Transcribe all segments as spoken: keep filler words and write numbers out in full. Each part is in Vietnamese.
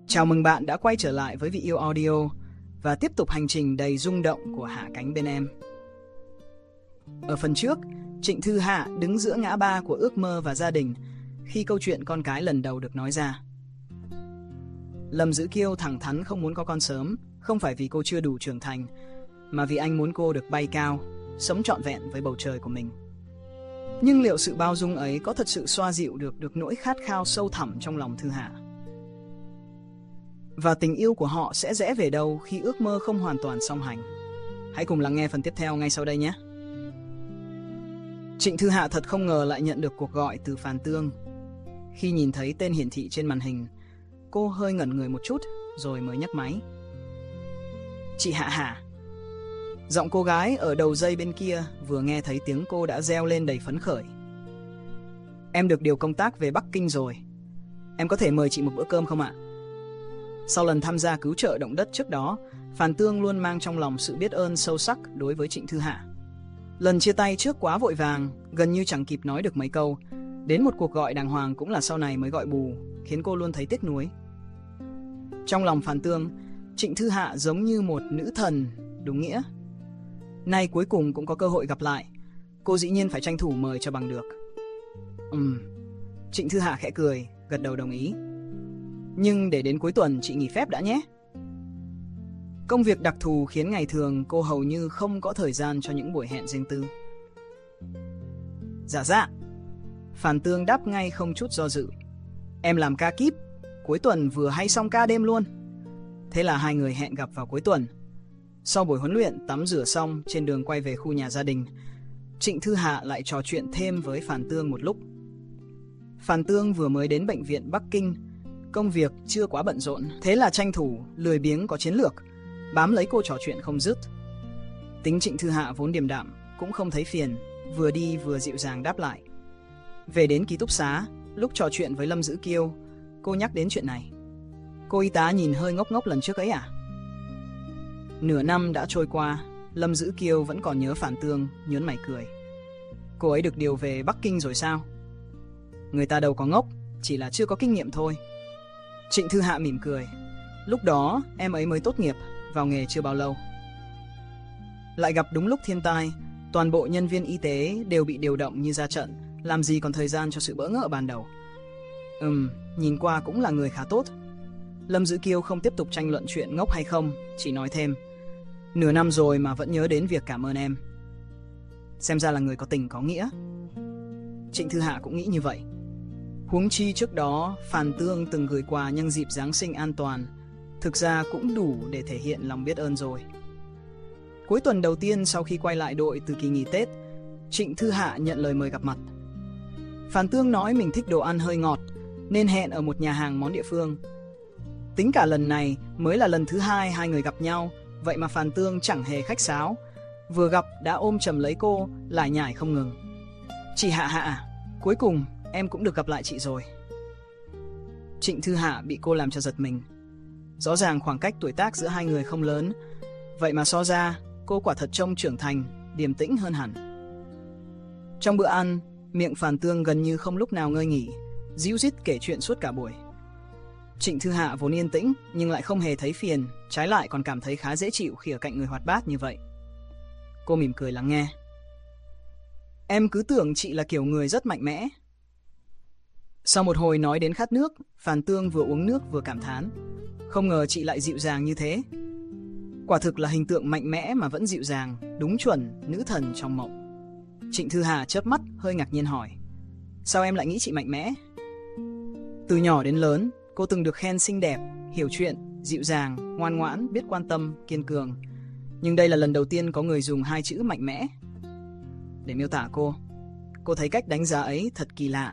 Chào mừng bạn đã quay trở lại với Vị Yêu Audio và tiếp tục hành trình đầy rung động của Hạ Cánh bên em. Ở phần trước, Trịnh Thư Hạ đứng giữa ngã ba của ước mơ và gia đình khi câu chuyện con cái lần đầu được nói ra. Lâm Dữ Kiêu thẳng thắn không muốn có con sớm, không phải vì cô chưa đủ trưởng thành, mà vì anh muốn cô được bay cao, sống trọn vẹn với bầu trời của mình. Nhưng liệu sự bao dung ấy có thật sự xoa dịu được được nỗi khát khao sâu thẳm trong lòng Thư Hạ? Và tình yêu của họ sẽ rẽ về đâu khi ước mơ không hoàn toàn song hành? Hãy cùng lắng nghe phần tiếp theo ngay sau đây nhé. Trịnh Thư Hạ thật không ngờ lại nhận được cuộc gọi từ Phàn Tương. Khi nhìn thấy tên hiển thị trên màn hình, cô hơi ngẩn người một chút rồi mới nhấc máy. Chị Hạ hả? Giọng cô gái ở đầu dây bên kia vừa nghe thấy tiếng cô đã reo lên đầy phấn khởi. Em được điều công tác về Bắc Kinh rồi. Em có thể mời chị một bữa cơm không ạ? Sau lần tham gia cứu trợ động đất trước đó, Phàn Tương luôn mang trong lòng sự biết ơn sâu sắc đối với Trịnh Thư Hạ. Lần chia tay trước quá vội vàng, gần như chẳng kịp nói được mấy câu, đến một cuộc gọi đàng hoàng cũng là sau này mới gọi bù, khiến cô luôn thấy tiếc nuối. Trong lòng Phàn Tương, Trịnh Thư Hạ giống như một nữ thần, đúng nghĩa. Nay cuối cùng cũng có cơ hội gặp lại, cô dĩ nhiên phải tranh thủ mời cho bằng được. Ừm, Trịnh Thư Hạ khẽ cười, gật đầu đồng ý. Nhưng để đến cuối tuần chị nghỉ phép đã nhé. Công việc đặc thù khiến ngày thường cô hầu như không có thời gian cho những buổi hẹn riêng tư. Dạ dạ. Phàn Tương đáp ngay không chút do dự. Em làm ca kíp, cuối tuần vừa hay xong ca đêm luôn. Thế là hai người hẹn gặp vào cuối tuần. Sau buổi huấn luyện tắm rửa xong, trên đường quay về khu nhà gia đình, Trịnh Thư Hạ lại trò chuyện thêm với Phàn Tương một lúc. Phàn Tương vừa mới đến bệnh viện Bắc Kinh, công việc chưa quá bận rộn, thế là tranh thủ, lười biếng có chiến lược, bám lấy cô trò chuyện không dứt. Tính Trịnh Thư Hạ vốn điềm đạm, cũng không thấy phiền, vừa đi vừa dịu dàng đáp lại. Về đến ký túc xá, lúc trò chuyện với Lâm Dữ Kiêu, cô nhắc đến chuyện này. Cô y tá nhìn hơi ngốc ngốc lần trước ấy à? Nửa năm đã trôi qua, Lâm Dữ Kiêu vẫn còn nhớ Phàn Tương, nhớn mày cười. Cô ấy được điều về Bắc Kinh rồi sao? Người ta đâu có ngốc, chỉ là chưa có kinh nghiệm thôi. Trịnh Thư Hạ mỉm cười. Lúc đó em ấy mới tốt nghiệp, vào nghề chưa bao lâu. Lại gặp đúng lúc thiên tai, toàn bộ nhân viên y tế đều bị điều động như ra trận, làm gì còn thời gian cho sự bỡ ngỡ ban đầu. Ừm, nhìn qua cũng là người khá tốt. Lâm Dữ Kiêu không tiếp tục tranh luận chuyện ngốc hay không, chỉ nói thêm. Nửa năm rồi mà vẫn nhớ đến việc cảm ơn em. Xem ra là người có tình có nghĩa. Trịnh Thư Hạ cũng nghĩ như vậy. Huống chi trước đó Phàn Tương từng gửi quà nhân dịp Giáng sinh an toàn, thực ra cũng đủ để thể hiện lòng biết ơn rồi. Cuối tuần đầu tiên sau khi quay lại đội từ kỳ nghỉ Tết, Trịnh Thư Hạ nhận lời mời gặp mặt. Phàn Tương nói mình thích đồ ăn hơi ngọt nên hẹn ở một nhà hàng món địa phương. Tính cả lần này mới là lần thứ hai hai người gặp nhau, vậy mà Phàn Tương chẳng hề khách sáo, vừa gặp đã ôm chầm lấy cô, lải nhải không ngừng. Chị Hạ Hạ, cuối cùng em cũng được gặp lại chị rồi. Trịnh Thư Hạ bị cô làm cho giật mình. Rõ ràng khoảng cách tuổi tác giữa hai người không lớn, vậy mà so ra cô quả thật trông trưởng thành, điềm tĩnh hơn hẳn. Trong bữa ăn, miệng Phàn Tương gần như không lúc nào ngơi nghỉ, díu dít kể chuyện suốt cả buổi. Trịnh Thư Hạ vốn yên tĩnh nhưng lại không hề thấy phiền, trái lại còn cảm thấy khá dễ chịu khi ở cạnh người hoạt bát như vậy. Cô mỉm cười lắng nghe. Em cứ tưởng chị là kiểu người rất mạnh mẽ. Sau một hồi nói đến khát nước, Phàn Tương vừa uống nước vừa cảm thán. Không ngờ chị lại dịu dàng như thế. Quả thực là hình tượng mạnh mẽ mà vẫn dịu dàng, đúng chuẩn nữ thần trong mộng. Trịnh Thư Hạ chớp mắt hơi ngạc nhiên hỏi. Sao em lại nghĩ chị mạnh mẽ? Từ nhỏ đến lớn, cô từng được khen xinh đẹp, hiểu chuyện, dịu dàng, ngoan ngoãn, biết quan tâm, kiên cường. Nhưng đây là lần đầu tiên có người dùng hai chữ mạnh mẽ để miêu tả cô. Cô thấy cách đánh giá ấy thật kỳ lạ.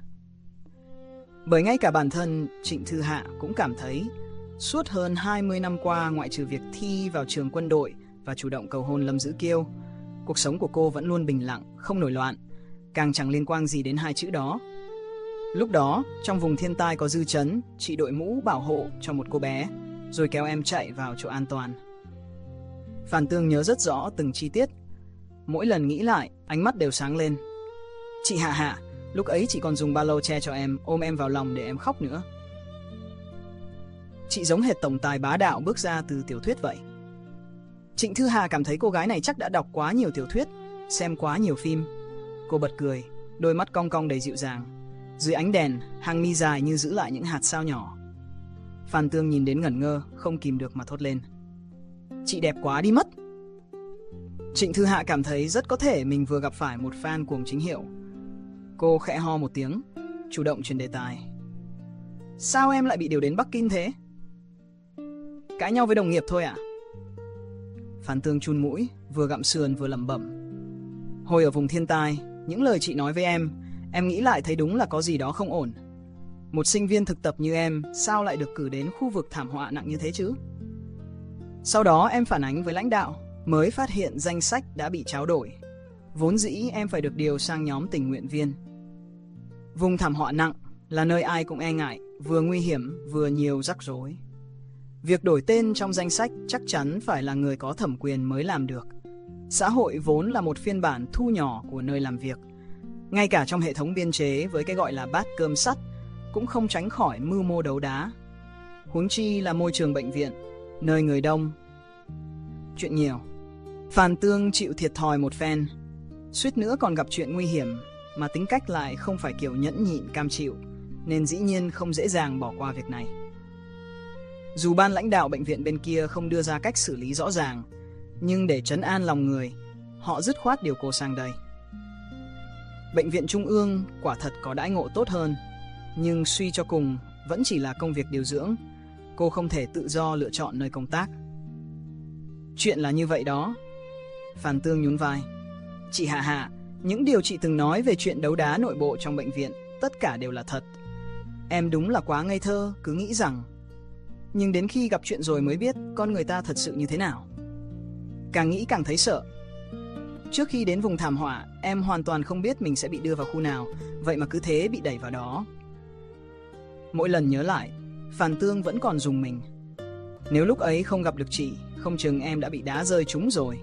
Bởi ngay cả bản thân Trịnh Thư Hạ cũng cảm thấy suốt hơn hai mươi năm qua, ngoại trừ việc thi vào trường quân đội và chủ động cầu hôn Lâm Dữ Kiêu, cuộc sống của cô vẫn luôn bình lặng, không nổi loạn, càng chẳng liên quan gì đến hai chữ đó. Lúc đó, trong vùng thiên tai có dư chấn, chị đội mũ bảo hộ cho một cô bé, rồi kéo em chạy vào chỗ an toàn. Phàn Tương nhớ rất rõ từng chi tiết. Mỗi lần nghĩ lại, ánh mắt đều sáng lên. Chị Hạ Hạ, lúc ấy chị còn dùng ba lô che cho em, ôm em vào lòng để em khóc nữa. Chị giống hệt tổng tài bá đạo bước ra từ tiểu thuyết vậy. Trịnh Thư Hà cảm thấy cô gái này chắc đã đọc quá nhiều tiểu thuyết, xem quá nhiều phim. Cô bật cười, đôi mắt cong cong đầy dịu dàng. Dưới ánh đèn, hàng mi dài như giữ lại những hạt sao nhỏ. Phan Tương nhìn đến ngẩn ngơ, không kìm được mà thốt lên: chị đẹp quá đi mất. Trịnh Thư Hạ cảm thấy rất có thể mình vừa gặp phải một fan cuồng chính hiệu. Cô khẽ ho một tiếng, chủ động chuyển đề tài: sao em lại bị điều đến Bắc Kinh thế? Cãi nhau với đồng nghiệp thôi ạ? Phan Tương chun mũi, vừa gặm sườn vừa lẩm bẩm: hồi ở vùng thiên tai, những lời chị nói với em, em nghĩ lại thấy đúng là có gì đó không ổn. Một sinh viên thực tập như em sao lại được cử đến khu vực thảm họa nặng như thế chứ? Sau đó em phản ánh với lãnh đạo, mới phát hiện danh sách đã bị tráo đổi. Vốn dĩ em phải được điều sang nhóm tình nguyện viên. Vùng thảm họa nặng là nơi ai cũng e ngại, vừa nguy hiểm vừa nhiều rắc rối. Việc đổi tên trong danh sách chắc chắn phải là người có thẩm quyền mới làm được. Xã hội vốn là một phiên bản thu nhỏ của nơi làm việc. Ngay cả trong hệ thống biên chế với cái gọi là bát cơm sắt cũng không tránh khỏi mưu mô đấu đá. Huống chi là môi trường bệnh viện, nơi người đông, chuyện nhiều. Phan Tương chịu thiệt thòi một phen, suýt nữa còn gặp chuyện nguy hiểm, mà tính cách lại không phải kiểu nhẫn nhịn cam chịu, nên dĩ nhiên không dễ dàng bỏ qua việc này. Dù ban lãnh đạo bệnh viện bên kia không đưa ra cách xử lý rõ ràng, nhưng để trấn an lòng người, họ dứt khoát điều cô sang đây. Bệnh viện Trung ương quả thật có đãi ngộ tốt hơn, nhưng suy cho cùng vẫn chỉ là công việc điều dưỡng. Cô không thể tự do lựa chọn nơi công tác. Chuyện là như vậy đó. Phan Tương nhún vai: chị Hạ Hạ, những điều chị từng nói về chuyện đấu đá nội bộ trong bệnh viện tất cả đều là thật. Em đúng là quá ngây thơ, cứ nghĩ rằng. Nhưng đến khi gặp chuyện rồi mới biết con người ta thật sự như thế nào. Càng nghĩ càng thấy sợ. Trước khi đến vùng thảm họa, em hoàn toàn không biết mình sẽ bị đưa vào khu nào, vậy mà cứ thế bị đẩy vào đó. Mỗi lần nhớ lại, Phan Tương vẫn còn rùng mình. Nếu lúc ấy không gặp được chị, không chừng em đã bị đá rơi trúng rồi.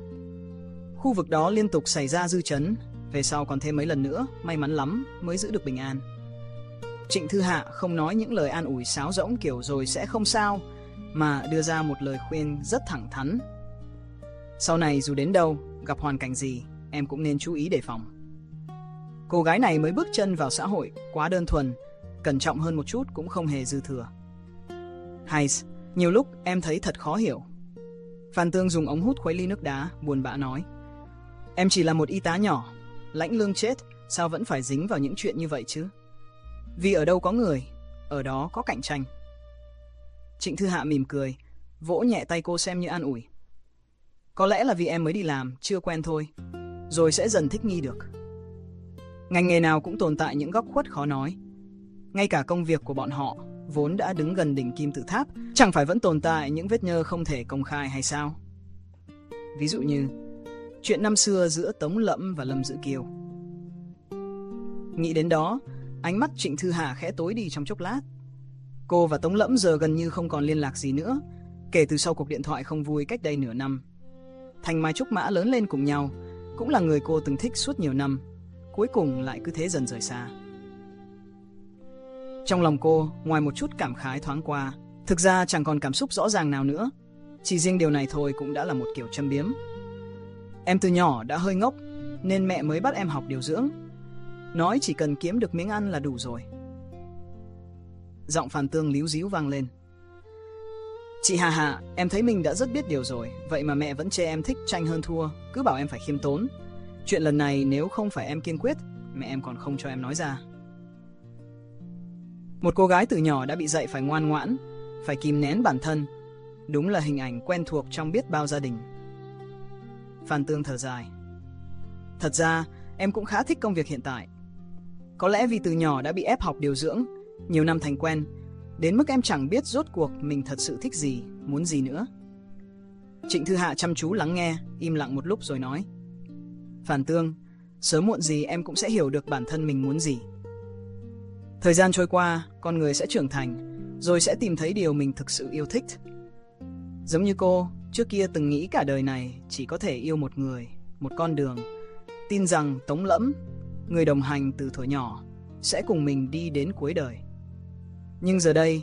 Khu vực đó liên tục xảy ra dư chấn, về sau còn thêm mấy lần nữa, may mắn lắm mới giữ được bình an. Trịnh Thư Hạ không nói những lời an ủi sáo rỗng kiểu rồi sẽ không sao, mà đưa ra một lời khuyên rất thẳng thắn. Sau này dù đến đâu, gặp hoàn cảnh gì, em cũng nên chú ý đề phòng. Cô gái này mới bước chân vào xã hội, quá đơn thuần, cẩn trọng hơn một chút cũng không hề dư thừa. Hay, nhiều lúc em thấy thật khó hiểu. Phan Tương dùng ống hút khuấy ly nước đá, buồn bã nói: em chỉ là một y tá nhỏ, lãnh lương chết, sao vẫn phải dính vào những chuyện như vậy chứ? Vì ở đâu có người, ở đó có cạnh tranh. Trịnh Thư Hạ mỉm cười, vỗ nhẹ tay cô xem như an ủi: có lẽ là vì em mới đi làm, chưa quen thôi, rồi sẽ dần thích nghi được. Ngành nghề nào cũng tồn tại những góc khuất khó nói. Ngay cả công việc của bọn họ, vốn đã đứng gần đỉnh kim tự tháp, chẳng phải vẫn tồn tại những vết nhơ không thể công khai hay sao? Ví dụ như chuyện năm xưa giữa Tống Lẫm và Lâm Dữ Kiều. Nghĩ đến đó, ánh mắt Trịnh Thư Hà khẽ tối đi trong chốc lát. Cô và Tống Lẫm giờ gần như không còn liên lạc gì nữa, kể từ sau cuộc điện thoại không vui cách đây nửa năm. Thành Mai Trúc Mã lớn lên cùng nhau, cũng là người cô từng thích suốt nhiều năm, cuối cùng lại cứ thế dần rời xa. Trong lòng cô, ngoài một chút cảm khái thoáng qua, thực ra chẳng còn cảm xúc rõ ràng nào nữa. Chỉ riêng điều này thôi cũng đã là một kiểu châm biếm. Em từ nhỏ đã hơi ngốc, nên mẹ mới bắt em học điều dưỡng. Nói chỉ cần kiếm được miếng ăn là đủ rồi. Giọng Phan Tương líu díu vang lên: chị Hà Hà, em thấy mình đã rất biết điều rồi, vậy mà mẹ vẫn chê em thích tranh hơn thua, cứ bảo em phải khiêm tốn. Chuyện lần này nếu không phải em kiên quyết, mẹ em còn không cho em nói ra. Một cô gái từ nhỏ đã bị dạy phải ngoan ngoãn, phải kìm nén bản thân, đúng là hình ảnh quen thuộc trong biết bao gia đình. Phan Tương thở dài: thật ra em cũng khá thích công việc hiện tại. Có lẽ vì từ nhỏ đã bị ép học điều dưỡng, nhiều năm thành quen, đến mức em chẳng biết rốt cuộc mình thật sự thích gì, muốn gì nữa. Trịnh Thư Hạ chăm chú lắng nghe, im lặng một lúc rồi nói: Phan Tương, sớm muộn gì em cũng sẽ hiểu được bản thân mình muốn gì. Thời gian trôi qua, con người sẽ trưởng thành, rồi sẽ tìm thấy điều mình thực sự yêu thích. Giống như cô, trước kia từng nghĩ cả đời này chỉ có thể yêu một người, một con đường, tin rằng Tống Lẫm, người đồng hành từ thuở nhỏ, sẽ cùng mình đi đến cuối đời. Nhưng giờ đây,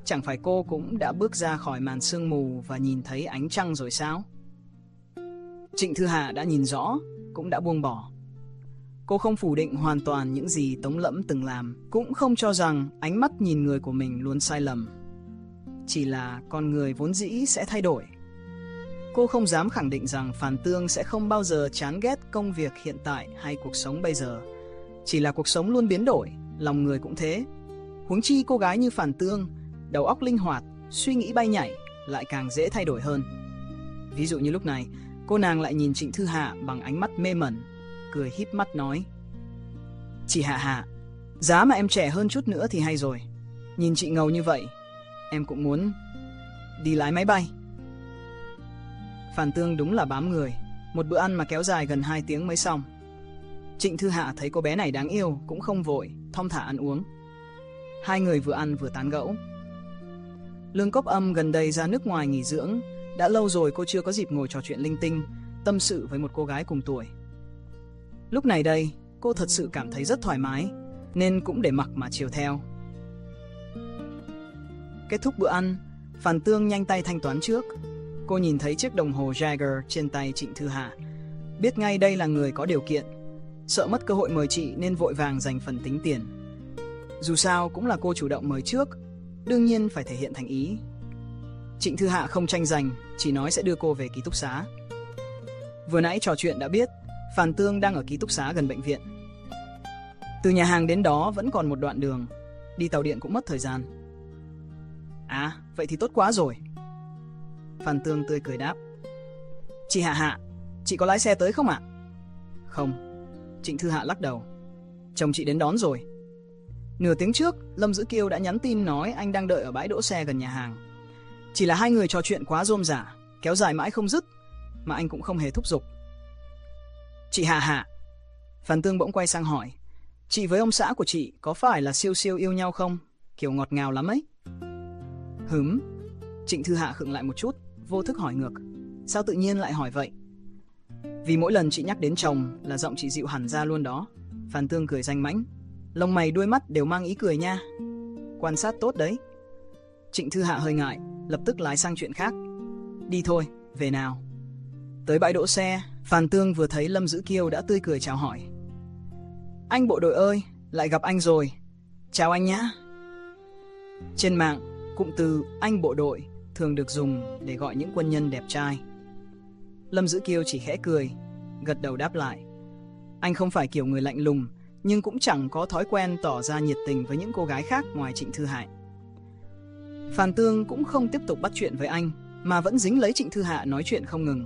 Chẳng phải cô cũng đã bước ra khỏi màn sương mù và nhìn thấy ánh trăng rồi sao? Trịnh Thư Hạ đã nhìn rõ, cũng đã buông bỏ. Cô không phủ định hoàn toàn những gì Tống Lẫm từng làm, cũng không cho rằng ánh mắt nhìn người của mình luôn sai lầm. Chỉ là con người vốn dĩ sẽ thay đổi. Cô không dám khẳng định rằng Phàn Tương sẽ không bao giờ chán ghét công việc hiện tại hay cuộc sống bây giờ. Chỉ là cuộc sống luôn biến đổi, lòng người cũng thế. Huống chi cô gái như Phàn Tương, đầu óc linh hoạt, suy nghĩ bay nhảy, lại càng dễ thay đổi hơn. Ví dụ như lúc này, cô nàng lại nhìn Trịnh Thư Hạ bằng ánh mắt mê mẩn, cười híp mắt nói: "Chị Hạ Hạ, giá mà em trẻ hơn chút nữa thì hay rồi. Nhìn chị ngầu như vậy, em cũng muốn đi lái máy bay." Phàn Tương đúng là bám người, một bữa ăn mà kéo dài gần hai tiếng mới xong. Trịnh Thư Hạ thấy cô bé này đáng yêu, cũng không vội, thong thả ăn uống. Hai người vừa ăn vừa tán gẫu. Lương Cốc Âm gần đây ra nước ngoài nghỉ dưỡng, đã lâu rồi cô chưa có dịp ngồi trò chuyện linh tinh, tâm sự với một cô gái cùng tuổi. Lúc này đây, cô thật sự cảm thấy rất thoải mái, nên cũng để mặc mà chiều theo. Kết thúc bữa ăn, Phàn Tương nhanh tay thanh toán trước. Cô nhìn thấy chiếc đồng hồ Jaeger trên tay Trịnh Thư Hạ, biết ngay đây là người có điều kiện. Sợ mất cơ hội mời chị nên vội vàng dành phần tính tiền. Dù sao cũng là cô chủ động mời trước, đương nhiên phải thể hiện thành ý. Trịnh Thư Hạ không tranh giành, chỉ nói sẽ đưa cô về ký túc xá. Vừa nãy trò chuyện đã biết, Phàn Tương đang ở ký túc xá gần bệnh viện. Từ nhà hàng đến đó vẫn còn một đoạn đường, đi tàu điện cũng mất thời gian. À, vậy thì tốt quá rồi. Phàn Tương tươi cười đáp: "Chị Hạ Hạ, chị có lái xe tới không ạ?" "Không." Trịnh Thư Hạ lắc đầu. "Chồng chị đến đón rồi." Nửa tiếng trước, Lâm Dữ Kiêu đã nhắn tin nói anh đang đợi ở bãi đỗ xe gần nhà hàng. Chỉ là hai người trò chuyện quá rôm rả, kéo dài mãi không dứt, mà anh cũng không hề thúc giục. "Chị Hạ Hạ." Phàn Tương bỗng quay sang hỏi: "Chị với ông xã của chị có phải là siêu siêu yêu nhau không? Kiểu ngọt ngào lắm ấy." "Hửm." Trịnh Thư Hạ khựng lại một chút, vô thức hỏi ngược: "Sao tự nhiên lại hỏi vậy?" "Vì mỗi lần chị nhắc đến chồng là giọng chị dịu hẳn ra luôn đó." Phàn Tương cười danh mãnh, lông mày đuôi mắt đều mang ý cười nha. "Quan sát tốt đấy." Trịnh Thư Hạ hơi ngại, lập tức lái sang chuyện khác: "Đi thôi, về nào." Tới bãi đỗ xe, Phàn Tương vừa thấy Lâm Dữ Kiêu đã tươi cười chào hỏi: "Anh bộ đội ơi, lại gặp anh rồi. Chào anh nhá." Trên mạng, cụm từ anh bộ đội thường được dùng để gọi những quân nhân đẹp trai. Lâm Dữ Kiêu chỉ khẽ cười, gật đầu đáp lại. Anh không phải kiểu người lạnh lùng, nhưng cũng chẳng có thói quen tỏ ra nhiệt tình với những cô gái khác ngoài Trịnh Thư Hạ. Phàn Tương cũng không tiếp tục bắt chuyện với anh, mà vẫn dính lấy Trịnh Thư Hạ nói chuyện không ngừng.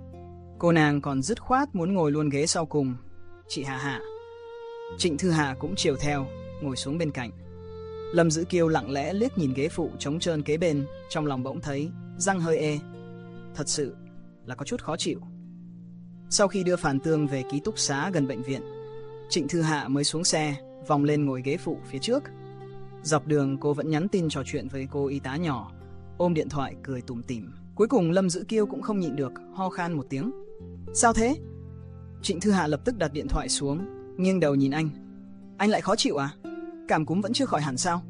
Cô nàng còn dứt khoát muốn ngồi luôn ghế sau cùng. "Chị Hạ Hạ." Trịnh Thư Hạ cũng chiều theo, ngồi xuống bên cạnh. Lâm Dữ Kiêu lặng lẽ liếc nhìn ghế phụ trống trơn kế bên, trong lòng bỗng thấy răng hơi ê. Thật sự là có chút khó chịu. Sau khi đưa Phàn Tương về ký túc xá gần bệnh viện, Trịnh Thư Hạ mới xuống xe, vòng lên ngồi ghế phụ phía trước. Dọc đường cô vẫn nhắn tin trò chuyện với cô y tá nhỏ, ôm điện thoại cười tủm tỉm. Cuối cùng Lâm Dữ Kiêu cũng không nhịn được, ho khan một tiếng. "Sao thế?" Trịnh Thư Hạ lập tức đặt điện thoại xuống, nghiêng đầu nhìn anh. "Anh lại khó chịu à? Cảm cúm vẫn chưa khỏi hẳn sao?"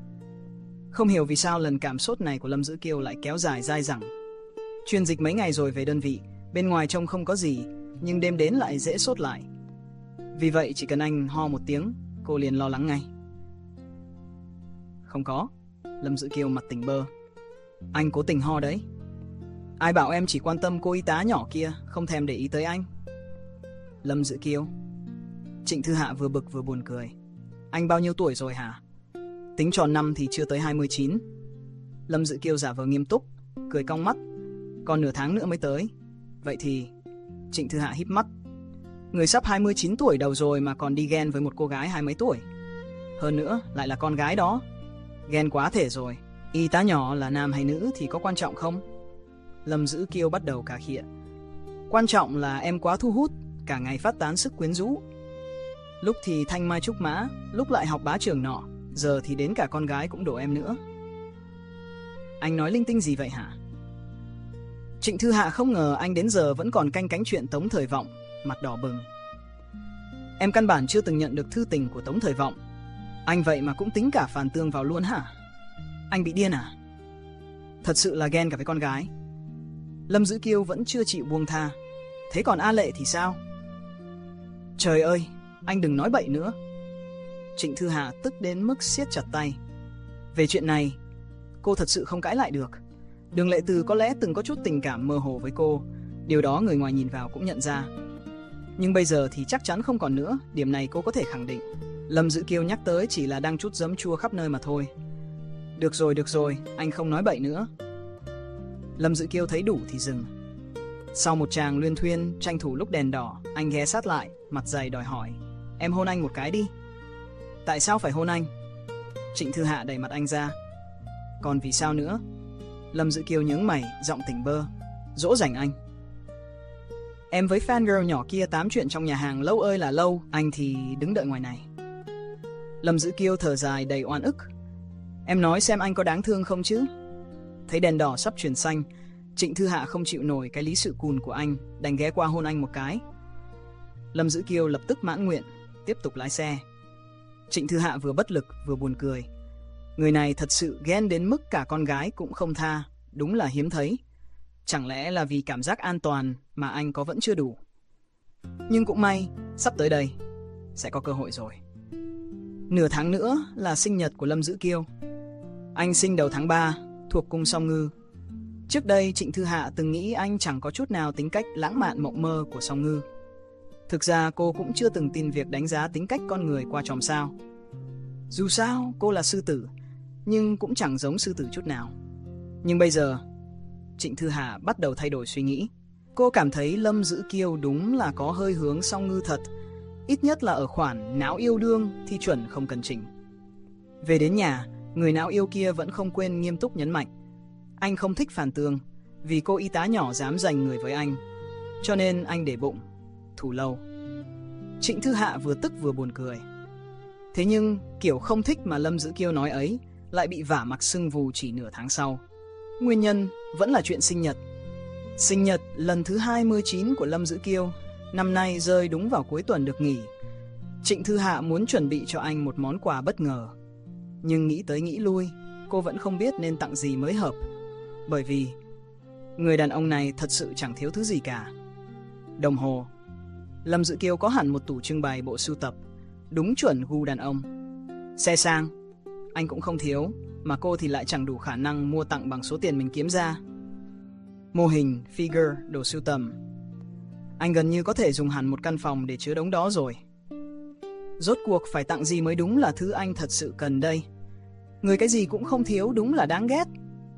Không hiểu vì sao lần cảm sốt này của Lâm Dữ Kiêu lại kéo dài dai dẳng. Truyền dịch mấy ngày rồi về đơn vị, bên ngoài trông không có gì, nhưng đêm đến lại dễ sốt lại. Vì vậy chỉ cần anh ho một tiếng, cô liền lo lắng ngay. "Không có." Lâm Dữ Kiêu mặt tỉnh bơ. "Anh cố tình ho đấy. Ai bảo em chỉ quan tâm cô y tá nhỏ kia, không thèm để ý tới anh." Lâm Dữ Kiêu. Trịnh Thư Hạ vừa bực vừa buồn cười. "Anh bao nhiêu tuổi rồi hả?" "Tính tròn năm thì chưa tới hai mươi chín." Lâm Dữ Kiêu giả vờ nghiêm túc, cười cong mắt. "Còn nửa tháng nữa mới tới." "Vậy thì..." Trịnh Thư Hạ híp mắt. Người sắp hai mươi chín tuổi đầu rồi mà còn đi ghen với một cô gái hai mấy tuổi. Hơn nữa lại là con gái đó. Ghen quá thể rồi. Y tá nhỏ là nam hay nữ thì có quan trọng không? Lâm Dữ Kiêu bắt đầu cà khịa. "Quan trọng là em quá thu hút, cả ngày phát tán sức quyến rũ. Lúc thì thanh mai trúc mã, lúc lại học bá trường nọ, giờ thì đến cả con gái cũng đổ em nữa." "Anh nói linh tinh gì vậy hả?" Trịnh Thư Hạ không ngờ anh đến giờ vẫn còn canh cánh chuyện Tống Thời Vọng, mặt đỏ bừng. "Em căn bản chưa từng nhận được thư tình của Tống Thời Vọng. Anh vậy mà cũng tính cả Phàn Tương vào luôn hả?" Anh bị điên à? Thật sự là ghen cả với con gái. Lâm Dữ Kiêu vẫn chưa chịu buông tha. Thế còn A Lệ thì sao? Trời ơi, anh đừng nói bậy nữa. Trịnh Thư Hạ tức đến mức siết chặt tay. Về chuyện này, cô thật sự không cãi lại được. Đường Lệ Từ có lẽ từng có chút tình cảm mơ hồ với cô, điều đó người ngoài nhìn vào cũng nhận ra. Nhưng bây giờ thì chắc chắn không còn nữa, điểm này cô có thể khẳng định. Lâm Dữ Kiêu nhắc tới chỉ là đang trút giấm chua khắp nơi mà thôi. Được rồi, được rồi, anh không nói bậy nữa. Lâm Dữ Kiêu thấy đủ thì dừng. Sau một tràng luyên thuyên, tranh thủ lúc đèn đỏ, anh ghé sát lại, mặt dày đòi hỏi. Em hôn anh một cái đi. Tại sao phải hôn anh? Trịnh Thư Hạ đẩy mặt anh ra. Còn vì sao nữa? Lâm Dữ Kiêu nhướng mày, giọng tỉnh bơ. Dỗ dành anh. Em với fan girl nhỏ kia tám chuyện trong nhà hàng lâu ơi là lâu, anh thì đứng đợi ngoài này. Lâm Dữ Kiêu thở dài đầy oan ức. Em nói xem anh có đáng thương không chứ? Thấy đèn đỏ sắp chuyển xanh, Trịnh Thư Hạ không chịu nổi cái lý sự cùn của anh, đành ghé qua hôn anh một cái. Lâm Dữ Kiêu lập tức mãn nguyện, tiếp tục lái xe. Trịnh Thư Hạ vừa bất lực vừa buồn cười. Người này thật sự ghen đến mức cả con gái cũng không tha, đúng là hiếm thấy. Chẳng lẽ là vì cảm giác an toàn mà anh có vẫn chưa đủ? Nhưng cũng may, sắp tới đây, sẽ có cơ hội rồi. Nửa tháng nữa là sinh nhật của Lâm Dữ Kiêu. Anh sinh đầu tháng ba, thuộc cung Song Ngư. Trước đây Trịnh Thư Hạ từng nghĩ anh chẳng có chút nào tính cách lãng mạn mộng mơ của Song Ngư. Thực ra cô cũng chưa từng tin việc đánh giá tính cách con người qua chòm sao. Dù sao cô là sư tử, nhưng cũng chẳng giống sư tử chút nào. Nhưng bây giờ Trịnh Thư Hạ bắt đầu thay đổi suy nghĩ. Cô cảm thấy Lâm Dữ Kiêu đúng là có hơi hướng Song Ngư thật, ít nhất là ở khoản não yêu đương thì chuẩn không cần chỉnh. Về đến nhà, người não yêu kia vẫn không quên nghiêm túc nhấn mạnh. Anh không thích Phàn Tương, vì cô y tá nhỏ dám giành người với anh, cho nên anh để bụng, thủ lâu. Trịnh Thư Hạ vừa tức vừa buồn cười. Thế nhưng kiểu không thích mà Lâm Dữ Kiêu nói ấy lại bị vả mặc sưng vù chỉ nửa tháng sau. Nguyên nhân vẫn là chuyện sinh nhật. Sinh nhật lần thứ hai mươi chín của Lâm Dữ Kiêu, năm nay rơi đúng vào cuối tuần được nghỉ. Trịnh Thư Hạ muốn chuẩn bị cho anh một món quà bất ngờ. Nhưng nghĩ tới nghĩ lui, cô vẫn không biết nên tặng gì mới hợp. Bởi vì người đàn ông này thật sự chẳng thiếu thứ gì cả. Đồng hồ. Lâm Dữ Kiêu có hẳn một tủ trưng bày bộ sưu tập, đúng chuẩn gu đàn ông. Xe sang, anh cũng không thiếu, mà cô thì lại chẳng đủ khả năng mua tặng bằng số tiền mình kiếm ra. Mô hình, figure, đồ sưu tầm. Anh gần như có thể dùng hẳn một căn phòng để chứa đống đó rồi. Rốt cuộc phải tặng gì mới đúng là thứ anh thật sự cần đây. Người cái gì cũng không thiếu đúng là đáng ghét.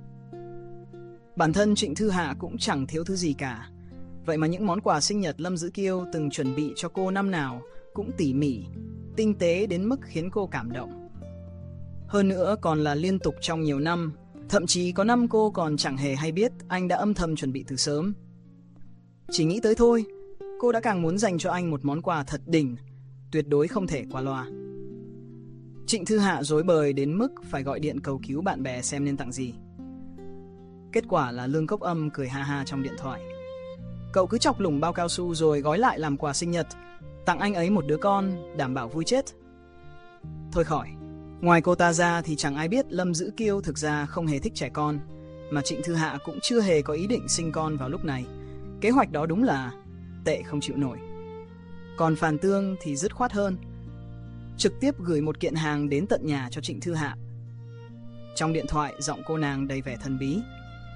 Bản thân Trịnh Thư Hạ cũng chẳng thiếu thứ gì cả. Vậy mà những món quà sinh nhật Lâm Dữ Kiêu từng chuẩn bị cho cô năm nào cũng tỉ mỉ, tinh tế đến mức khiến cô cảm động. Hơn nữa còn là liên tục trong nhiều năm. Thậm chí có năm cô còn chẳng hề hay biết anh đã âm thầm chuẩn bị từ sớm. Chỉ nghĩ tới thôi, cô đã càng muốn dành cho anh một món quà thật đỉnh, tuyệt đối không thể qua loa. Trịnh Thư Hạ rối bời đến mức phải gọi điện cầu cứu bạn bè xem nên tặng gì. Kết quả là Lương Cốc Âm cười ha ha trong điện thoại. Cậu cứ chọc lủng bao cao su rồi gói lại làm quà sinh nhật, tặng anh ấy một đứa con, đảm bảo vui chết. Thôi khỏi, ngoài cô ta ra thì chẳng ai biết Lâm Dữ Kiêu thực ra không hề thích trẻ con, mà Trịnh Thư Hạ cũng chưa hề có ý định sinh con vào lúc này. Kế hoạch đó đúng là tệ không chịu nổi. Còn Phàn Tương thì dứt khoát hơn, trực tiếp gửi một kiện hàng đến tận nhà cho Trịnh Thư Hạ. Trong điện thoại giọng cô nàng đầy vẻ thần bí.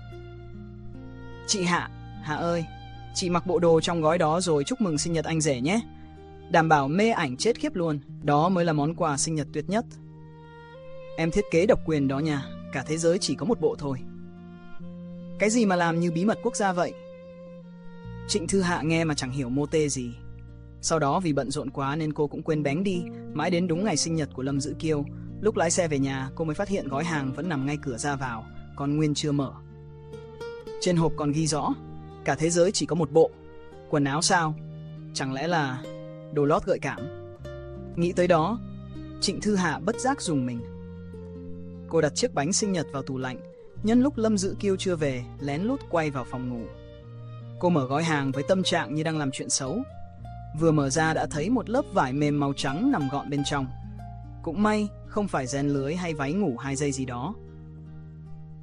Chị Hạ, Hạ ơi, chị mặc bộ đồ trong gói đó rồi chúc mừng sinh nhật anh rể nhé. Đảm bảo mê ảnh chết khiếp luôn, đó mới là món quà sinh nhật tuyệt nhất. Em thiết kế độc quyền đó nha, cả thế giới chỉ có một bộ thôi. Cái gì mà làm như bí mật quốc gia vậy? Trịnh Thư Hạ nghe mà chẳng hiểu mô tê gì. Sau đó vì bận rộn quá nên cô cũng quên bén đi, mãi đến đúng ngày sinh nhật của Lâm Dữ Kiêu, lúc lái xe về nhà cô mới phát hiện gói hàng vẫn nằm ngay cửa ra vào, còn nguyên chưa mở. Trên hộp còn ghi rõ, cả thế giới chỉ có một bộ. Quần áo sao? Chẳng lẽ là đồ lót gợi cảm? Nghĩ tới đó, Trịnh Thư Hạ bất giác rùng mình. Cô đặt chiếc bánh sinh nhật vào tủ lạnh, nhân lúc Lâm Dữ Kiêu chưa về, lén lút quay vào phòng ngủ. Cô mở gói hàng với tâm trạng như đang làm chuyện xấu. Vừa mở ra đã thấy một lớp vải mềm màu trắng nằm gọn bên trong. Cũng may không phải ren lưới hay váy ngủ hai dây gì đó.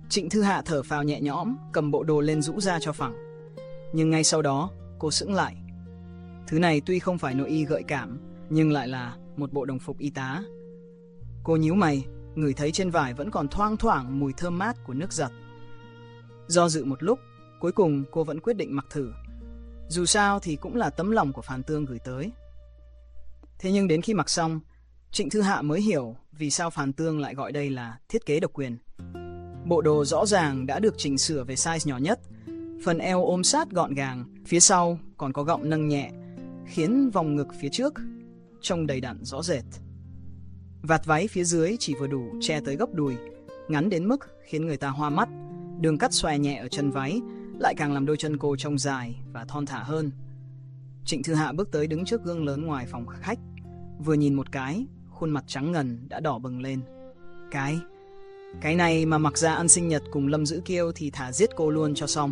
Trịnh Thư Hạ thở phào nhẹ nhõm, cầm bộ đồ lên rũ ra cho phẳng. Nhưng ngay sau đó, cô sững lại. Thứ này tuy không phải nội y gợi cảm, nhưng lại là một bộ đồng phục y tá. Cô nhíu mày, ngửi thấy trên vải vẫn còn thoang thoảng mùi thơm mát của nước giặt. Do dự một lúc, cuối cùng cô vẫn quyết định mặc thử. Dù sao thì cũng là tấm lòng của Phàn Tương gửi tới. Thế nhưng đến khi mặc xong, Trịnh Thư Hạ mới hiểu vì sao Phàn Tương lại gọi đây là thiết kế độc quyền. Bộ đồ rõ ràng đã được chỉnh sửa về size nhỏ nhất, phần eo ôm sát gọn gàng, phía sau còn có gọng nâng nhẹ, khiến vòng ngực phía trước trông đầy đặn rõ rệt. Vạt váy phía dưới chỉ vừa đủ che tới góc đùi, ngắn đến mức khiến người ta hoa mắt. Đường cắt xòe nhẹ ở chân váy lại càng làm đôi chân cô trông dài và thon thả hơn. Trịnh Thư Hạ bước tới đứng trước gương lớn ngoài phòng khách, vừa nhìn một cái, khuôn mặt trắng ngần đã đỏ bừng lên. Cái, cái này mà mặc ra ăn sinh nhật cùng Lâm Dữ Kiêu thì thả giết cô luôn cho xong.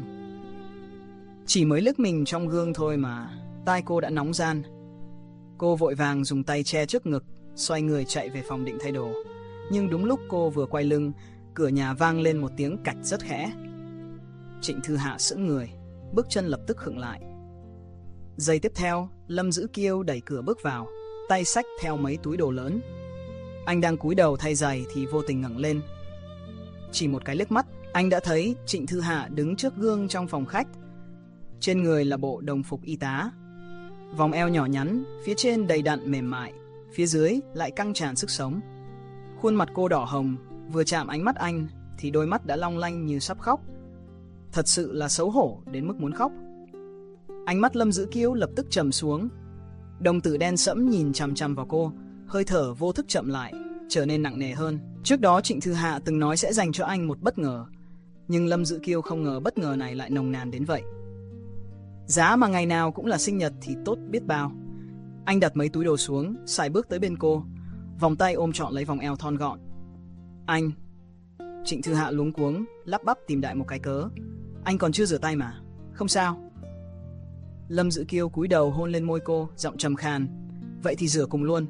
Chỉ mới liếc mình trong gương thôi mà tai cô đã nóng ran. Cô vội vàng dùng tay che trước ngực, xoay người chạy về phòng định thay đồ. Nhưng đúng lúc cô vừa quay lưng, cửa nhà vang lên một tiếng cạch rất khẽ. Trịnh Thư Hạ sững người, bước chân lập tức khựng lại. Giây tiếp theo, Lâm Dữ Kiêu đẩy cửa bước vào, tay xách theo mấy túi đồ lớn. Anh đang cúi đầu thay giày thì vô tình ngẩng lên. Chỉ một cái liếc mắt, anh đã thấy Trịnh Thư Hạ đứng trước gương trong phòng khách. Trên người là bộ đồng phục y tá, vòng eo nhỏ nhắn, phía trên đầy đặn mềm mại, phía dưới lại căng tràn sức sống. Khuôn mặt cô đỏ hồng, vừa chạm ánh mắt anh thì đôi mắt đã long lanh như sắp khóc. Thật sự là xấu hổ đến mức muốn khóc. Ánh mắt Lâm Dữ Kiêu lập tức trầm xuống. Đồng tử đen sẫm nhìn chằm chằm vào cô, hơi thở vô thức chậm lại, trở nên nặng nề hơn. Trước đó Trịnh Thư Hạ từng nói sẽ dành cho anh một bất ngờ, nhưng Lâm Dữ Kiêu không ngờ bất ngờ này lại nồng nàn đến vậy. Giá mà ngày nào cũng là sinh nhật thì tốt biết bao. Anh đặt mấy túi đồ xuống, sải bước tới bên cô, vòng tay ôm trọn lấy vòng eo thon gọn. Anh... Trịnh Thư Hạ luống cuống, lắp bắp tìm đại một cái cớ. Anh còn chưa rửa tay mà, không sao. Lâm Dữ Kiêu cúi đầu hôn lên môi cô, giọng trầm khàn. Vậy thì rửa cùng luôn.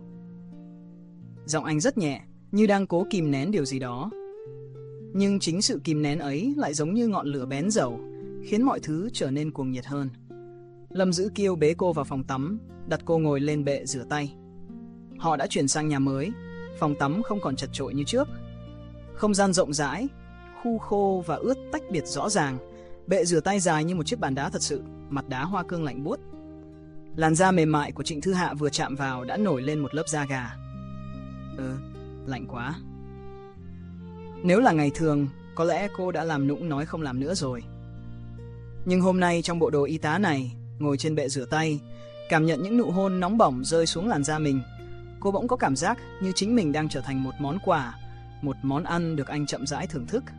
Giọng anh rất nhẹ, như đang cố kìm nén điều gì đó. Nhưng chính sự kìm nén ấy lại giống như ngọn lửa bén dầu, khiến mọi thứ trở nên cuồng nhiệt hơn. Lâm Dữ Kiêu bế cô vào phòng tắm, đặt cô ngồi lên bệ rửa tay. Họ đã chuyển sang nhà mới, phòng tắm không còn chật chội như trước. Không gian rộng rãi, khu khô và ướt tách biệt rõ ràng. Bệ rửa tay dài như một chiếc bàn đá thật sự, mặt đá hoa cương lạnh buốt. Làn da mềm mại của Trịnh Thư Hạ vừa chạm vào đã nổi lên một lớp da gà. Ừ, lạnh quá. Nếu là ngày thường, có lẽ cô đã làm nũng nói không làm nữa rồi. Nhưng hôm nay trong bộ đồ y tá này, ngồi trên bệ rửa tay, cảm nhận những nụ hôn nóng bỏng rơi xuống làn da mình, cô bỗng có cảm giác như chính mình đang trở thành một món quà, một món ăn được anh chậm rãi thưởng thức.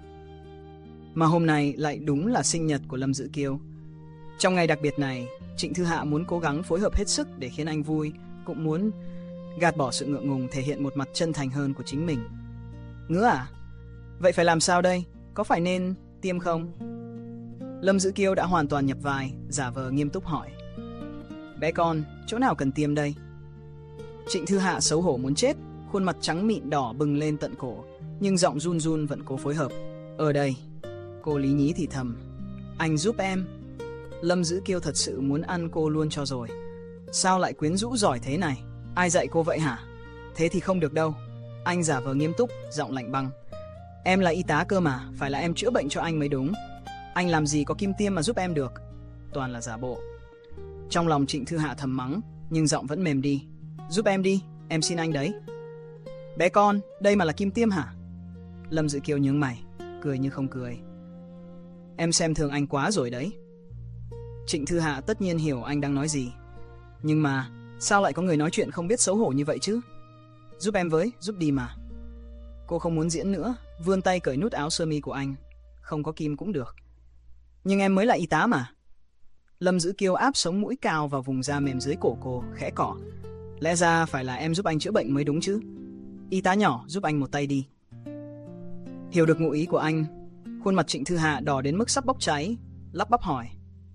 Mà hôm nay lại đúng là sinh nhật của Lâm Dữ Kiêu. Trong ngày đặc biệt này, Trịnh Thư Hạ muốn cố gắng phối hợp hết sức để khiến anh vui, cũng muốn gạt bỏ sự ngượng ngùng, thể hiện một mặt chân thành hơn của chính mình. Ngứa à? Vậy phải làm sao đây? Có phải nên tiêm không? Lâm Dữ Kiêu đã hoàn toàn nhập vai, giả vờ nghiêm túc hỏi. Bé con, chỗ nào cần tiêm đây? Trịnh Thư Hạ xấu hổ muốn chết, khuôn mặt trắng mịn đỏ bừng lên tận cổ, nhưng giọng run run vẫn cố phối hợp. Ở đây. Cô lý nhí thì thầm. Anh giúp em. Lâm Dữ Kiêu thật sự muốn ăn cô luôn cho rồi. Sao lại quyến rũ giỏi thế này? Ai dạy cô vậy hả? Thế thì không được đâu. Anh giả vờ nghiêm túc, giọng lạnh băng. Em là y tá cơ mà, phải là em chữa bệnh cho anh mới đúng. Anh làm gì có kim tiêm mà giúp em được. Toàn là giả bộ. Trong lòng Trịnh Thư Hạ thầm mắng, nhưng giọng vẫn mềm đi. Giúp em đi, em xin anh đấy. Bé con, đây mà là kim tiêm hả? Lâm Dữ Kiêu nhướng mày, cười như không cười. Em xem thường anh quá rồi đấy. Trịnh Thư Hạ tất nhiên hiểu anh đang nói gì. Nhưng mà, sao lại có người nói chuyện không biết xấu hổ như vậy chứ? Giúp em với, giúp đi mà. Cô không muốn diễn nữa, vươn tay cởi nút áo sơ mi của anh. Không có kim cũng được. Nhưng em mới là y tá mà. Lâm Dữ Kiêu áp sống mũi cao vào vùng da mềm dưới cổ cô, khẽ cỏ. Lẽ ra phải là em giúp anh chữa bệnh mới đúng chứ. Y tá nhỏ, giúp anh một tay đi. Hiểu được ngụ ý của anh, khuôn mặt Trịnh Thư Hạ đỏ đến mức sắp bốc cháy, lắp bắp hỏi.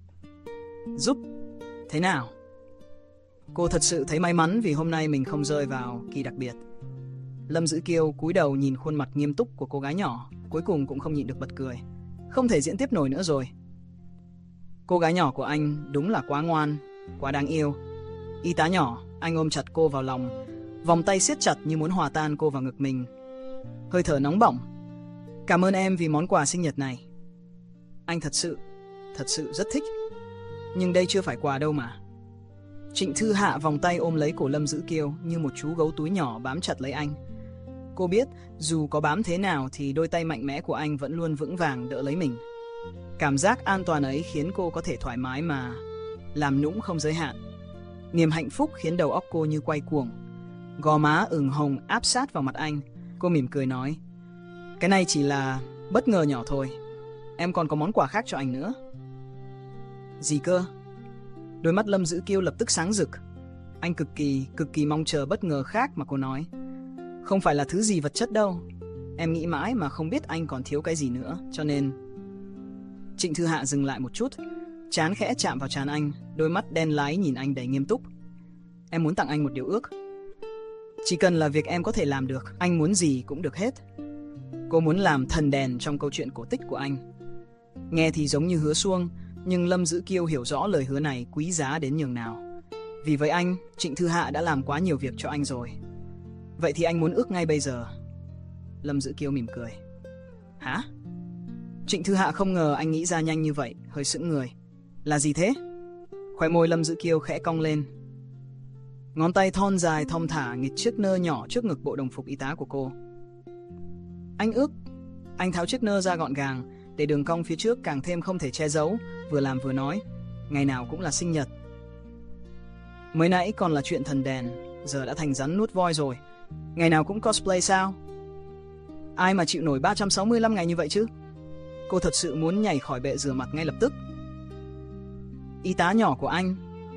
Giúp? Thế nào? Cô thật sự thấy may mắn vì hôm nay mình không rơi vào kỳ đặc biệt. Lâm Dữ Kiêu cúi đầu nhìn khuôn mặt nghiêm túc của cô gái nhỏ, cuối cùng cũng không nhịn được bật cười. Không thể diễn tiếp nổi nữa rồi. Cô gái nhỏ của anh đúng là quá ngoan, quá đáng yêu. Y tá nhỏ, anh ôm chặt cô vào lòng, vòng tay siết chặt như muốn hòa tan cô vào ngực mình. Hơi thở nóng bỏng. Cảm ơn em vì món quà sinh nhật này. Anh thật sự, thật sự rất thích. Nhưng đây chưa phải quà đâu mà. Trịnh Thư Hạ vòng tay ôm lấy cổ Lâm Dữ Kiêu như một chú gấu túi nhỏ bám chặt lấy anh. Cô biết dù có bám thế nào thì đôi tay mạnh mẽ của anh vẫn luôn vững vàng đỡ lấy mình. Cảm giác an toàn ấy khiến cô có thể thoải mái mà làm nũng không giới hạn. Niềm hạnh phúc khiến đầu óc cô như quay cuồng. Gò má ửng hồng áp sát vào mặt anh. Cô mỉm cười nói, cái này chỉ là bất ngờ nhỏ thôi. Em còn có món quà khác cho anh nữa. Gì cơ? Đôi mắt Lâm Dữ Kiêu lập tức sáng rực. Anh cực kỳ, cực kỳ mong chờ bất ngờ khác mà cô nói. Không phải là thứ gì vật chất đâu. Em nghĩ mãi mà không biết anh còn thiếu cái gì nữa, cho nên... Trịnh Thư Hạ dừng lại một chút, trán khẽ chạm vào trán anh, đôi mắt đen láy nhìn anh đầy nghiêm túc. Em muốn tặng anh một điều ước. Chỉ cần là việc em có thể làm được, anh muốn gì cũng được hết. Cô muốn làm thần đèn trong câu chuyện cổ tích của anh. Nghe thì giống như hứa suông, nhưng Lâm Dữ Kiêu hiểu rõ lời hứa này quý giá đến nhường nào. Vì với anh, Trịnh Thư Hạ đã làm quá nhiều việc cho anh rồi. Vậy thì anh muốn ước ngay bây giờ. Lâm Dữ Kiêu mỉm cười. Hả? Trịnh Thư Hạ không ngờ anh nghĩ ra nhanh như vậy, hơi sững người. Là gì thế? Khóe môi Lâm Dữ Kiêu khẽ cong lên. Ngón tay thon dài thong thả nghịch chiếc nơ nhỏ trước ngực bộ đồng phục y tá của cô. Anh ước. Anh tháo chiếc nơ ra gọn gàng, để đường cong phía trước càng thêm không thể che giấu, vừa làm vừa nói. Ngày nào cũng là sinh nhật. Mới nãy còn là chuyện thần đèn, giờ đã thành rắn nuốt voi rồi. Ngày nào cũng cosplay sao? Ai mà chịu nổi ba trăm sáu mươi lăm ngày như vậy chứ? Cô thật sự muốn nhảy khỏi bệ rửa mặt ngay lập tức. Y tá nhỏ của anh.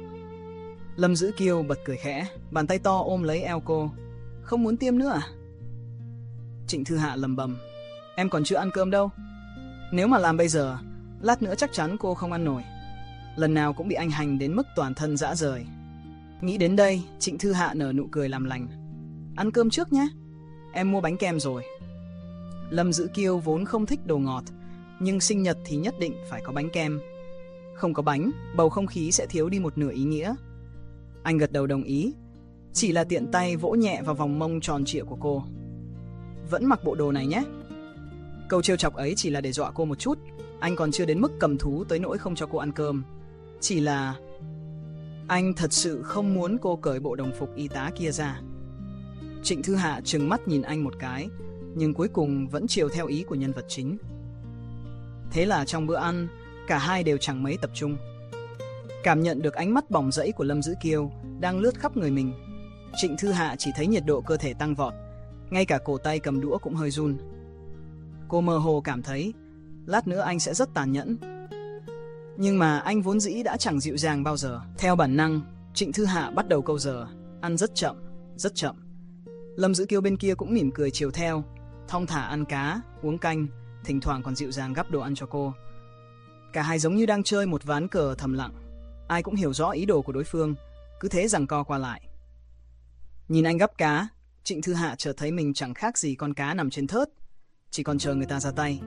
Lâm Dữ Kiêu bật cười khẽ, bàn tay to ôm lấy eo cô. Không muốn tiêm nữa à? Trịnh Thư Hạ lầm bầm. Em còn chưa ăn cơm đâu. Nếu mà làm bây giờ, lát nữa chắc chắn cô không ăn nổi. Lần nào cũng bị anh hành đến mức toàn thân rã rời. Nghĩ đến đây, Trịnh Thư Hạ nở nụ cười làm lành. Ăn cơm trước nhé. Em mua bánh kem rồi. Lâm Dữ Kiêu vốn không thích đồ ngọt, nhưng sinh nhật thì nhất định phải có bánh kem. Không có bánh, bầu không khí sẽ thiếu đi một nửa ý nghĩa. Anh gật đầu đồng ý, chỉ là tiện tay vỗ nhẹ vào vòng mông tròn trịa của cô. Vẫn mặc bộ đồ này nhé. Câu trêu chọc ấy chỉ là để dọa cô một chút. Anh còn chưa đến mức cầm thú tới nỗi không cho cô ăn cơm. Chỉ là anh thật sự không muốn cô cởi bộ đồng phục y tá kia ra. Trịnh Thư Hạ trừng mắt nhìn anh một cái, nhưng cuối cùng vẫn chiều theo ý của nhân vật chính. Thế là trong bữa ăn, cả hai đều chẳng mấy tập trung. Cảm nhận được ánh mắt bỏng rẫy của Lâm Dữ Kiêu đang lướt khắp người mình, Trịnh Thư Hạ chỉ thấy nhiệt độ cơ thể tăng vọt, ngay cả cổ tay cầm đũa cũng hơi run. Cô mơ hồ cảm thấy lát nữa anh sẽ rất tàn nhẫn. Nhưng mà anh vốn dĩ đã chẳng dịu dàng bao giờ. Theo bản năng, Trịnh Thư Hạ bắt đầu câu giờ, ăn rất chậm, rất chậm. Lâm Dữ Kiêu bên kia cũng mỉm cười chiều theo, thong thả ăn cá, uống canh, thỉnh thoảng còn dịu dàng gắp đồ ăn cho cô. Cả hai giống như đang chơi một ván cờ thầm lặng. Ai cũng hiểu rõ ý đồ của đối phương, cứ thế giằng co qua lại. Nhìn anh gắp cá, Trịnh Thư Hạ chợt thấy mình chẳng khác gì con cá nằm trên thớt, chỉ còn chờ người ta ra tay.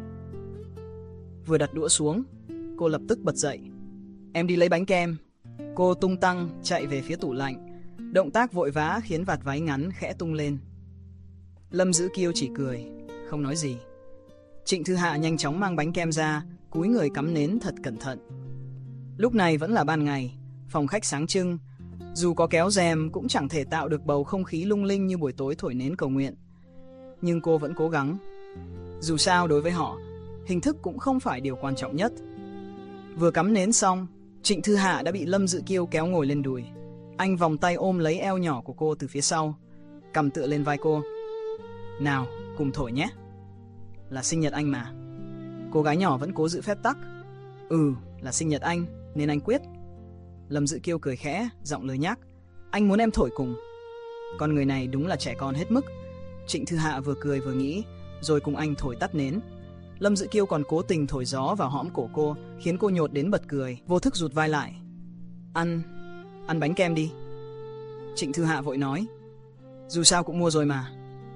Vừa đặt đũa xuống, cô lập tức bật dậy. Em đi lấy bánh kem. Cô tung tăng chạy về phía tủ lạnh, động tác vội vã khiến vạt váy ngắn khẽ tung lên. Lâm Dữ Kiêu chỉ cười, không nói gì. Trịnh Thư Hạ nhanh chóng mang bánh kem ra, cúi người cắm nến thật cẩn thận. Lúc này vẫn là ban ngày, phòng khách sáng trưng, dù có kéo rèm cũng chẳng thể tạo được bầu không khí lung linh như buổi tối thổi nến cầu nguyện. Nhưng cô vẫn cố gắng. Dù sao đối với họ, hình thức cũng không phải điều quan trọng nhất. Vừa cắm nến xong, Trịnh Thư Hạ đã bị Lâm Dữ Kiêu kéo ngồi lên đùi. Anh vòng tay ôm lấy eo nhỏ của cô từ phía sau, cầm tựa lên vai cô. Nào, cùng thổi nhé. Là sinh nhật anh mà. Cô gái nhỏ vẫn cố giữ phép tắc. Ừ, là sinh nhật anh, nên anh quyết. Lâm Dữ Kiêu cười khẽ, giọng lười nhác. Anh muốn em thổi cùng. Con người này đúng là trẻ con hết mức. Trịnh Thư Hạ vừa cười vừa nghĩ, rồi cùng anh thổi tắt nến. Lâm Dữ Kiêu còn cố tình thổi gió vào hõm cổ cô, khiến cô nhột đến bật cười, vô thức rụt vai lại. Ăn, ăn bánh kem đi. Trịnh Thư Hạ vội nói. Dù sao cũng mua rồi mà.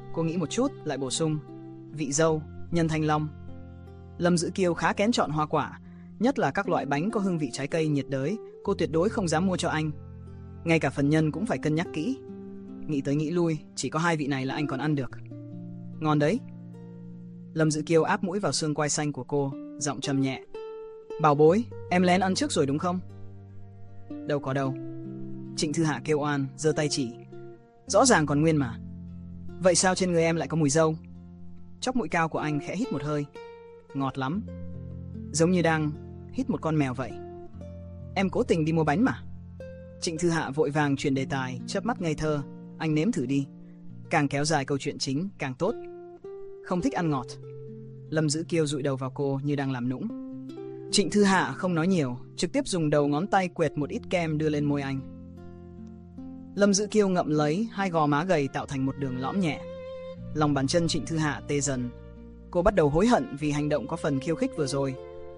Cô nghĩ một chút, lại bổ sung, vị dâu, nhân thanh long. Lâm Dữ Kiêu khá kén chọn hoa quả, nhất là các loại bánh có hương vị trái cây nhiệt đới, cô tuyệt đối không dám mua cho anh. Ngay cả phần nhân cũng phải cân nhắc kỹ. Nghĩ tới nghĩ lui, chỉ có hai vị này là anh còn ăn được. Ngon đấy. Lâm Dữ Kiêu áp mũi vào xương quai xanh của cô, giọng trầm nhẹ. Bảo bối, em lén ăn trước rồi đúng không? Đâu có đâu. Trịnh Thư Hạ kêu oan, giơ tay chỉ. Rõ ràng còn nguyên mà. Vậy sao trên người em lại có mùi dâu? Chóp mũi cao của anh khẽ hít một hơi. Ngọt lắm. Giống như đang hít một con mèo vậy. Em cố tình đi mua bánh mà. Trịnh Thư Hạ vội vàng chuyển đề tài, chớp mắt ngây thơ. Anh nếm thử đi. Càng kéo dài câu chuyện chính càng tốt. Không thích ăn ngọt. Lâm Dữ Kiêu dụi đầu vào cô như đang làm nũng. Trịnh Thư Hạ không nói nhiều, trực tiếp dùng đầu ngón tay quệt một ít kem đưa lên môi anh. Lâm Dữ Kiêu ngậm lấy, hai gò má gầy tạo thành một đường lõm nhẹ. Lòng bàn chân Trịnh Thư Hạ tê dần. Cô bắt đầu hối hận vì hành động có phần khiêu khích vừa rồi.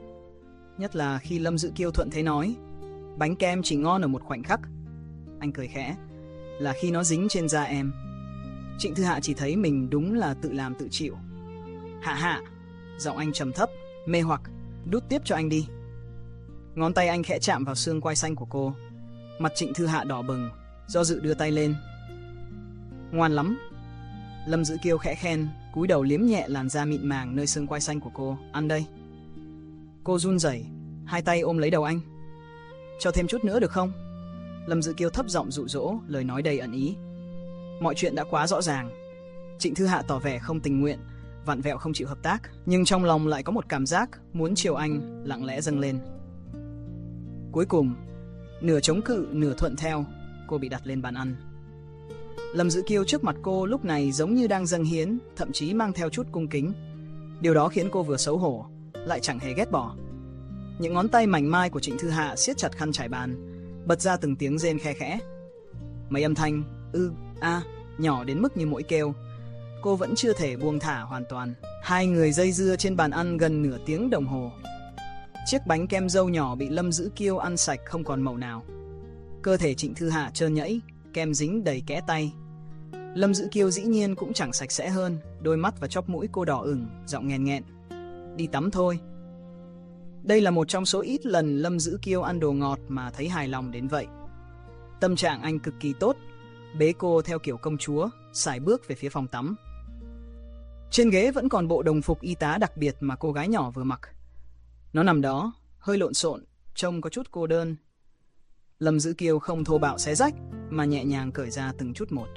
Nhất là khi Lâm Dữ Kiêu thuận thế nói, bánh kem chỉ ngon ở một khoảnh khắc. Anh cười khẽ, là khi nó dính trên da em. Trịnh Thư Hạ chỉ thấy mình đúng là tự làm tự chịu. Hạ hạ, giọng anh trầm thấp, mê hoặc, đút tiếp cho anh đi. Ngón tay anh khẽ chạm vào xương quai xanh của cô. Mặt Trịnh Thư Hạ đỏ bừng, do dự đưa tay lên. Ngoan lắm. Lâm Dữ Kiêu khẽ khen, cúi đầu liếm nhẹ làn da mịn màng nơi xương quai xanh của cô. Ăn đây. Cô run rẩy, hai tay ôm lấy đầu anh. Cho thêm chút nữa được không? Lâm Dữ Kiêu thấp giọng dụ dỗ, lời nói đầy ẩn ý. Mọi chuyện đã quá rõ ràng. Trịnh Thư Hạ tỏ vẻ không tình nguyện, vặn vẹo không chịu hợp tác, nhưng trong lòng lại có một cảm giác muốn chiều anh lặng lẽ dâng lên. Cuối cùng, nửa chống cự nửa thuận theo, cô bị đặt lên bàn ăn. Lâm Dữ Kiêu trước mặt cô lúc này giống như đang dâng hiến, thậm chí mang theo chút cung kính. Điều đó khiến cô vừa xấu hổ, lại chẳng hề ghét bỏ. Những ngón tay mảnh mai của Trịnh Thư Hạ siết chặt khăn trải bàn, bật ra từng tiếng rên khe khẽ. Mấy âm thanh ư, a, nhỏ đến mức như mũi kêu. Cô vẫn chưa thể buông thả hoàn toàn. Hai người dây dưa trên bàn ăn gần nửa tiếng đồng hồ. Chiếc bánh kem dâu nhỏ bị Lâm Dữ Kiêu ăn sạch không còn màu nào. Cơ thể Trịnh Thư Hạ trơn nhẫy, kem dính đầy kẽ tay. Lâm Dữ Kiêu dĩ nhiên cũng chẳng sạch sẽ hơn, đôi mắt và chóp mũi cô đỏ ửng, giọng nghẹn nghẹn. Đi tắm thôi. Đây là một trong số ít lần Lâm Dữ Kiêu ăn đồ ngọt mà thấy hài lòng đến vậy. Tâm trạng anh cực kỳ tốt, bế cô theo kiểu công chúa, sải bước về phía phòng tắm. Trên ghế vẫn còn bộ đồng phục y tá đặc biệt mà cô gái nhỏ vừa mặc. Nó nằm đó, hơi lộn xộn, trông có chút cô đơn. Lâm Dữ Kiêu không thô bạo xé rách, mà nhẹ nhàng cởi ra từng chút một.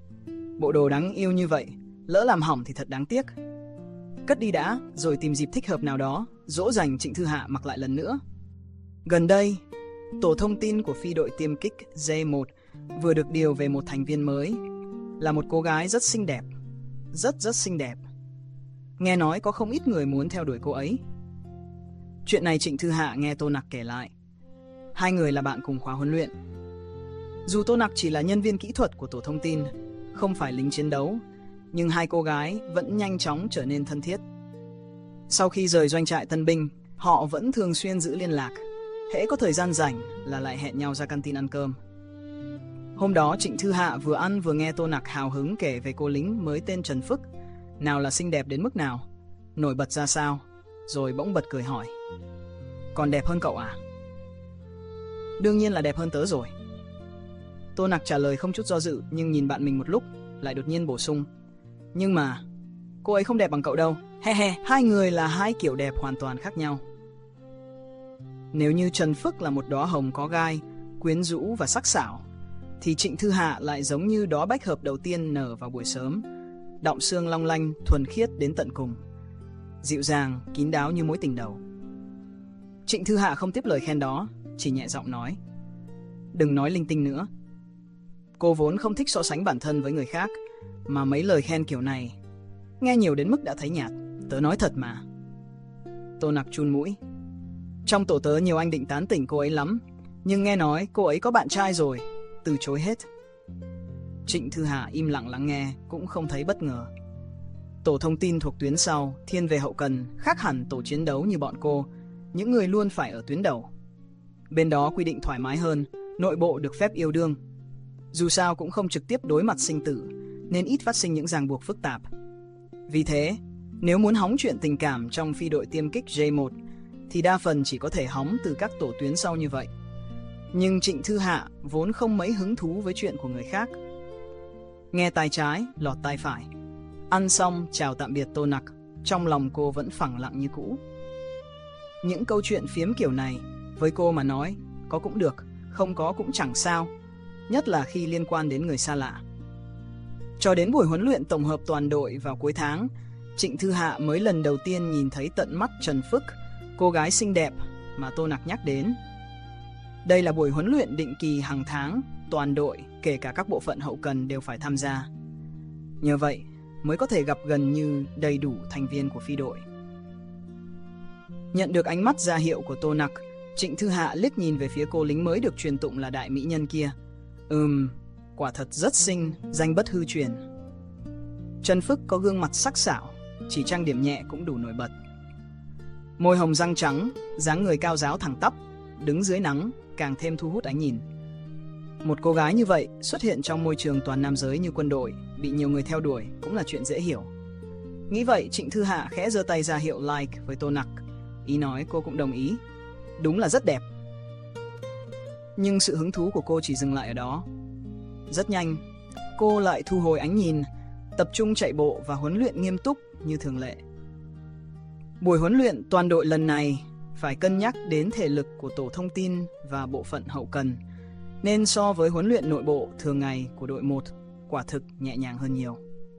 Bộ đồ đáng yêu như vậy, lỡ làm hỏng thì thật đáng tiếc. Cất đi đã, rồi tìm dịp thích hợp nào đó, dỗ dành Trịnh Thư Hạ mặc lại lần nữa. Gần đây, tổ thông tin của phi đội tiêm kích J một vừa được điều về một thành viên mới, là một cô gái rất xinh đẹp, rất rất xinh đẹp. Nghe nói có không ít người muốn theo đuổi cô ấy. Chuyện này Trịnh Thư Hạ nghe Tô Nặc kể lại. Hai người là bạn cùng khóa huấn luyện. Dù Tô Nặc chỉ là nhân viên kỹ thuật của tổ thông tin, không phải lính chiến đấu, nhưng hai cô gái vẫn nhanh chóng trở nên thân thiết. Sau khi rời doanh trại tân binh, họ vẫn thường xuyên giữ liên lạc. Hễ có thời gian rảnh là lại hẹn nhau ra canteen ăn cơm. Hôm đó Trịnh Thư Hạ vừa ăn vừa nghe Tô Nặc hào hứng kể về cô lính mới tên Trần Phức, nào là xinh đẹp đến mức nào, nổi bật ra sao, rồi bỗng bật cười hỏi. Còn đẹp hơn cậu à? Đương nhiên là đẹp hơn tớ rồi. Tô Nặc trả lời không chút do dự, nhưng nhìn bạn mình một lúc, lại đột nhiên bổ sung. Nhưng mà, cô ấy không đẹp bằng cậu đâu. He he, hai người là hai kiểu đẹp hoàn toàn khác nhau. Nếu như Trần Phức là một đóa hồng có gai, quyến rũ và sắc sảo, thì Trịnh Thư Hạ lại giống như đóa bách hợp đầu tiên nở vào buổi sớm, đọng xương long lanh, thuần khiết đến tận cùng, dịu dàng, kín đáo như mối tình đầu. Trịnh Thư Hạ không tiếp lời khen đó, chỉ nhẹ giọng nói. Đừng nói linh tinh nữa. Cô vốn không thích so sánh bản thân với người khác, mà mấy lời khen kiểu này, nghe nhiều đến mức đã thấy nhạt. Tớ nói thật mà. Tô Nặc chun mũi. Trong tổ tớ nhiều anh định tán tỉnh cô ấy lắm, nhưng nghe nói cô ấy có bạn trai rồi, từ chối hết. Trịnh Thư Hạ im lặng lắng nghe, cũng không thấy bất ngờ. Tổ thông tin thuộc tuyến sau, thiên về hậu cần, khác hẳn tổ chiến đấu như bọn cô, những người luôn phải ở tuyến đầu. Bên đó quy định thoải mái hơn, nội bộ được phép yêu đương. Dù sao cũng không trực tiếp đối mặt sinh tử, nên ít phát sinh những ràng buộc phức tạp. Vì thế, nếu muốn hóng chuyện tình cảm trong phi đội tiêm kích J một thì đa phần chỉ có thể hóng từ các tổ tuyến sau như vậy. Nhưng Trịnh Thư Hạ vốn không mấy hứng thú với chuyện của người khác. Nghe tai trái, lọt tai phải. Ăn xong chào tạm biệt Tô Nặc, trong lòng cô vẫn phẳng lặng như cũ. Những câu chuyện phiếm kiểu này với cô mà nói, có cũng được, không có cũng chẳng sao, nhất là khi liên quan đến người xa lạ. Cho đến buổi huấn luyện tổng hợp toàn đội vào cuối tháng, Trịnh Thư Hạ mới lần đầu tiên nhìn thấy tận mắt Trần Phức, cô gái xinh đẹp mà Tô Nặc nhắc đến. Đây là buổi huấn luyện định kỳ hàng tháng, toàn đội, kể cả các bộ phận hậu cần đều phải tham gia. Nhờ vậy mới có thể gặp gần như đầy đủ thành viên của phi đội. Nhận được ánh mắt ra hiệu của Tô Nặc, Trịnh Thư Hạ liếc nhìn về phía cô lính mới được truyền tụng là đại mỹ nhân kia. Ừm, quả thật rất xinh, danh bất hư truyền. Trần Phức có gương mặt sắc sảo, chỉ trang điểm nhẹ cũng đủ nổi bật. Môi hồng răng trắng, dáng người cao ráo thẳng tắp, đứng dưới nắng càng thêm thu hút ánh nhìn. Một cô gái như vậy xuất hiện trong môi trường toàn nam giới như quân đội, bị nhiều người theo đuổi cũng là chuyện dễ hiểu. Nghĩ vậy, Trịnh Thư Hạ khẽ giơ tay ra hiệu like với Tô Nặc, ý nói cô cũng đồng ý. Đúng là rất đẹp. Nhưng sự hứng thú của cô chỉ dừng lại ở đó. Rất nhanh, cô lại thu hồi ánh nhìn, tập trung chạy bộ và huấn luyện nghiêm túc như thường lệ. Buổi huấn luyện toàn đội lần này phải cân nhắc đến thể lực của tổ thông tin và bộ phận hậu cần, nên so với huấn luyện nội bộ thường ngày của đội một, quả thực nhẹ nhàng hơn nhiều.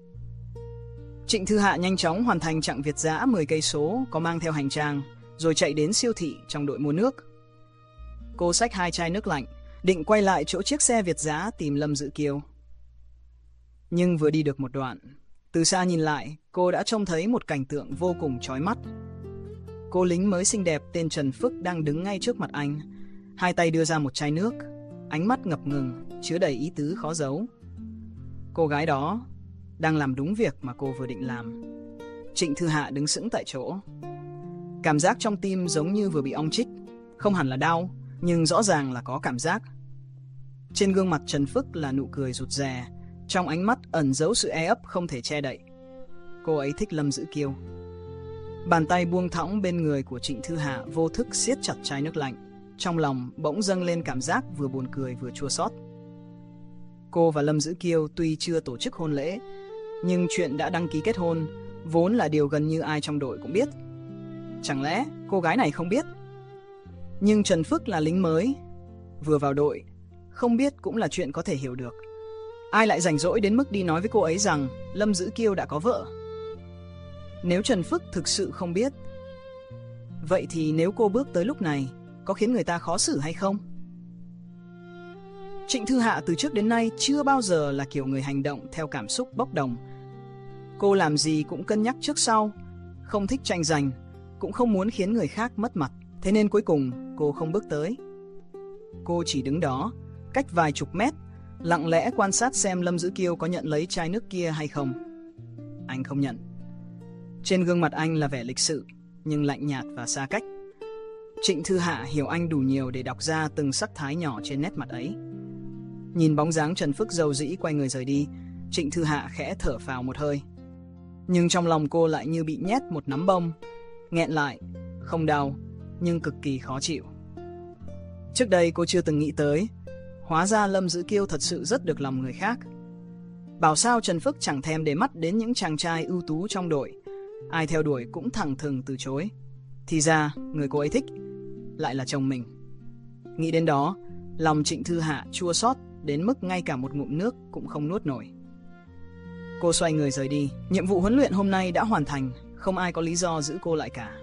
Trịnh Thư Hạ nhanh chóng hoàn thành chặng việt dã mười cây số có mang theo hành trang, rồi chạy đến siêu thị trong đội mua nước. Cô xách hai chai nước lạnh, định quay lại chỗ chiếc xe việt dã tìm Lâm Dữ Kiêu. Nhưng vừa đi được một đoạn, từ xa nhìn lại, cô đã trông thấy một cảnh tượng vô cùng chói mắt. Cô lính mới xinh đẹp tên Trần Phức đang đứng ngay trước mặt anh, hai tay đưa ra một chai nước, ánh mắt ngập ngừng, chứa đầy ý tứ khó giấu. Cô gái đó đang làm đúng việc mà cô vừa định làm. Trịnh Thư Hạ đứng sững tại chỗ. Cảm giác trong tim giống như vừa bị ong chích, không hẳn là đau, nhưng rõ ràng là có cảm giác. Trên gương mặt Trần Phức là nụ cười rụt rè, trong ánh mắt ẩn giấu sự e ấp không thể che đậy. Cô ấy thích Lâm Dữ Kiêu. Bàn tay buông thõng bên người của Trịnh Thư Hạ vô thức siết chặt chai nước lạnh, trong lòng bỗng dâng lên cảm giác vừa buồn cười vừa chua xót. Cô và Lâm Dữ Kiêu tuy chưa tổ chức hôn lễ, nhưng chuyện đã đăng ký kết hôn vốn là điều gần như ai trong đội cũng biết. Chẳng lẽ cô gái này không biết? Nhưng Trần Phức là lính mới, vừa vào đội, không biết cũng là chuyện có thể hiểu được. Ai lại rảnh rỗi đến mức đi nói với cô ấy rằng Lâm Dữ Kiêu đã có vợ? Nếu Trần Phức thực sự không biết, vậy thì nếu cô bước tới lúc này, có khiến người ta khó xử hay không? Trịnh Thư Hạ từ trước đến nay chưa bao giờ là kiểu người hành động theo cảm xúc bốc đồng. Cô làm gì cũng cân nhắc trước sau, không thích tranh giành, cũng không muốn khiến người khác mất mặt. Thế nên cuối cùng cô không bước tới. Cô chỉ đứng đó, cách vài chục mét, lặng lẽ quan sát xem Lâm Dữ Kiêu có nhận lấy chai nước kia hay không. Anh không nhận. Trên gương mặt anh là vẻ lịch sự, nhưng lạnh nhạt và xa cách. Trịnh Thư Hạ hiểu anh đủ nhiều để đọc ra từng sắc thái nhỏ trên nét mặt ấy. Nhìn bóng dáng Trần Phức rầu rĩ quay người rời đi, Trịnh Thư Hạ khẽ thở phào một hơi. Nhưng trong lòng cô lại như bị nhét một nắm bông, nghẹn lại, không đau, nhưng cực kỳ khó chịu. Trước đây cô chưa từng nghĩ tới, hóa ra Lâm Dữ Kiêu thật sự rất được lòng người khác. Bảo sao Trần Phức chẳng thèm để mắt đến những chàng trai ưu tú trong đội, ai theo đuổi cũng thẳng thừng từ chối. Thì ra người cô ấy thích lại là chồng mình. Nghĩ đến đó, lòng Trịnh Thư Hạ chua xót đến mức ngay cả một ngụm nước cũng không nuốt nổi. Cô xoay người rời đi. Nhiệm vụ huấn luyện hôm nay đã hoàn thành, không ai có lý do giữ cô lại cả.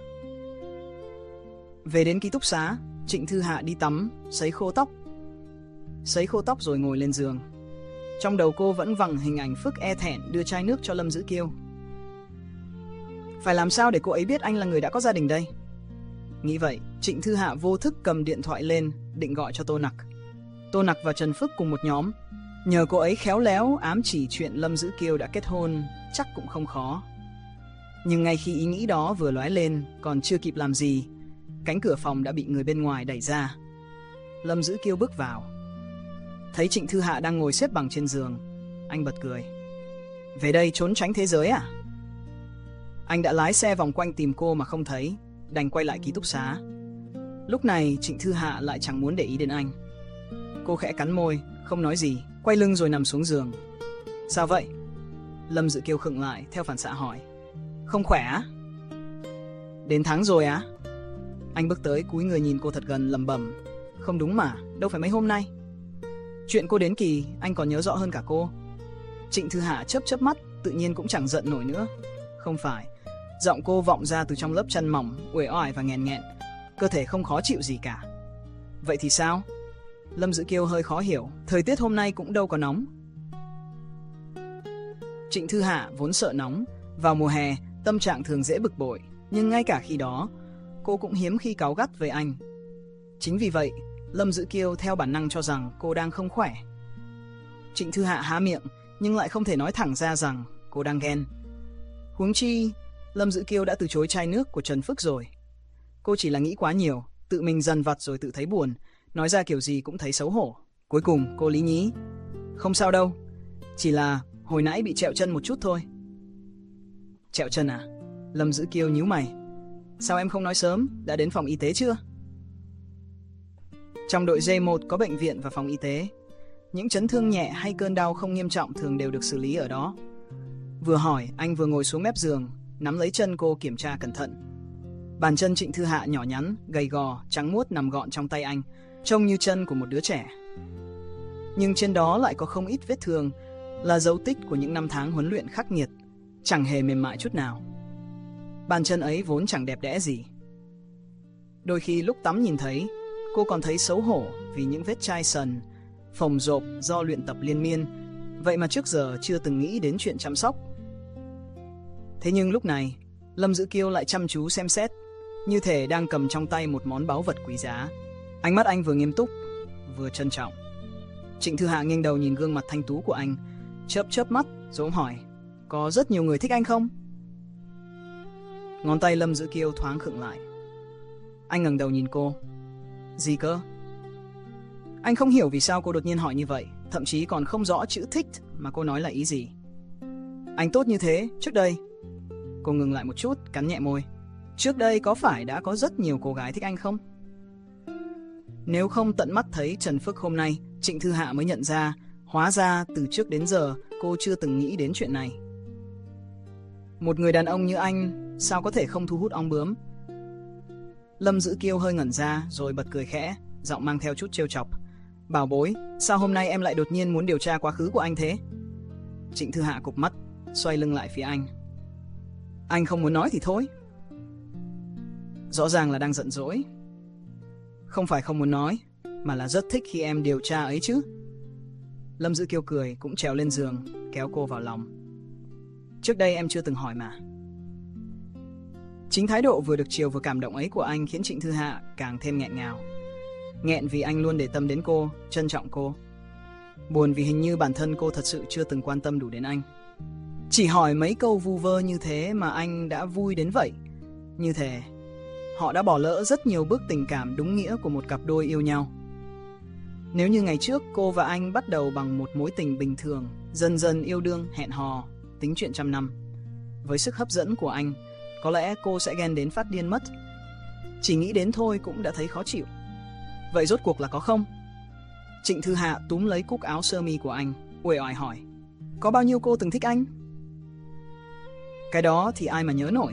Về đến ký túc xá, Trịnh Thư Hạ đi tắm, sấy khô tóc. Sấy khô tóc rồi ngồi lên giường. Trong đầu cô vẫn vằng hình ảnh Phức e thẹn đưa chai nước cho Lâm Dữ Kiêu. Phải làm sao để cô ấy biết anh là người đã có gia đình đây? Nghĩ vậy, Trịnh Thư Hạ vô thức cầm điện thoại lên, định gọi cho Tô Nặc. Tô Nặc và Trần Phức cùng một nhóm. Nhờ cô ấy khéo léo ám chỉ chuyện Lâm Dữ Kiêu đã kết hôn, chắc cũng không khó. Nhưng ngay khi ý nghĩ đó vừa lóe lên, còn chưa kịp làm gì, cánh cửa phòng đã bị người bên ngoài đẩy ra. Lâm Dữ Kiêu bước vào. Thấy Trịnh Thư Hạ đang ngồi xếp bằng trên giường, anh bật cười. Về đây trốn tránh thế giới à? Anh đã lái xe vòng quanh tìm cô mà không thấy, đành quay lại ký túc xá. Lúc này Trịnh Thư Hạ lại chẳng muốn để ý đến anh. Cô khẽ cắn môi, không nói gì, quay lưng rồi nằm xuống giường. Sao vậy? Lâm Dự Kiêu khựng lại, theo phản xạ hỏi. Không khỏe á? Đến tháng rồi á? Anh bước tới cúi người nhìn cô thật gần, lẩm bẩm. Không đúng mà, đâu phải mấy hôm nay. Chuyện cô đến kỳ, anh còn nhớ rõ hơn cả cô. Trịnh Thư Hạ chớp chớp mắt, tự nhiên cũng chẳng giận nổi nữa. Không phải. Giọng cô vọng ra từ trong lớp chăn mỏng, uể oải và nghẹn nghẹn. Cơ thể không khó chịu gì cả. Vậy thì sao? Lâm Dự Kiêu hơi khó hiểu. Thời tiết hôm nay cũng đâu có nóng. Trịnh Thư Hạ vốn sợ nóng. Vào mùa hè, tâm trạng thường dễ bực bội. Nhưng ngay cả khi đó, cô cũng hiếm khi cáu gắt với anh. Chính vì vậy, Lâm Dự Kiêu theo bản năng cho rằng cô đang không khỏe. Trịnh Thư Hạ há miệng, nhưng lại không thể nói thẳng ra rằng cô đang ghen. Huống chi, Lâm Dự Kiêu đã từ chối chai nước của Trần Phước rồi. Cô chỉ là nghĩ quá nhiều, tự mình dằn vặt rồi tự thấy buồn, nói ra kiểu gì cũng thấy xấu hổ. Cuối cùng cô lý nhí. Không sao đâu, chỉ là hồi nãy bị trẹo chân một chút thôi. Trẹo chân à? Lâm Dự Kiêu nhíu mày. Sao em không nói sớm, đã đến phòng y tế chưa? Trong đội J một có bệnh viện và phòng y tế. Những chấn thương nhẹ hay cơn đau không nghiêm trọng thường đều được xử lý ở đó. Vừa hỏi, anh vừa ngồi xuống mép giường, nắm lấy chân cô kiểm tra cẩn thận. Bàn chân Trịnh Thư Hạ nhỏ nhắn, gầy gò, trắng muốt nằm gọn trong tay anh, trông như chân của một đứa trẻ. Nhưng trên đó lại có không ít vết thương, là dấu tích của những năm tháng huấn luyện khắc nghiệt, chẳng hề mềm mại chút nào. Bàn chân ấy vốn chẳng đẹp đẽ gì. Đôi khi lúc tắm nhìn thấy, cô còn thấy xấu hổ vì những vết chai sần, phồng rộp do luyện tập liên miên, vậy mà trước giờ chưa từng nghĩ đến chuyện chăm sóc. Thế nhưng lúc này, Lâm Dự Kiêu lại chăm chú xem xét, như thể đang cầm trong tay một món báu vật quý giá. Ánh mắt anh vừa nghiêm túc, vừa trân trọng. Trịnh Thư Hạ nghiêng đầu nhìn gương mặt thanh tú của anh, chớp chớp mắt rồi hỏi, có rất nhiều người thích anh không? Ngón tay Lâm Dự Kiêu thoáng khựng lại. Anh ngẩng đầu nhìn cô. Gì cơ? Anh không hiểu vì sao cô đột nhiên hỏi như vậy, thậm chí còn không rõ chữ thích mà cô nói là ý gì. Anh tốt như thế, trước đây. Cô ngừng lại một chút, cắn nhẹ môi. Trước đây có phải đã có rất nhiều cô gái thích anh không? Nếu không tận mắt thấy Trần Phước hôm nay, Trịnh Thư Hạ mới nhận ra, hóa ra từ trước đến giờ cô chưa từng nghĩ đến chuyện này. Một người đàn ông như anh sao có thể không thu hút ong bướm? Lâm Dự Kiêu hơi ngẩn ra rồi bật cười khẽ, giọng mang theo chút trêu chọc. Bảo bối, sao hôm nay em lại đột nhiên muốn điều tra quá khứ của anh thế? Trịnh Thư Hạ cụp mắt, xoay lưng lại phía anh. Anh không muốn nói thì thôi. Rõ ràng là đang giận dỗi. Không phải không muốn nói, mà là rất thích khi em điều tra ấy chứ. Lâm Dự Kiêu cười, cũng trèo lên giường, kéo cô vào lòng. Trước đây em chưa từng hỏi mà. Chính thái độ vừa được chiều vừa cảm động ấy của anh khiến Trịnh Thư Hạ càng thêm nghẹn ngào. Nghẹn vì anh luôn để tâm đến cô, trân trọng cô. Buồn vì hình như bản thân cô thật sự chưa từng quan tâm đủ đến anh. Chỉ hỏi mấy câu vu vơ như thế mà anh đã vui đến vậy. Như thế, họ đã bỏ lỡ rất nhiều bước tình cảm đúng nghĩa của một cặp đôi yêu nhau. Nếu như ngày trước cô và anh bắt đầu bằng một mối tình bình thường, dần dần yêu đương, hẹn hò, tính chuyện trăm năm, với sức hấp dẫn của anh, có lẽ cô sẽ ghen đến phát điên mất. Chỉ nghĩ đến thôi cũng đã thấy khó chịu. Vậy rốt cuộc là có không? Trịnh Thư Hạ túm lấy cúc áo sơ mi của anh, uể oải hỏi. Có bao nhiêu cô từng thích anh? Cái đó thì ai mà nhớ nổi.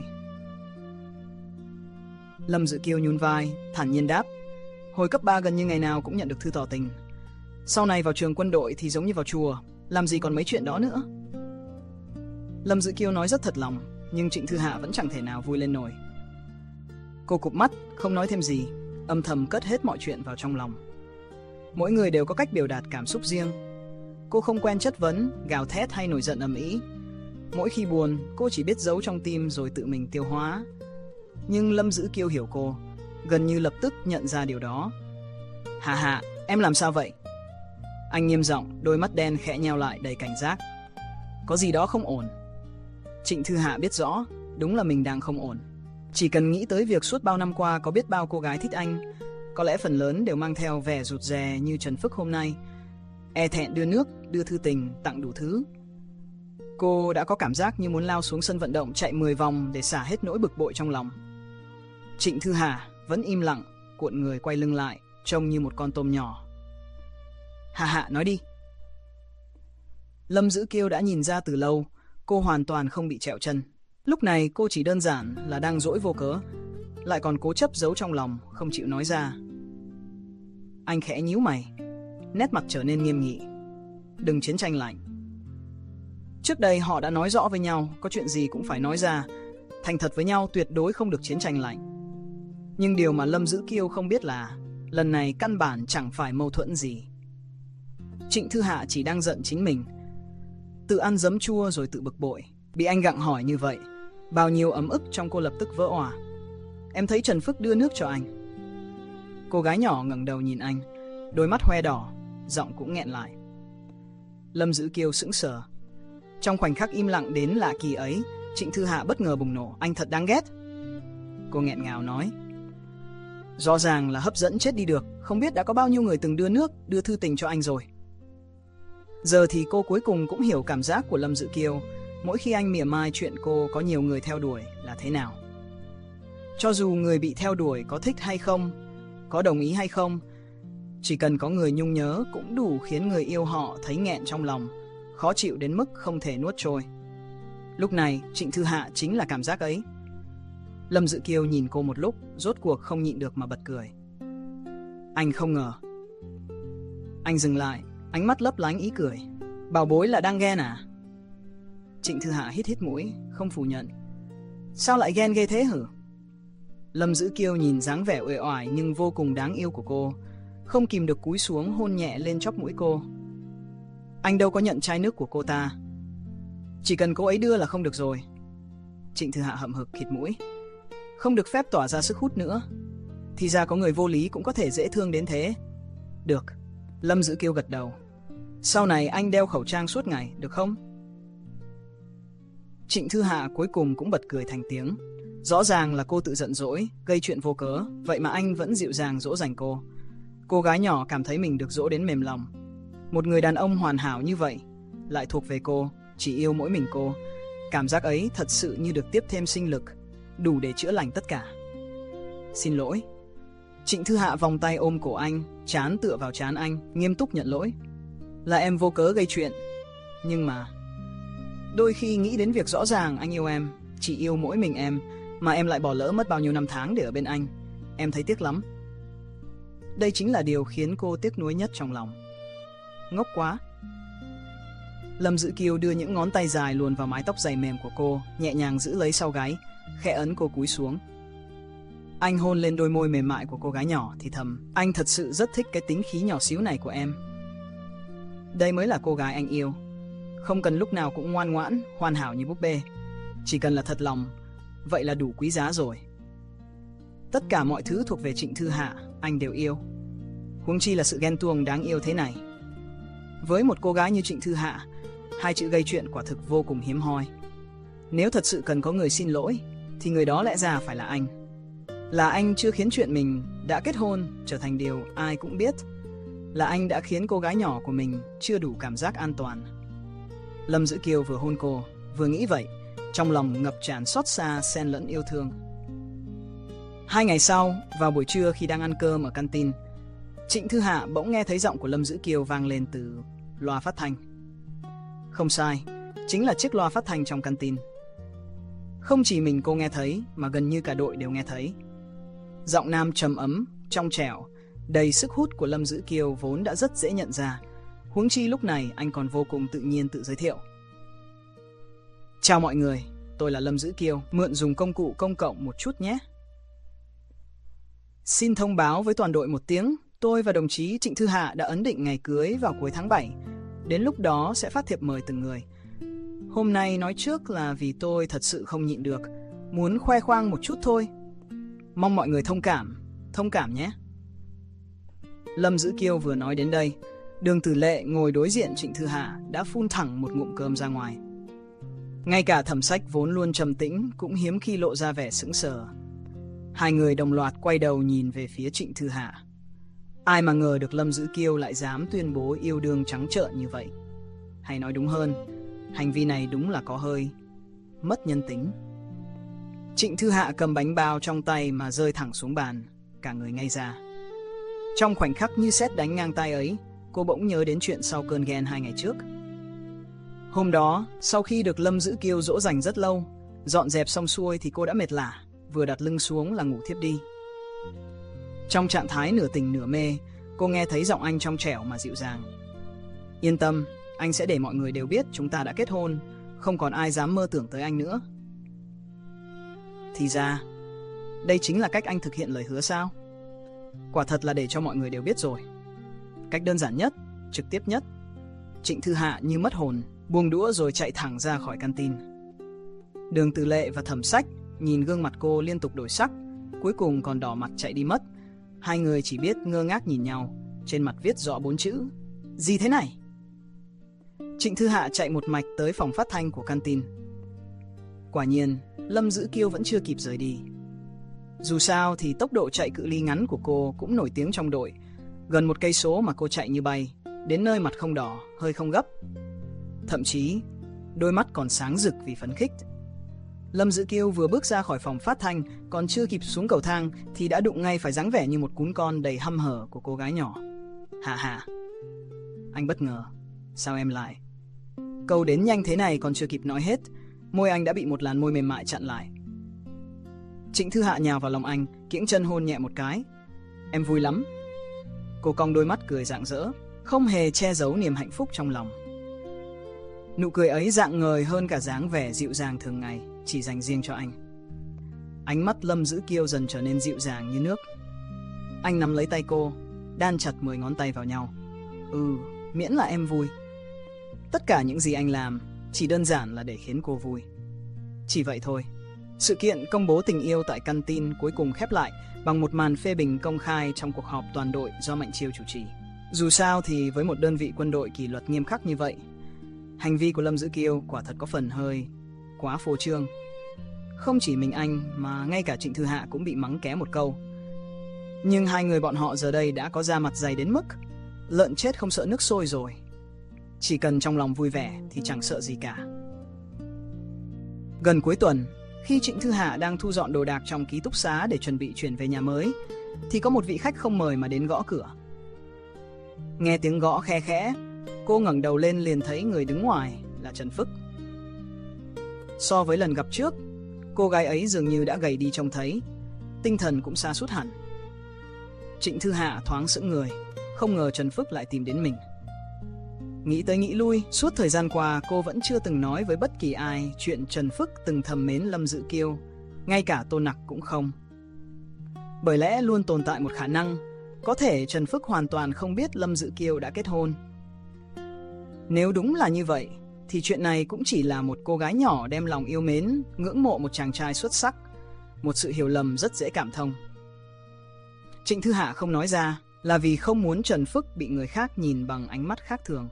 Lâm Dự Kiêu nhún vai, thản nhiên đáp. Hồi cấp ba gần như ngày nào cũng nhận được thư tỏ tình. Sau này vào trường quân đội thì giống như vào chùa, làm gì còn mấy chuyện đó nữa. Lâm Dự Kiêu nói rất thật lòng, nhưng Trịnh Thư Hạ vẫn chẳng thể nào vui lên nổi. Cô cụp mắt, không nói thêm gì, âm thầm cất hết mọi chuyện vào trong lòng. Mỗi người đều có cách biểu đạt cảm xúc riêng. Cô không quen chất vấn, gào thét hay nổi giận ầm ĩ. Mỗi khi buồn, cô chỉ biết giấu trong tim rồi tự mình tiêu hóa. Nhưng Lâm Dự Kiêu hiểu cô, gần như lập tức nhận ra điều đó. Hạ Hạ, em làm sao vậy? Anh nghiêm giọng, đôi mắt đen khẽ nheo lại đầy cảnh giác. Có gì đó không ổn. Trịnh Thư Hạ biết rõ, đúng là mình đang không ổn. Chỉ cần nghĩ tới việc suốt bao năm qua có biết bao cô gái thích anh, có lẽ phần lớn đều mang theo vẻ rụt rè như Trần Phước hôm nay, e thẹn đưa nước, đưa thư tình, tặng đủ thứ. Cô đã có cảm giác như muốn lao xuống sân vận động chạy mười vòng để xả hết nỗi bực bội trong lòng. Trịnh Thư Hà vẫn im lặng, cuộn người quay lưng lại, trông như một con tôm nhỏ. Hạ Hạ nói đi. Lâm Dữ Kiêu đã nhìn ra từ lâu, cô hoàn toàn không bị trẹo chân. Lúc này cô chỉ đơn giản là đang dỗi vô cớ, lại còn cố chấp giấu trong lòng, không chịu nói ra. Anh khẽ nhíu mày, nét mặt trở nên nghiêm nghị. Đừng chiến tranh lạnh. Trước đây họ đã nói rõ với nhau, có chuyện gì cũng phải nói ra, thành thật với nhau, tuyệt đối không được chiến tranh lạnh. Nhưng điều mà Lâm Dữ Kiêu không biết là lần này căn bản chẳng phải mâu thuẫn gì. Trịnh Thư Hạ chỉ đang giận chính mình, tự ăn giấm chua rồi tự bực bội. Bị anh gặng hỏi như vậy, bao nhiêu ấm ức trong cô lập tức vỡ òa. Em thấy Trần Phước đưa nước cho anh. Cô gái nhỏ ngẩng đầu nhìn anh, đôi mắt hoe đỏ, giọng cũng nghẹn lại. Lâm Dữ Kiêu sững sờ. Trong khoảnh khắc im lặng đến lạ kỳ ấy, Trịnh Thư Hạ bất ngờ bùng nổ. Anh thật đáng ghét. Cô nghẹn ngào nói. Rõ ràng là hấp dẫn chết đi được, không biết đã có bao nhiêu người từng đưa nước, đưa thư tình cho anh rồi. Giờ thì cô cuối cùng cũng hiểu cảm giác của Lâm Dữ Kiêu mỗi khi anh mỉa mai chuyện cô có nhiều người theo đuổi là thế nào. Cho dù người bị theo đuổi có thích hay không, có đồng ý hay không, chỉ cần có người nhung nhớ cũng đủ khiến người yêu họ thấy nghẹn trong lòng, khó chịu đến mức không thể nuốt trôi. Lúc này Trịnh Thư Hạ chính là cảm giác ấy. Lâm Dữ Kiêu nhìn cô một lúc, rốt cuộc không nhịn được mà bật cười. Anh không ngờ. Anh dừng lại, ánh mắt lấp lánh ý cười. Bảo bối là đang ghen à? Trịnh Thư Hạ hít hít mũi, không phủ nhận. Sao lại ghen ghê thế hử? Lâm Dữ Kiêu nhìn dáng vẻ uể oải nhưng vô cùng đáng yêu của cô, không kìm được cúi xuống hôn nhẹ lên chóp mũi cô. Anh đâu có nhận chai nước của cô ta. Chỉ cần cô ấy đưa là không được rồi. Trịnh Thư Hạ hậm hực khịt mũi. Không được phép tỏa ra sức hút nữa. Thì ra có người vô lý cũng có thể dễ thương đến thế. Được. Lâm Dữ Kiêu gật đầu. Sau này anh đeo khẩu trang suốt ngày, được không? Trịnh Thư Hạ cuối cùng cũng bật cười thành tiếng. Rõ ràng là cô tự giận dỗi, gây chuyện vô cớ, vậy mà anh vẫn dịu dàng dỗ dành cô. Cô gái nhỏ cảm thấy mình được dỗ đến mềm lòng. Một người đàn ông hoàn hảo như vậy, lại thuộc về cô, chỉ yêu mỗi mình cô. Cảm giác ấy thật sự như được tiếp thêm sinh lực, đủ để chữa lành tất cả. Xin lỗi. Trịnh Thư Hạ vòng tay ôm cổ anh, trán tựa vào trán anh, nghiêm túc nhận lỗi. Là em vô cớ gây chuyện. Nhưng mà đôi khi nghĩ đến việc rõ ràng anh yêu em, chỉ yêu mỗi mình em, mà em lại bỏ lỡ mất bao nhiêu năm tháng để ở bên anh, em thấy tiếc lắm. Đây chính là điều khiến cô tiếc nuối nhất trong lòng. Ngốc quá. Lâm Dữ Kiêu đưa những ngón tay dài luồn vào mái tóc dày mềm của cô, nhẹ nhàng giữ lấy sau gáy, khẽ ấn cô cúi xuống. Anh hôn lên đôi môi mềm mại của cô gái nhỏ thì thầm, anh thật sự rất thích cái tính khí nhỏ xíu này của em. Đây mới là cô gái anh yêu. Không cần lúc nào cũng ngoan ngoãn, hoàn hảo như búp bê. Chỉ cần là thật lòng, vậy là đủ quý giá rồi. Tất cả mọi thứ thuộc về Trịnh Thư Hạ, anh đều yêu. Huống chi là sự ghen tuông đáng yêu thế này. Với một cô gái như Trịnh Thư Hạ, hai chữ gây chuyện quả thực vô cùng hiếm hoi. Nếu thật sự cần có người xin lỗi, thì người đó lẽ ra phải là anh. Là anh chưa khiến chuyện mình đã kết hôn trở thành điều ai cũng biết. Là anh đã khiến cô gái nhỏ của mình chưa đủ cảm giác an toàn. Lâm Dữ Kiêu vừa hôn cô, vừa nghĩ vậy, trong lòng ngập tràn xót xa xen lẫn yêu thương. Hai ngày sau, vào buổi trưa khi đang ăn cơm ở canteen, Trịnh Thư Hạ bỗng nghe thấy giọng của Lâm Dữ Kiêu vang lên từ loa phát thanh. Không sai, chính là chiếc loa phát thanh trong canteen. Không chỉ mình cô nghe thấy, mà gần như cả đội đều nghe thấy. Giọng nam trầm ấm, trong trẻo, đầy sức hút của Lâm Dữ Kiêu vốn đã rất dễ nhận ra. Huống chi lúc này anh còn vô cùng tự nhiên tự giới thiệu. Chào mọi người, tôi là Lâm Dữ Kiêu, mượn dùng công cụ công cộng một chút nhé. Xin thông báo với toàn đội một tiếng, tôi và đồng chí Trịnh Thư Hạ đã ấn định ngày cưới vào cuối tháng bảy. Đến lúc đó sẽ phát thiệp mời từng người. Hôm nay nói trước là vì tôi thật sự không nhịn được, muốn khoe khoang một chút thôi. Mong mọi người thông cảm, thông cảm nhé. Lâm Dữ Kiêu vừa nói đến đây, Đường Tử Lệ ngồi đối diện Trịnh Thư Hạ đã phun thẳng một ngụm cơm ra ngoài. Ngay cả Thẩm Sách vốn luôn trầm tĩnh cũng hiếm khi lộ ra vẻ sững sờ. Hai người đồng loạt quay đầu nhìn về phía Trịnh Thư Hạ. Ai mà ngờ được Lâm Dữ Kiêu lại dám tuyên bố yêu đương trắng trợn như vậy. Hay nói đúng hơn Hành vi này đúng là có hơi mất nhân tính. Trịnh Thư Hạ cầm bánh bao trong tay mà rơi thẳng xuống bàn, cả người ngây ra. Trong khoảnh khắc như sét đánh ngang tai ấy, cô bỗng nhớ đến chuyện sau cơn ghen hai ngày trước. Hôm đó, sau khi được Lâm Dữ Kiêu dỗ dành rất lâu, dọn dẹp xong xuôi thì cô đã mệt lả, vừa đặt lưng xuống là ngủ thiếp đi. Trong trạng thái nửa tỉnh nửa mê, cô nghe thấy giọng anh trong trẻo mà dịu dàng. Yên tâm, anh sẽ để mọi người đều biết chúng ta đã kết hôn, không còn ai dám mơ tưởng tới anh nữa. Thì ra, đây chính là cách anh thực hiện lời hứa sao? Quả thật là để cho mọi người đều biết rồi. Cách đơn giản nhất, trực tiếp nhất. Trịnh Thư Hạ như mất hồn, buông đũa rồi chạy thẳng ra khỏi căn tin. Đường Từ Lệ và Thẩm Sách nhìn gương mặt cô liên tục đổi sắc, cuối cùng còn đỏ mặt chạy đi mất. Hai người chỉ biết ngơ ngác nhìn nhau, trên mặt viết rõ bốn chữ: gì thế này? Trịnh Thư Hạ chạy một mạch tới phòng phát thanh của căn tin. Quả nhiên, Lâm Dữ Kiêu vẫn chưa kịp rời đi. Dù sao thì tốc độ chạy cự ly ngắn của cô cũng nổi tiếng trong đội. Gần một cây số mà cô chạy như bay, đến nơi mặt không đỏ, hơi không gấp. Thậm chí, đôi mắt còn sáng rực vì phấn khích. Lâm Dữ Kiêu vừa bước ra khỏi phòng phát thanh, còn chưa kịp xuống cầu thang thì đã đụng ngay phải dáng vẻ như một cún con đầy hăm hở của cô gái nhỏ. Hạ Hạ. Anh bất ngờ. Sao em lại? Câu đến nhanh thế này còn chưa kịp nói hết, môi anh đã bị một làn môi mềm mại chặn lại. Trịnh Thư Hạ nhào vào lòng anh, kiễng chân hôn nhẹ một cái. Em vui lắm. Cô cong đôi mắt cười rạng rỡ, không hề che giấu niềm hạnh phúc trong lòng. Nụ cười ấy rạng ngời hơn cả dáng vẻ dịu dàng thường ngày, chỉ dành riêng cho anh. Ánh mắt Lâm Dữ Kiêu dần trở nên dịu dàng như nước. Anh nắm lấy tay cô, đan chặt mười ngón tay vào nhau. Ừ, miễn là em vui. Tất cả những gì anh làm chỉ đơn giản là để khiến cô vui. Chỉ vậy thôi. Sự kiện công bố tình yêu tại căn tin cuối cùng khép lại bằng một màn phê bình công khai trong cuộc họp toàn đội do Mạnh Chiêu chủ trì. Dù sao thì với một đơn vị quân đội kỷ luật nghiêm khắc như vậy, hành vi của Lâm Dữ Kiêu quả thật có phần hơi quá phô trương. Không chỉ mình anh mà ngay cả Trịnh Thư Hạ cũng bị mắng ké một câu. Nhưng hai người bọn họ giờ đây đã có da mặt dày đến mức lợn chết không sợ nước sôi rồi. Chỉ cần trong lòng vui vẻ thì chẳng sợ gì cả. Gần cuối tuần, khi Trịnh Thư Hạ đang thu dọn đồ đạc trong ký túc xá để chuẩn bị chuyển về nhà mới, thì có một vị khách không mời mà đến gõ cửa. Nghe tiếng gõ khe khẽ, cô ngẩng đầu lên liền thấy người đứng ngoài là Trần Phức. So với lần gặp trước, cô gái ấy dường như đã gầy đi trông thấy, tinh thần cũng sa sút hẳn. Trịnh Thư Hạ thoáng sững người, không ngờ Trần Phức lại tìm đến mình. Nghĩ tới nghĩ lui, suốt thời gian qua cô vẫn chưa từng nói với bất kỳ ai chuyện Trần Phức từng thầm mến Lâm Dữ Kiêu, ngay cả Tô Nặc cũng không. Bởi lẽ luôn tồn tại một khả năng, có thể Trần Phức hoàn toàn không biết Lâm Dữ Kiêu đã kết hôn. Nếu đúng là như vậy, thì chuyện này cũng chỉ là một cô gái nhỏ đem lòng yêu mến, ngưỡng mộ một chàng trai xuất sắc, một sự hiểu lầm rất dễ cảm thông. Trịnh Thư Hạ không nói ra là vì không muốn Trần Phức bị người khác nhìn bằng ánh mắt khác thường.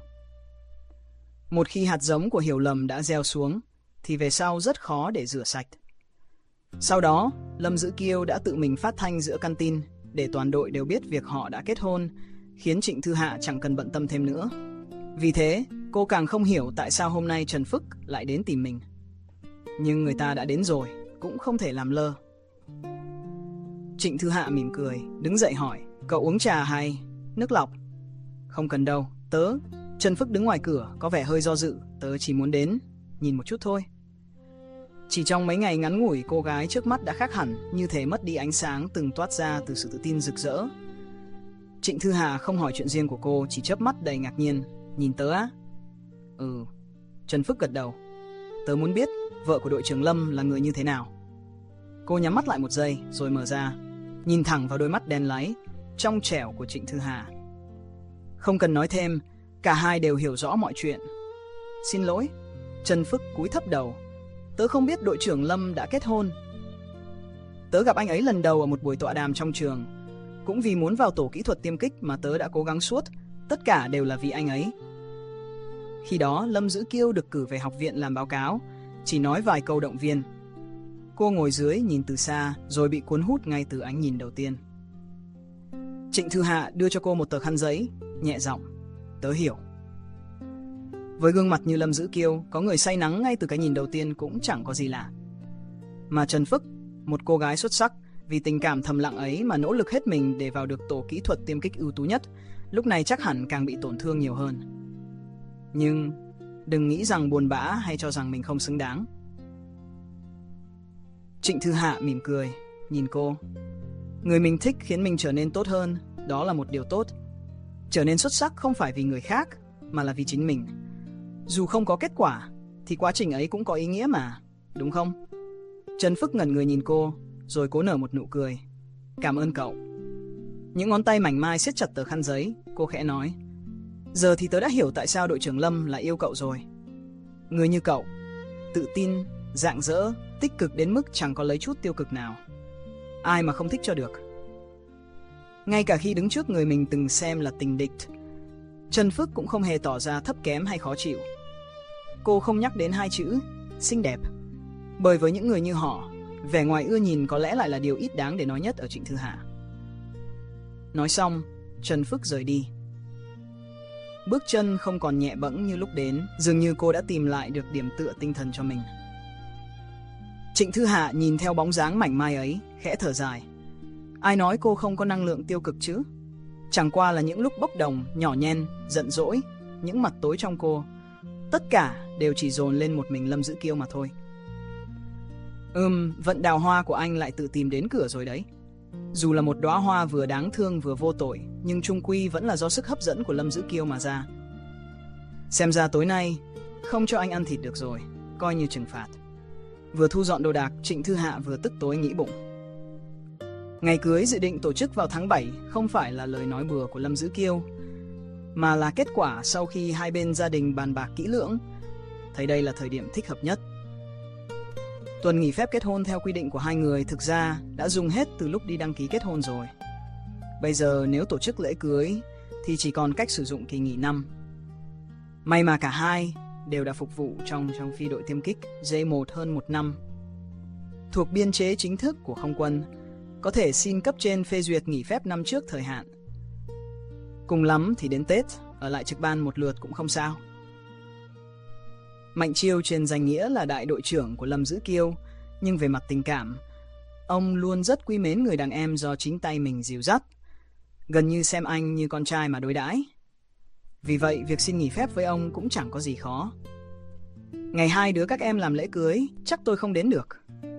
Một khi hạt giống của hiểu lầm đã gieo xuống, thì về sau rất khó để rửa sạch. Sau đó, Lâm Dữ Kiêu đã tự mình phát thanh giữa căn tin để toàn đội đều biết việc họ đã kết hôn, khiến Trịnh Thư Hạ chẳng cần bận tâm thêm nữa. Vì thế, cô càng không hiểu tại sao hôm nay Trần Phức lại đến tìm mình. Nhưng người ta đã đến rồi, cũng không thể làm lơ. Trịnh Thư Hạ mỉm cười, đứng dậy hỏi, cậu uống trà hay nước lọc? Không cần đâu, tớ... Trần Phức đứng ngoài cửa, có vẻ hơi do dự, tớ chỉ muốn đến, nhìn một chút thôi. Chỉ trong mấy ngày ngắn ngủi, cô gái trước mắt đã khác hẳn, như thể mất đi ánh sáng từng toát ra từ sự tự tin rực rỡ. Trịnh Thư Hạ không hỏi chuyện riêng của cô, chỉ chớp mắt đầy ngạc nhiên, nhìn tớ á? Ừ, Trần Phức gật đầu. Tớ muốn biết vợ của đội trưởng Lâm là người như thế nào. Cô nhắm mắt lại một giây, rồi mở ra, nhìn thẳng vào đôi mắt đen láy, trong trẻo của Trịnh Thư Hạ. Không cần nói thêm, cả hai đều hiểu rõ mọi chuyện. Xin lỗi. Trần Phức cúi thấp đầu. Tớ không biết đội trưởng Lâm đã kết hôn. Tớ gặp anh ấy lần đầu ở một buổi tọa đàm trong trường. Cũng vì muốn vào tổ kỹ thuật tiêm kích mà tớ đã cố gắng suốt. Tất cả đều là vì anh ấy. Khi đó Lâm Dữ Kiêu được cử về học viện làm báo cáo, chỉ nói vài câu động viên. Cô ngồi dưới nhìn từ xa, rồi bị cuốn hút ngay từ ánh nhìn đầu tiên. Trịnh Thư Hạ đưa cho cô một tờ khăn giấy, nhẹ giọng. Tớ hiểu. Với gương mặt như Lâm Dữ Kiêu, có người say nắng ngay từ cái nhìn đầu tiên cũng chẳng có gì lạ. Mà Trần Phức, một cô gái xuất sắc, vì tình cảm thầm lặng ấy mà nỗ lực hết mình để vào được tổ kỹ thuật tiêm kích ưu tú nhất, lúc này chắc hẳn càng bị tổn thương nhiều hơn. Nhưng đừng nghĩ rằng buồn bã hay cho rằng mình không xứng đáng. Trịnh Thư Hạ mỉm cười, nhìn cô. Người mình thích khiến mình trở nên tốt hơn, đó là một điều tốt. Trở nên xuất sắc không phải vì người khác, mà là vì chính mình. Dù không có kết quả, thì quá trình ấy cũng có ý nghĩa mà, đúng không? Trần Phức ngẩn người nhìn cô, rồi cố nở một nụ cười. Cảm ơn cậu. Những ngón tay mảnh mai siết chặt tờ khăn giấy, cô khẽ nói. Giờ thì tớ đã hiểu tại sao đội trưởng Lâm lại yêu cậu rồi. Người như cậu, tự tin, rạng rỡ, tích cực đến mức chẳng có lấy chút tiêu cực nào. Ai mà không thích cho được. Ngay cả khi đứng trước người mình từng xem là tình địch, Trần Phức cũng không hề tỏ ra thấp kém hay khó chịu. Cô không nhắc đến hai chữ xinh đẹp, bởi với những người như họ, vẻ ngoài ưa nhìn có lẽ lại là điều ít đáng để nói nhất ở Trịnh Thư Hạ. Nói xong, Trần Phức rời đi. Bước chân không còn nhẹ bẫng như lúc đến, dường như cô đã tìm lại được điểm tựa tinh thần cho mình. Trịnh Thư Hạ nhìn theo bóng dáng mảnh mai ấy, khẽ thở dài. Ai nói cô không có năng lượng tiêu cực chứ? Chẳng qua là những lúc bốc đồng, nhỏ nhen, giận dỗi, những mặt tối trong cô, tất cả đều chỉ dồn lên một mình Lâm Dữ Kiêu mà thôi. Ừm, vận đào hoa của anh lại tự tìm đến cửa rồi đấy. Dù là một đóa hoa vừa đáng thương vừa vô tội, nhưng chung quy vẫn là do sức hấp dẫn của Lâm Dữ Kiêu mà ra. Xem ra tối nay không cho anh ăn thịt được rồi, coi như trừng phạt. Vừa thu dọn đồ đạc, Trịnh Thư Hạ vừa tức tối nghĩ bụng. Ngày cưới dự định tổ chức vào tháng bảy không phải là lời nói bừa của Lâm Dữ Kiêu, mà là kết quả sau khi hai bên gia đình bàn bạc kỹ lưỡng, thấy đây là thời điểm thích hợp nhất. Tuần nghỉ phép kết hôn theo quy định của hai người thực ra đã dùng hết từ lúc đi đăng ký kết hôn rồi. Bây giờ nếu tổ chức lễ cưới thì chỉ còn cách sử dụng kỳ nghỉ năm. May mà cả hai đều đã phục vụ trong trong phi đội tiêm kích J một hơn một năm. Thuộc biên chế chính thức của không quân, có thể xin cấp trên phê duyệt nghỉ phép năm trước thời hạn. Cùng lắm thì đến Tết, ở lại trực ban một lượt cũng không sao. Mạnh Chiêu trên danh nghĩa là đại đội trưởng của Lâm Dữ Kiêu, nhưng về mặt tình cảm, ông luôn rất quý mến người đàn em do chính tay mình dìu dắt, gần như xem anh như con trai mà đối đãi. Vì vậy, việc xin nghỉ phép với ông cũng chẳng có gì khó. Ngày hai đứa các em làm lễ cưới, chắc tôi không đến được.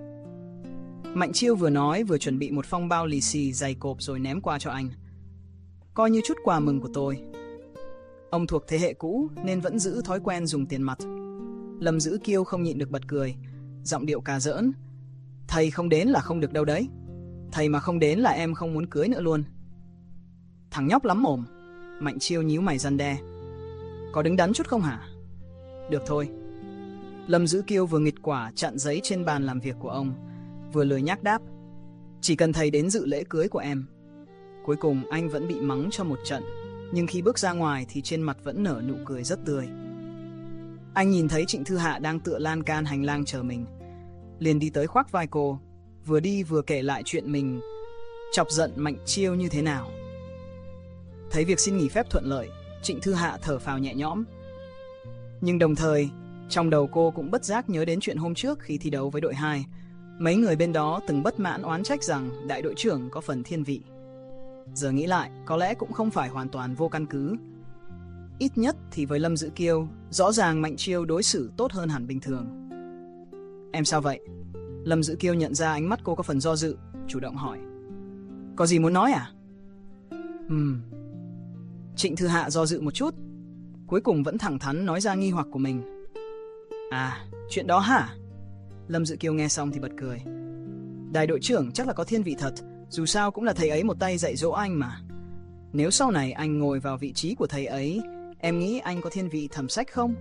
Mạnh Chiêu vừa nói vừa chuẩn bị một phong bao lì xì dày cộp rồi ném qua cho anh. Coi như chút quà mừng của tôi. Ông thuộc thế hệ cũ nên vẫn giữ thói quen dùng tiền mặt. Lâm Dữ Kiêu không nhịn được bật cười, giọng điệu cà giỡn. Thầy không đến là không được đâu đấy. Thầy mà không đến là em không muốn cưới nữa luôn. Thằng nhóc lắm mồm. Mạnh Chiêu nhíu mày răn đe. Có đứng đắn chút không hả? Được thôi. Lâm Dữ Kiêu vừa nghịch quả chặn giấy trên bàn làm việc của ông, vừa lười nhác đáp. Chỉ cần thầy đến dự lễ cưới của em. Cuối cùng anh vẫn bị mắng cho một trận, nhưng khi bước ra ngoài thì trên mặt vẫn nở nụ cười rất tươi. Anh nhìn thấy Trịnh Thư Hạ đang tựa lan can hành lang chờ mình, liền đi tới khoác vai cô, vừa đi vừa kể lại chuyện mình chọc giận Mạnh Chiêu như thế nào. Thấy việc xin nghỉ phép thuận lợi, Trịnh Thư Hạ thở phào nhẹ nhõm. Nhưng đồng thời, trong đầu cô cũng bất giác nhớ đến chuyện hôm trước khi thi đấu với đội hai. Mấy người bên đó từng bất mãn oán trách rằng đại đội trưởng có phần thiên vị. Giờ nghĩ lại, có lẽ cũng không phải hoàn toàn vô căn cứ. Ít nhất thì với Lâm Dữ Kiêu, rõ ràng Mạnh Chiêu đối xử tốt hơn hẳn bình thường. Em sao vậy? Lâm Dữ Kiêu nhận ra ánh mắt cô có phần do dự, chủ động hỏi. Có gì muốn nói à? Ừm. Trịnh Thư Hạ do dự một chút, cuối cùng vẫn thẳng thắn nói ra nghi hoặc của mình. À, chuyện đó hả? Lâm Dữ Kiêu nghe xong thì bật cười. Đại đội trưởng chắc là có thiên vị thật, dù sao cũng là thầy ấy một tay dạy dỗ anh mà. Nếu sau này anh ngồi vào vị trí của thầy ấy, em nghĩ anh có thiên vị thẩm sách không?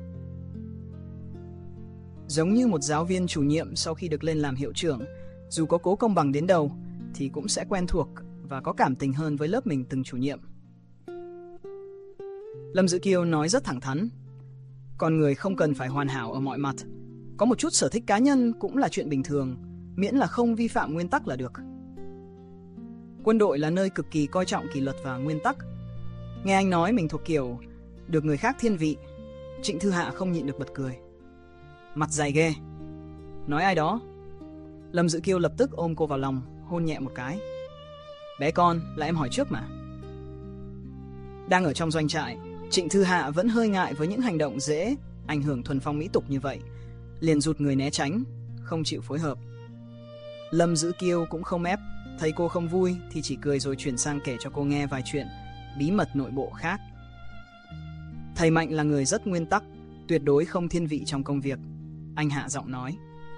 Giống như một giáo viên chủ nhiệm sau khi được lên làm hiệu trưởng, dù có cố công bằng đến đâu thì cũng sẽ quen thuộc và có cảm tình hơn với lớp mình từng chủ nhiệm. Lâm Dữ Kiêu nói rất thẳng thắn. Con người không cần phải hoàn hảo ở mọi mặt. Có một chút sở thích cá nhân cũng là chuyện bình thường, miễn là không vi phạm nguyên tắc là được. Quân đội là nơi cực kỳ coi trọng kỷ luật và nguyên tắc. Nghe anh nói mình thuộc kiểu được người khác thiên vị, Trịnh Thư Hạ không nhịn được bật cười. Mặt dày ghê. Nói ai đó? Lâm Dữ Kiêu lập tức ôm cô vào lòng, hôn nhẹ một cái. Bé con, là em hỏi trước mà. Đang ở trong doanh trại, Trịnh Thư Hạ vẫn hơi ngại với những hành động dễ ảnh hưởng thuần phong mỹ tục như vậy, liền rụt người né tránh, không chịu phối hợp. Lâm Dữ Kiêu cũng không ép, thấy cô không vui thì chỉ cười rồi chuyển sang kể cho cô nghe vài chuyện bí mật nội bộ khác. Thầy Mạnh là người rất nguyên tắc, tuyệt đối không thiên vị trong công việc, anh hạ giọng nói.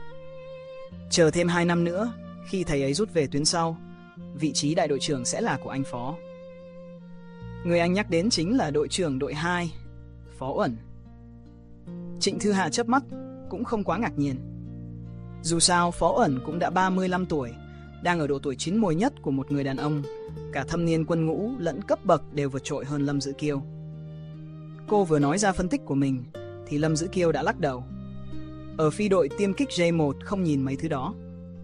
Chờ thêm hai năm nữa, khi thầy ấy rút về tuyến sau, vị trí đại đội trưởng sẽ là của anh Phó. Người anh nhắc đến chính là đội trưởng đội hai, Phó Uẩn. Trịnh Thư Hạ chớp mắt, cũng không quá ngạc nhiên. Dù sao Phó Uẩn cũng đã ba mươi lăm tuổi, đang ở độ tuổi chín mùi nhất của một người đàn ông, cả thâm niên quân ngũ lẫn cấp bậc đều vượt trội hơn Lâm Dữ Kiêu. Cô vừa nói ra phân tích của mình thì Lâm Dữ Kiêu đã lắc đầu. Ở phi đội tiêm kích J một không nhìn mấy thứ đó.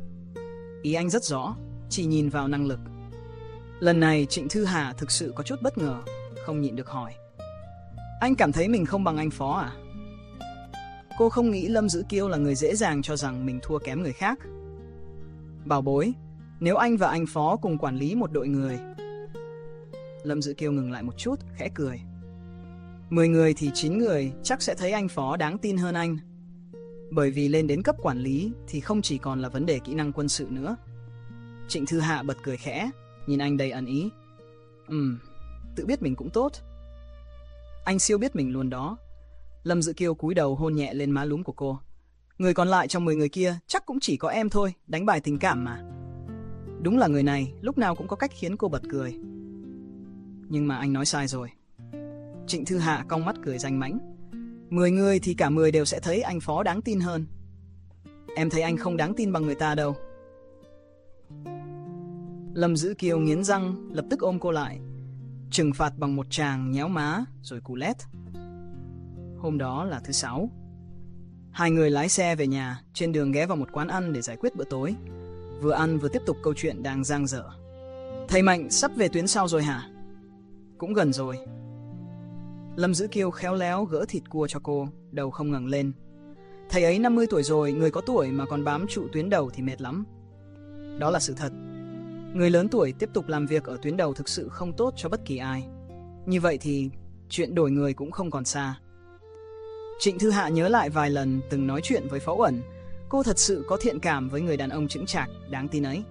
Ý anh rất rõ, chỉ nhìn vào năng lực. Lần này Trịnh Thư Hà thực sự có chút bất ngờ, không nhịn được hỏi. Anh cảm thấy mình không bằng anh Phó à? Cô không nghĩ Lâm Dữ Kiêu là người dễ dàng cho rằng mình thua kém người khác. Bảo bối, nếu anh và anh Phó cùng quản lý một đội người. Lâm Dữ Kiêu ngừng lại một chút, khẽ cười. Mười người thì chín người chắc sẽ thấy anh Phó đáng tin hơn anh. Bởi vì lên đến cấp quản lý thì không chỉ còn là vấn đề kỹ năng quân sự nữa. Trịnh Thư Hạ bật cười khẽ, nhìn anh đầy ẩn ý. Ừm, tự biết mình cũng tốt. Anh siêu biết mình luôn đó. Lâm Dữ Kiêu cúi đầu hôn nhẹ lên má lúm của cô. Người còn lại trong mười người kia chắc cũng chỉ có em thôi, đánh bài tình cảm mà. Đúng là người này lúc nào cũng có cách khiến cô bật cười. Nhưng mà anh nói sai rồi. Trịnh Thư Hạ cong mắt cười danh mãnh. Mười người thì cả mười đều sẽ thấy anh Phó đáng tin hơn. Em thấy anh không đáng tin bằng người ta đâu. Lâm Dữ Kiêu nghiến răng, lập tức ôm cô lại, trừng phạt bằng một tràng nhéo má rồi cù lét. Hôm đó là thứ sáu. Hai người lái xe về nhà, trên đường ghé vào một quán ăn để giải quyết bữa tối. Vừa ăn vừa tiếp tục câu chuyện đang dang dở. Thầy Mạnh sắp về tuyến sau rồi hả? Cũng gần rồi. Lâm Dữ Kiêu khéo léo gỡ thịt cua cho cô, đầu không ngẩng lên. Thầy ấy năm mươi tuổi rồi, người có tuổi mà còn bám trụ tuyến đầu thì mệt lắm. Đó là sự thật. Người lớn tuổi tiếp tục làm việc ở tuyến đầu thực sự không tốt cho bất kỳ ai. Như vậy thì chuyện đổi người cũng không còn xa. Trịnh Thư Hạ nhớ lại vài lần từng nói chuyện với Phó Uẩn. Cô thật sự có thiện cảm với người đàn ông chững chạc, đáng tin ấy.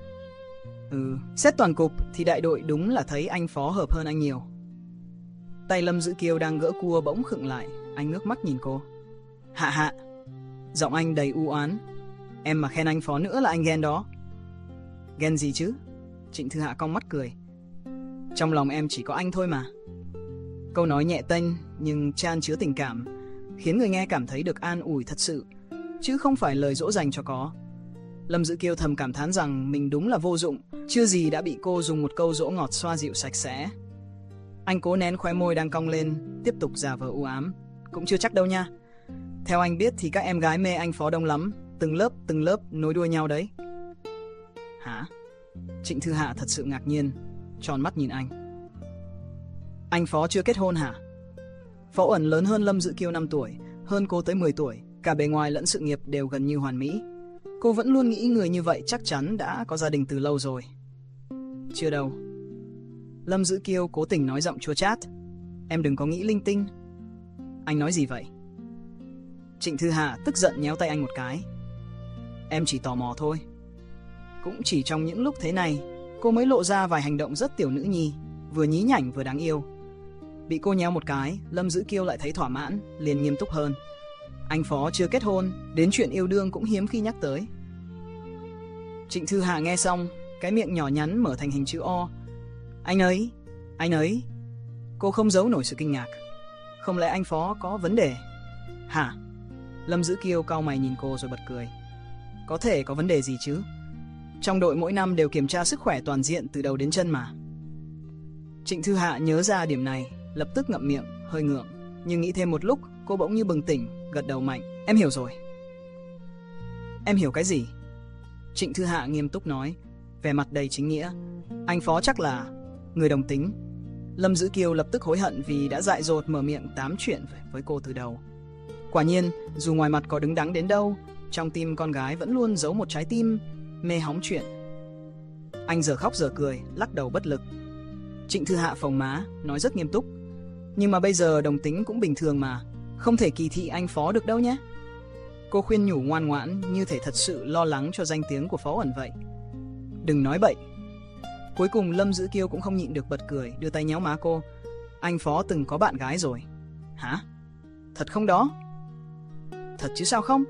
Ừ, xét toàn cục thì đại đội đúng là thấy anh Phó hợp hơn anh nhiều. Tay Lâm Dữ Kiêu đang gỡ cua bỗng khựng lại, anh ngước mắt nhìn cô. Hạ Hạ. Giọng anh đầy u oán. Em mà khen anh Phó nữa là anh ghen đó. Ghen gì chứ? Trịnh Thư Hạ cong mắt cười. Trong lòng em chỉ có anh thôi mà. Câu nói nhẹ tênh nhưng chan chứa tình cảm, khiến người nghe cảm thấy được an ủi thật sự, chứ không phải lời dỗ dành cho có. Lâm Dữ Kiêu thầm cảm thán rằng mình đúng là vô dụng, chưa gì đã bị cô dùng một câu dỗ ngọt xoa dịu sạch sẽ. Anh cố nén khóe môi đang cong lên, tiếp tục giả vờ u ám. Cũng chưa chắc đâu nha. Theo anh biết thì các em gái mê anh Phó đông lắm, từng lớp từng lớp nối đuôi nhau đấy. Hả? Trịnh Thư Hạ thật sự ngạc nhiên, tròn mắt nhìn anh. Anh Phó chưa kết hôn hả? Phó Uẩn lớn hơn Lâm Dữ Kiêu năm tuổi, hơn cô tới mười tuổi, cả bề ngoài lẫn sự nghiệp đều gần như hoàn mỹ. Cô vẫn luôn nghĩ người như vậy chắc chắn đã có gia đình từ lâu rồi. Chưa đâu. Lâm Dữ Kiêu cố tình nói giọng chua chát. Em đừng có nghĩ linh tinh. Anh nói gì vậy? Trịnh Thư Hạ tức giận nhéo tay anh một cái. Em chỉ tò mò thôi. Cũng chỉ trong những lúc thế này, cô mới lộ ra vài hành động rất tiểu nữ nhi, vừa nhí nhảnh vừa đáng yêu. Bị cô nhéo một cái, Lâm Dữ Kiêu lại thấy thỏa mãn, liền nghiêm túc hơn. Anh Phó chưa kết hôn, đến chuyện yêu đương cũng hiếm khi nhắc tới. Trịnh Thư Hạ nghe xong, cái miệng nhỏ nhắn mở thành hình chữ O. Anh ấy, anh ấy. Cô không giấu nổi sự kinh ngạc. Không lẽ anh Phó có vấn đề? Hả? Lâm Dữ Kiêu cau mày nhìn cô rồi bật cười. Có thể có vấn đề gì chứ? Trong đội mỗi năm đều kiểm tra sức khỏe toàn diện từ đầu đến chân mà. Trịnh Thư Hạ nhớ ra điểm này, lập tức ngậm miệng, hơi ngượng. Nhưng nghĩ thêm một lúc, cô bỗng như bừng tỉnh, gật đầu mạnh. Em hiểu rồi. Em hiểu cái gì? Trịnh Thư Hạ nghiêm túc nói, vẻ mặt đầy chính nghĩa. Anh Phó chắc là người đồng tính. Lâm Dữ Kiêu lập tức hối hận vì đã dại dột mở miệng tám chuyện với cô từ đầu. Quả nhiên, dù ngoài mặt có đứng đắn đến đâu, trong tim con gái vẫn luôn giấu một trái tim mê hóng chuyện. Anh giờ khóc giờ cười, lắc đầu bất lực. Trịnh Thư Hạ phồng má, nói rất nghiêm túc. Nhưng mà bây giờ đồng tính cũng bình thường mà, không thể kỳ thị anh Phó được đâu nhé. Cô khuyên nhủ ngoan ngoãn như thể thật sự lo lắng cho danh tiếng của Phó Ẩn vậy. Đừng nói bậy. Cuối cùng Lâm Dữ Kiêu cũng không nhịn được bật cười, đưa tay nhéo má cô. Anh Phó từng có bạn gái rồi. Hả? Thật không đó? Thật chứ sao không?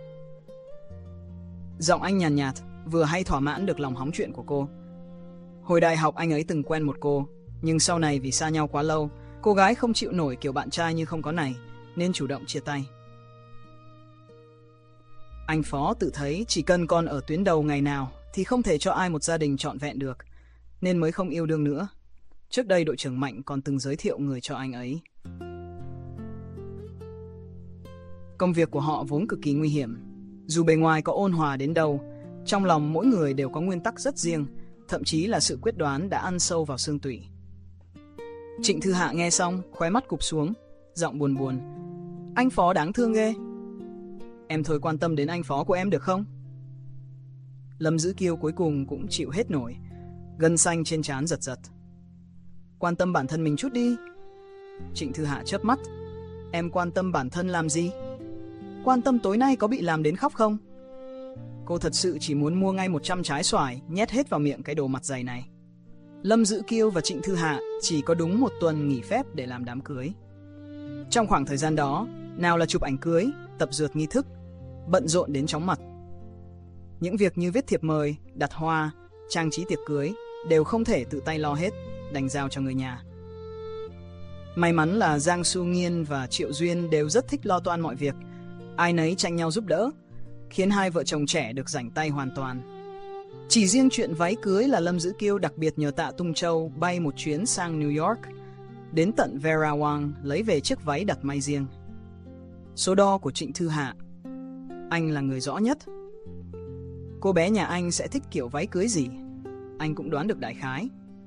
Giọng anh nhàn nhạt, nhạt, vừa hay thỏa mãn được lòng hóng chuyện của cô. Hồi đại học anh ấy từng quen một cô, nhưng sau này vì xa nhau quá lâu, cô gái không chịu nổi kiểu bạn trai như không có này, nên chủ động chia tay. Anh Phó tự thấy chỉ cần còn ở tuyến đầu ngày nào thì không thể cho ai một gia đình trọn vẹn được, nên mới không yêu đương nữa. Trước đây đội trưởng Mạnh còn từng giới thiệu người cho anh ấy. Công việc của họ vốn cực kỳ nguy hiểm. Dù bề ngoài có ôn hòa đến đâu, trong lòng mỗi người đều có nguyên tắc rất riêng, thậm chí là sự quyết đoán đã ăn sâu vào xương tủy. Trịnh Thư Hạ nghe xong, khóe mắt cụp xuống, giọng buồn buồn. Anh Phó đáng thương ghê. Em thôi quan tâm đến anh Phó của em được không? Lâm Dữ Kiêu cuối cùng cũng chịu hết nổi, gân xanh trên trán giật giật. Quan tâm bản thân mình chút đi. Trịnh Thư Hạ chớp mắt. Em quan tâm bản thân làm gì? Quan tâm tối nay có bị làm đến khóc không? Cô thật sự chỉ muốn mua ngay một trăm trái xoài, nhét hết vào miệng cái đồ mặt dày này. Lâm Dữ Kiêu và Trịnh Thư Hạ chỉ có đúng một tuần nghỉ phép để làm đám cưới. Trong khoảng thời gian đó, nào là chụp ảnh cưới, tập dượt nghi thức, bận rộn đến chóng mặt. Những việc như viết thiệp mời, đặt hoa, trang trí tiệc cưới đều không thể tự tay lo hết, đành giao cho người nhà. May mắn là Giang Su Nghiên và Triệu Duyên đều rất thích lo toan mọi việc, ai nấy tranh nhau giúp đỡ, khiến hai vợ chồng trẻ được rảnh tay hoàn toàn. Chỉ riêng chuyện váy cưới là Lâm Dữ Kiêu đặc biệt nhờ Tạ Tung Châu bay một chuyến sang New York, đến tận Vera Wang lấy về chiếc váy đặt may riêng. Số đo của Trịnh Thư Hạ, anh là người rõ nhất. Cô bé nhà anh sẽ thích kiểu váy cưới gì, anh cũng đoán được đại khái.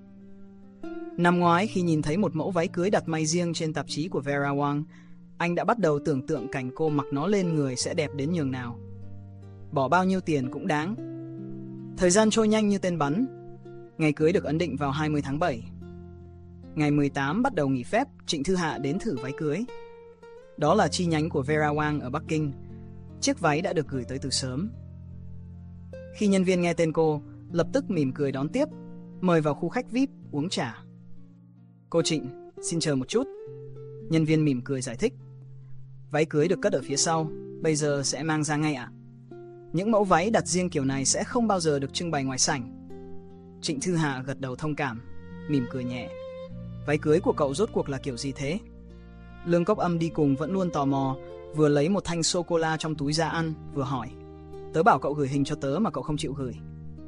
Năm ngoái khi nhìn thấy một mẫu váy cưới đặt may riêng trên tạp chí của Vera Wang, anh đã bắt đầu tưởng tượng cảnh cô mặc nó lên người sẽ đẹp đến nhường nào. Bỏ bao nhiêu tiền cũng đáng. Thời gian trôi nhanh như tên bắn. Ngày cưới được ấn định vào hai mươi tháng bảy. Ngày mười tám bắt đầu nghỉ phép, Trịnh Thư Hạ đến thử váy cưới. Đó là chi nhánh của Vera Wang ở Bắc Kinh. Chiếc váy đã được gửi tới từ sớm. Khi nhân viên nghe tên cô, lập tức mỉm cười đón tiếp, mời vào khu khách vi ai pi uống trà. Cô Trịnh, xin chờ một chút. Nhân viên mỉm cười giải thích. Váy cưới được cất ở phía sau, bây giờ sẽ mang ra ngay ạ. Những mẫu váy đặt riêng kiểu này sẽ không bao giờ được trưng bày ngoài sảnh. Trịnh Thư Hạ gật đầu thông cảm, mỉm cười nhẹ. Váy cưới của cậu rốt cuộc là kiểu gì thế? Lương Cốc Âm đi cùng vẫn luôn tò mò, vừa lấy một thanh sô-cô-la trong túi ra ăn, vừa hỏi. Tớ bảo cậu gửi hình cho tớ mà cậu không chịu gửi.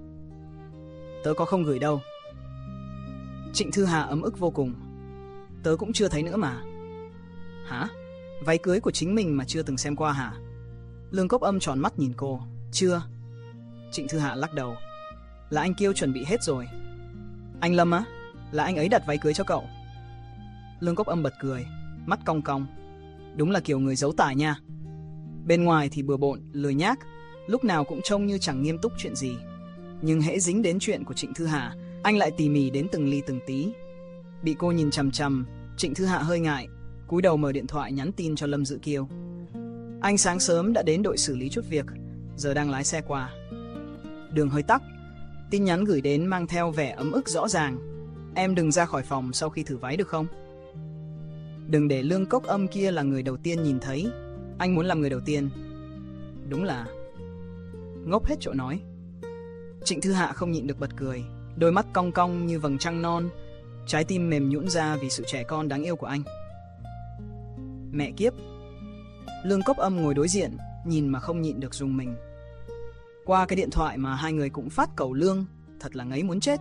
Tớ có không gửi đâu. Trịnh Thư Hạ ấm ức vô cùng. Tớ cũng chưa thấy nữa mà. Hả? Váy cưới của chính mình mà chưa từng xem qua hả? Lương Cốc Âm tròn mắt nhìn cô. Chưa. Trịnh Thư Hạ lắc đầu. Là anh Kiêu chuẩn bị hết rồi. Anh Lâm á? Là anh ấy đặt váy cưới cho cậu. Lương Cốc Âm bật cười, mắt cong cong. Đúng là kiểu người giấu tài nha. Bên ngoài thì bừa bộn, lười nhác, lúc nào cũng trông như chẳng nghiêm túc chuyện gì. Nhưng hễ dính đến chuyện của Trịnh Thư Hạ, anh lại tỉ mỉ đến từng ly từng tí. Bị cô nhìn chằm chằm, Trịnh Thư Hạ hơi ngại, cúi đầu mở điện thoại nhắn tin cho Lâm Dữ Kiêu. Anh sáng sớm đã đến đội xử lý chút việc, giờ đang lái xe qua. Đường hơi tắc, tin nhắn gửi đến mang theo vẻ ấm ức rõ ràng. Em đừng ra khỏi phòng sau khi thử váy được không? Đừng để Lương Cốc Âm kia là người đầu tiên nhìn thấy. Anh muốn làm người đầu tiên. Đúng là ngốc hết chỗ nói. Trịnh Thư Hạ không nhịn được bật cười, đôi mắt cong cong như vầng trăng non, trái tim mềm nhũn ra vì sự trẻ con đáng yêu của anh. Mẹ kiếp. Lương Cốc Âm ngồi đối diện, nhìn mà không nhịn được rùng mình. Qua cái điện thoại mà hai người cũng phát cầu lương, thật là ngấy muốn chết.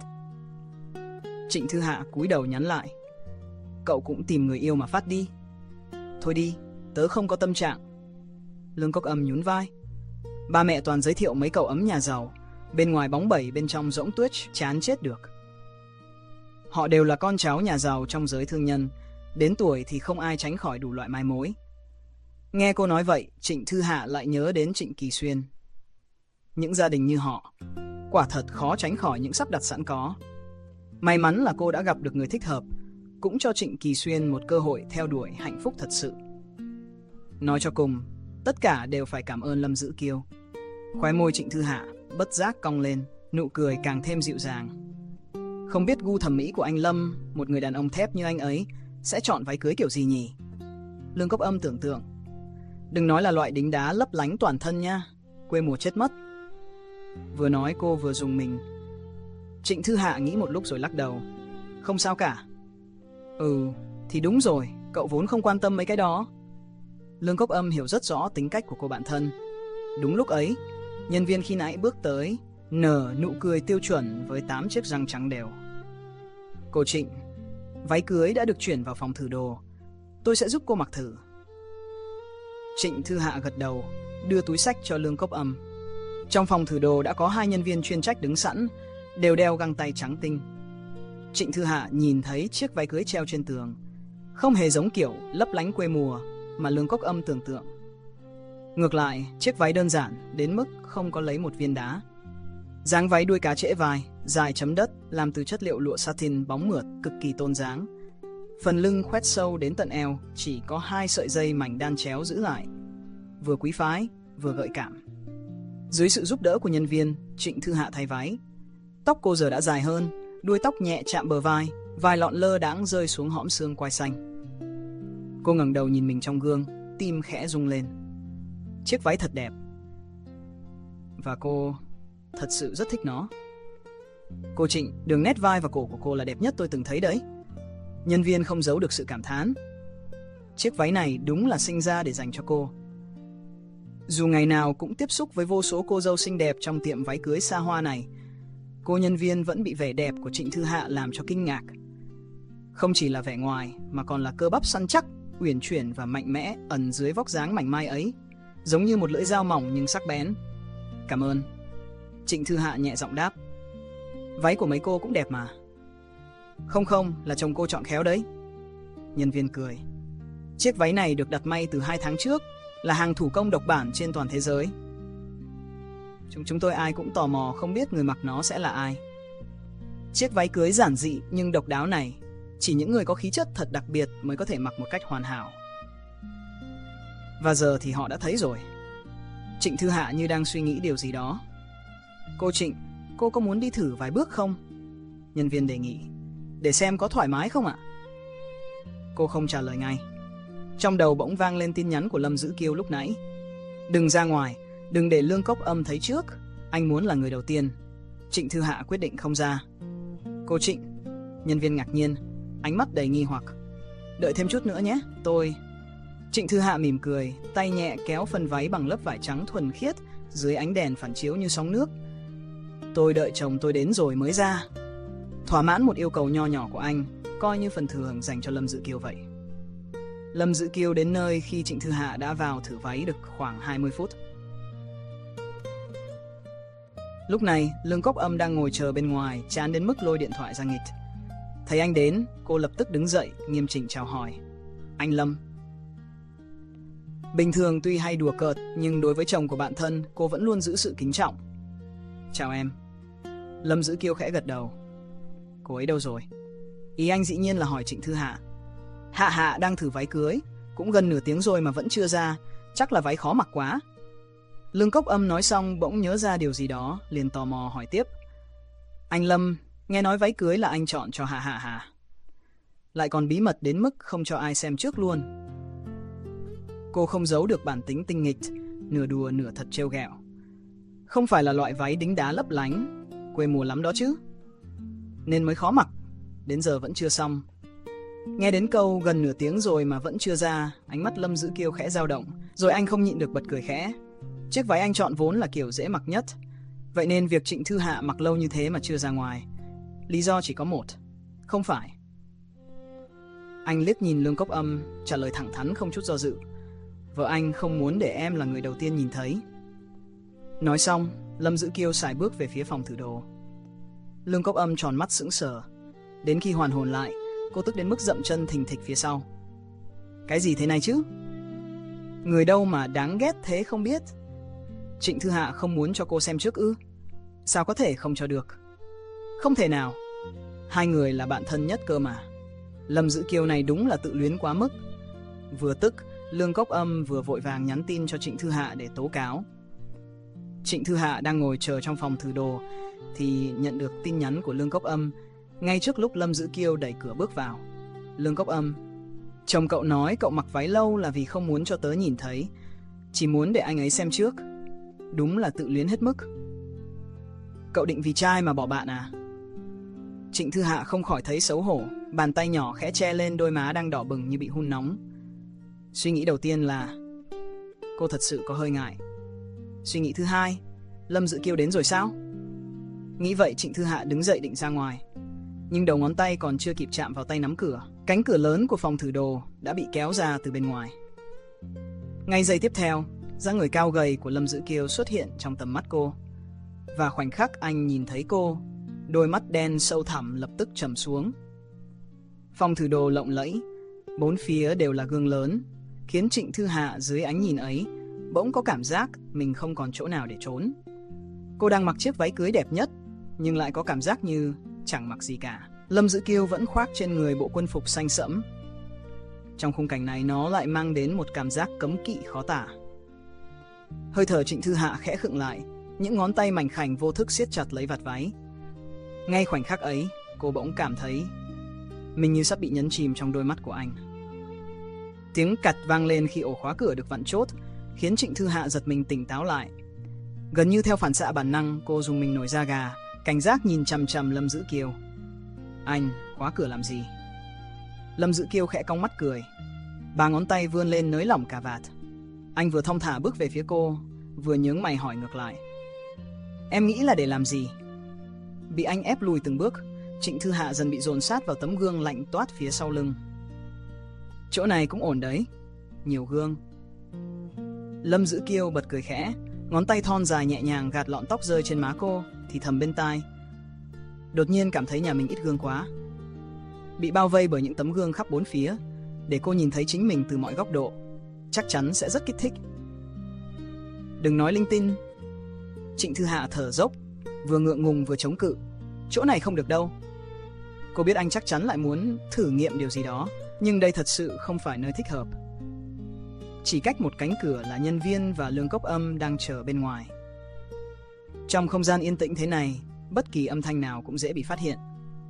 Trịnh Thư Hạ cúi đầu nhắn lại. Cậu cũng tìm người yêu mà phát đi. Thôi đi, tớ không có tâm trạng. Lương Cốc Âm nhún vai. Ba mẹ toàn giới thiệu mấy cậu ấm nhà giàu, bên ngoài bóng bẩy bên trong rỗng tuếch, chán chết được. Họ đều là con cháu nhà giàu trong giới thương nhân, đến tuổi thì không ai tránh khỏi đủ loại mai mối. Nghe cô nói vậy, Trịnh Thư Hạ lại nhớ đến Trịnh Kỳ Xuyên. Những gia đình như họ, quả thật khó tránh khỏi những sắp đặt sẵn có. May mắn là cô đã gặp được người thích hợp, cũng cho Trịnh Kỳ Xuyên một cơ hội theo đuổi hạnh phúc thật sự. Nói cho cùng, tất cả đều phải cảm ơn Lâm Dữ Kiêu. Khóe môi Trịnh Thư Hạ bất giác cong lên, nụ cười càng thêm dịu dàng. Không biết gu thẩm mỹ của anh Lâm, một người đàn ông thép như anh ấy, sẽ chọn váy cưới kiểu gì nhỉ? Lương Cốc Âm tưởng tượng. Đừng nói là loại đính đá lấp lánh toàn thân nha, quê mùa chết mất. Vừa nói cô vừa dùng mình. Trịnh Thư Hạ nghĩ một lúc rồi lắc đầu. Không sao cả. Ừ, thì đúng rồi, cậu vốn không quan tâm mấy cái đó. Lương Cốc Âm hiểu rất rõ tính cách của cô bạn thân. Đúng lúc ấy, nhân viên khi nãy bước tới, nở nụ cười tiêu chuẩn với tám chiếc răng trắng đều. Cô Trịnh, váy cưới đã được chuyển vào phòng thử đồ. Tôi sẽ giúp cô mặc thử. Trịnh Thư Hạ gật đầu, đưa túi xách cho Lương Cốc Âm. Trong phòng thử đồ đã có hai nhân viên chuyên trách đứng sẵn, đều đeo găng tay trắng tinh. Trịnh Thư Hạ nhìn thấy chiếc váy cưới treo trên tường, không hề giống kiểu lấp lánh quê mùa mà Lương Cốc Âm tưởng tượng. Ngược lại, chiếc váy đơn giản đến mức không có lấy một viên đá. Dáng váy đuôi cá trễ vai, dài chấm đất, làm từ chất liệu lụa satin bóng mượt, cực kỳ tôn dáng. Phần lưng khoét sâu đến tận eo, chỉ có hai sợi dây mảnh đan chéo giữ lại, vừa quý phái, vừa gợi cảm. Dưới sự giúp đỡ của nhân viên, Trịnh Thư Hạ thay váy. Tóc cô giờ đã dài hơn, đuôi tóc nhẹ chạm bờ vai, vài lọn lơ đãng rơi xuống hõm xương quai xanh. Cô ngẩng đầu nhìn mình trong gương, tim khẽ rung lên. Chiếc váy thật đẹp. Và cô thật sự rất thích nó. Cô Trịnh, đường nét vai và cổ của cô là đẹp nhất tôi từng thấy đấy. Nhân viên không giấu được sự cảm thán. Chiếc váy này đúng là sinh ra để dành cho cô. Dù ngày nào cũng tiếp xúc với vô số cô dâu xinh đẹp trong tiệm váy cưới xa hoa này, cô nhân viên vẫn bị vẻ đẹp của Trịnh Thư Hạ làm cho kinh ngạc. Không chỉ là vẻ ngoài mà còn là cơ bắp săn chắc, uyển chuyển và mạnh mẽ ẩn dưới vóc dáng mảnh mai ấy, giống như một lưỡi dao mỏng nhưng sắc bén. Cảm ơn. Trịnh Thư Hạ nhẹ giọng đáp. Váy của mấy cô cũng đẹp mà. Không không, là chồng cô chọn khéo đấy. Nhân viên cười. Chiếc váy này được đặt may từ hai tháng trước, là hàng thủ công độc bản trên toàn thế giới. Chúng chúng tôi ai cũng tò mò không biết người mặc nó sẽ là ai. Chiếc váy cưới giản dị nhưng độc đáo này, chỉ những người có khí chất thật đặc biệt mới có thể mặc một cách hoàn hảo. Và giờ thì họ đã thấy rồi. Trịnh Thư Hạ như đang suy nghĩ điều gì đó. Cô Trịnh, cô có muốn đi thử vài bước không? Nhân viên đề nghị. Để xem có thoải mái không ạ? Cô không trả lời ngay. Trong đầu bỗng vang lên tin nhắn của Lâm Dữ Kiêu lúc nãy. Đừng ra ngoài, đừng để Lương Cốc Âm thấy trước. Anh muốn là người đầu tiên. Trịnh Thư Hạ quyết định không ra. Cô Trịnh. Nhân viên ngạc nhiên, ánh mắt đầy nghi hoặc. Đợi thêm chút nữa nhé, tôi... Trịnh Thư Hạ mỉm cười, tay nhẹ kéo phần váy bằng lớp vải trắng thuần khiết dưới ánh đèn phản chiếu như sóng nước. Tôi đợi chồng tôi đến rồi mới ra. Thỏa mãn một yêu cầu nho nhỏ của anh, coi như phần thưởng dành cho Lâm Dữ Kiêu vậy. Lâm Dữ Kiêu đến nơi khi Trịnh Thư Hạ đã vào thử váy được khoảng hai mươi phút. Lúc này, Lương Cốc Âm đang ngồi chờ bên ngoài, chán đến mức lôi điện thoại ra nghịch. Thấy anh đến, cô lập tức đứng dậy, nghiêm chỉnh chào hỏi. Anh Lâm. Bình thường tuy hay đùa cợt, nhưng đối với chồng của bạn thân, cô vẫn luôn giữ sự kính trọng. Chào em. Lâm Dữ Kiêu khẽ gật đầu. Cô ấy đâu rồi? Ý anh dĩ nhiên là hỏi Trịnh Thư Hạ. Hạ Hạ đang thử váy cưới, cũng gần nửa tiếng rồi mà vẫn chưa ra, chắc là váy khó mặc quá. Lương Cốc Âm nói xong bỗng nhớ ra điều gì đó, liền tò mò hỏi tiếp. Anh Lâm, nghe nói váy cưới là anh chọn cho Hạ Hạ hả? Lại còn bí mật đến mức không cho ai xem trước luôn. Cô không giấu được bản tính tinh nghịch, nửa đùa nửa thật trêu ghẹo. Không phải là loại váy đính đá lấp lánh, quê mùa lắm đó chứ. Nên mới khó mặc, đến giờ vẫn chưa xong. Nghe đến câu gần nửa tiếng rồi mà vẫn chưa ra, ánh mắt Lâm Dữ Kiêu khẽ dao động, rồi anh không nhịn được bật cười khẽ. Chiếc váy anh chọn vốn là kiểu dễ mặc nhất, vậy nên việc Trịnh Thư Hạ mặc lâu như thế mà chưa ra ngoài, lý do chỉ có một, không phải. Anh liếc nhìn Lương Cốc Âm, trả lời thẳng thắn không chút do dự. Vợ anh không muốn để em là người đầu tiên nhìn thấy. Nói xong, Lâm Dữ Kiêu sải bước về phía phòng thử đồ. Lương Cốc Âm tròn mắt sững sờ. Đến khi hoàn hồn lại, cô tức đến mức dậm chân thình thịch phía sau. Cái gì thế này chứ? Người đâu mà đáng ghét thế không biết. Trịnh Thư Hạ không muốn cho cô xem trước ư? Sao có thể không cho được? Không thể nào. Hai người là bạn thân nhất cơ mà. Lâm Dữ Kiêu này đúng là tự luyến quá mức. Vừa tức, Lương Cốc Âm vừa vội vàng nhắn tin cho Trịnh Thư Hạ để tố cáo. Trịnh Thư Hạ đang ngồi chờ trong phòng thử đồ thì nhận được tin nhắn của Lương Cốc Âm ngay trước lúc Lâm Dữ Kiêu đẩy cửa bước vào. Lương Cốc Âm: chồng cậu nói cậu mặc váy lâu là vì không muốn cho tớ nhìn thấy, chỉ muốn để anh ấy xem trước. Đúng là tự luyến hết mức. Cậu định vì trai mà bỏ bạn à? Trịnh Thư Hạ không khỏi thấy xấu hổ, bàn tay nhỏ khẽ che lên đôi má đang đỏ bừng như bị hun nóng. Suy nghĩ đầu tiên là cô thật sự có hơi ngại. Suy nghĩ thứ hai, Lâm Dữ Kiêu đến rồi sao? Nghĩ vậy Trịnh Thư Hạ đứng dậy định ra ngoài, nhưng đầu ngón tay còn chưa kịp chạm vào tay nắm cửa, cánh cửa lớn của phòng thử đồ đã bị kéo ra từ bên ngoài. Ngay giây tiếp theo, dáng người cao gầy của Lâm Dữ Kiêu xuất hiện trong tầm mắt cô. Và khoảnh khắc anh nhìn thấy cô, đôi mắt đen sâu thẳm lập tức trầm xuống. Phòng thử đồ lộng lẫy, bốn phía đều là gương lớn, khiến Trịnh Thư Hạ dưới ánh nhìn ấy bỗng có cảm giác mình không còn chỗ nào để trốn. Cô đang mặc chiếc váy cưới đẹp nhất, nhưng lại có cảm giác như chẳng mặc gì cả. Lâm Dữ Kiêu vẫn khoác trên người bộ quân phục xanh sẫm. Trong khung cảnh này nó lại mang đến một cảm giác cấm kỵ khó tả. Hơi thở Trịnh Thư Hạ khẽ khựng lại, những ngón tay mảnh khảnh vô thức siết chặt lấy vạt váy. Ngay khoảnh khắc ấy, cô bỗng cảm thấy mình như sắp bị nhấn chìm trong đôi mắt của anh. Tiếng cạch vang lên khi ổ khóa cửa được vặn chốt, khiến Trịnh Thư Hạ giật mình tỉnh táo lại. Gần như theo phản xạ bản năng, cô dùng mình nổi da gà, cảnh giác nhìn chằm chằm Lâm Dữ Kiêu. Anh khóa cửa làm gì? Lâm Dữ Kiêu khẽ cong mắt cười, ba ngón tay vươn lên nới lỏng cà vạt. Anh vừa thong thả bước về phía cô, vừa nhướng mày hỏi ngược lại. Em nghĩ là để làm gì? Bị anh ép lùi từng bước, Trịnh Thư Hạ dần bị dồn sát vào tấm gương lạnh toát phía sau lưng. Chỗ này cũng ổn đấy, nhiều gương. Lâm Dữ Kiêu bật cười khẽ, ngón tay thon dài nhẹ nhàng gạt lọn tóc rơi trên má cô, thì thầm bên tai. Đột nhiên cảm thấy nhà mình ít gương quá. Bị bao vây bởi những tấm gương khắp bốn phía, để cô nhìn thấy chính mình từ mọi góc độ, chắc chắn sẽ rất kích thích. Đừng nói linh tinh. Trịnh Thư Hạ thở dốc, vừa ngượng ngùng vừa chống cự. Chỗ này không được đâu. Cô biết anh chắc chắn lại muốn thử nghiệm điều gì đó, nhưng đây thật sự không phải nơi thích hợp. Chỉ cách một cánh cửa là nhân viên và Lương Cốc Âm đang chờ bên ngoài. Trong không gian yên tĩnh thế này, bất kỳ âm thanh nào cũng dễ bị phát hiện.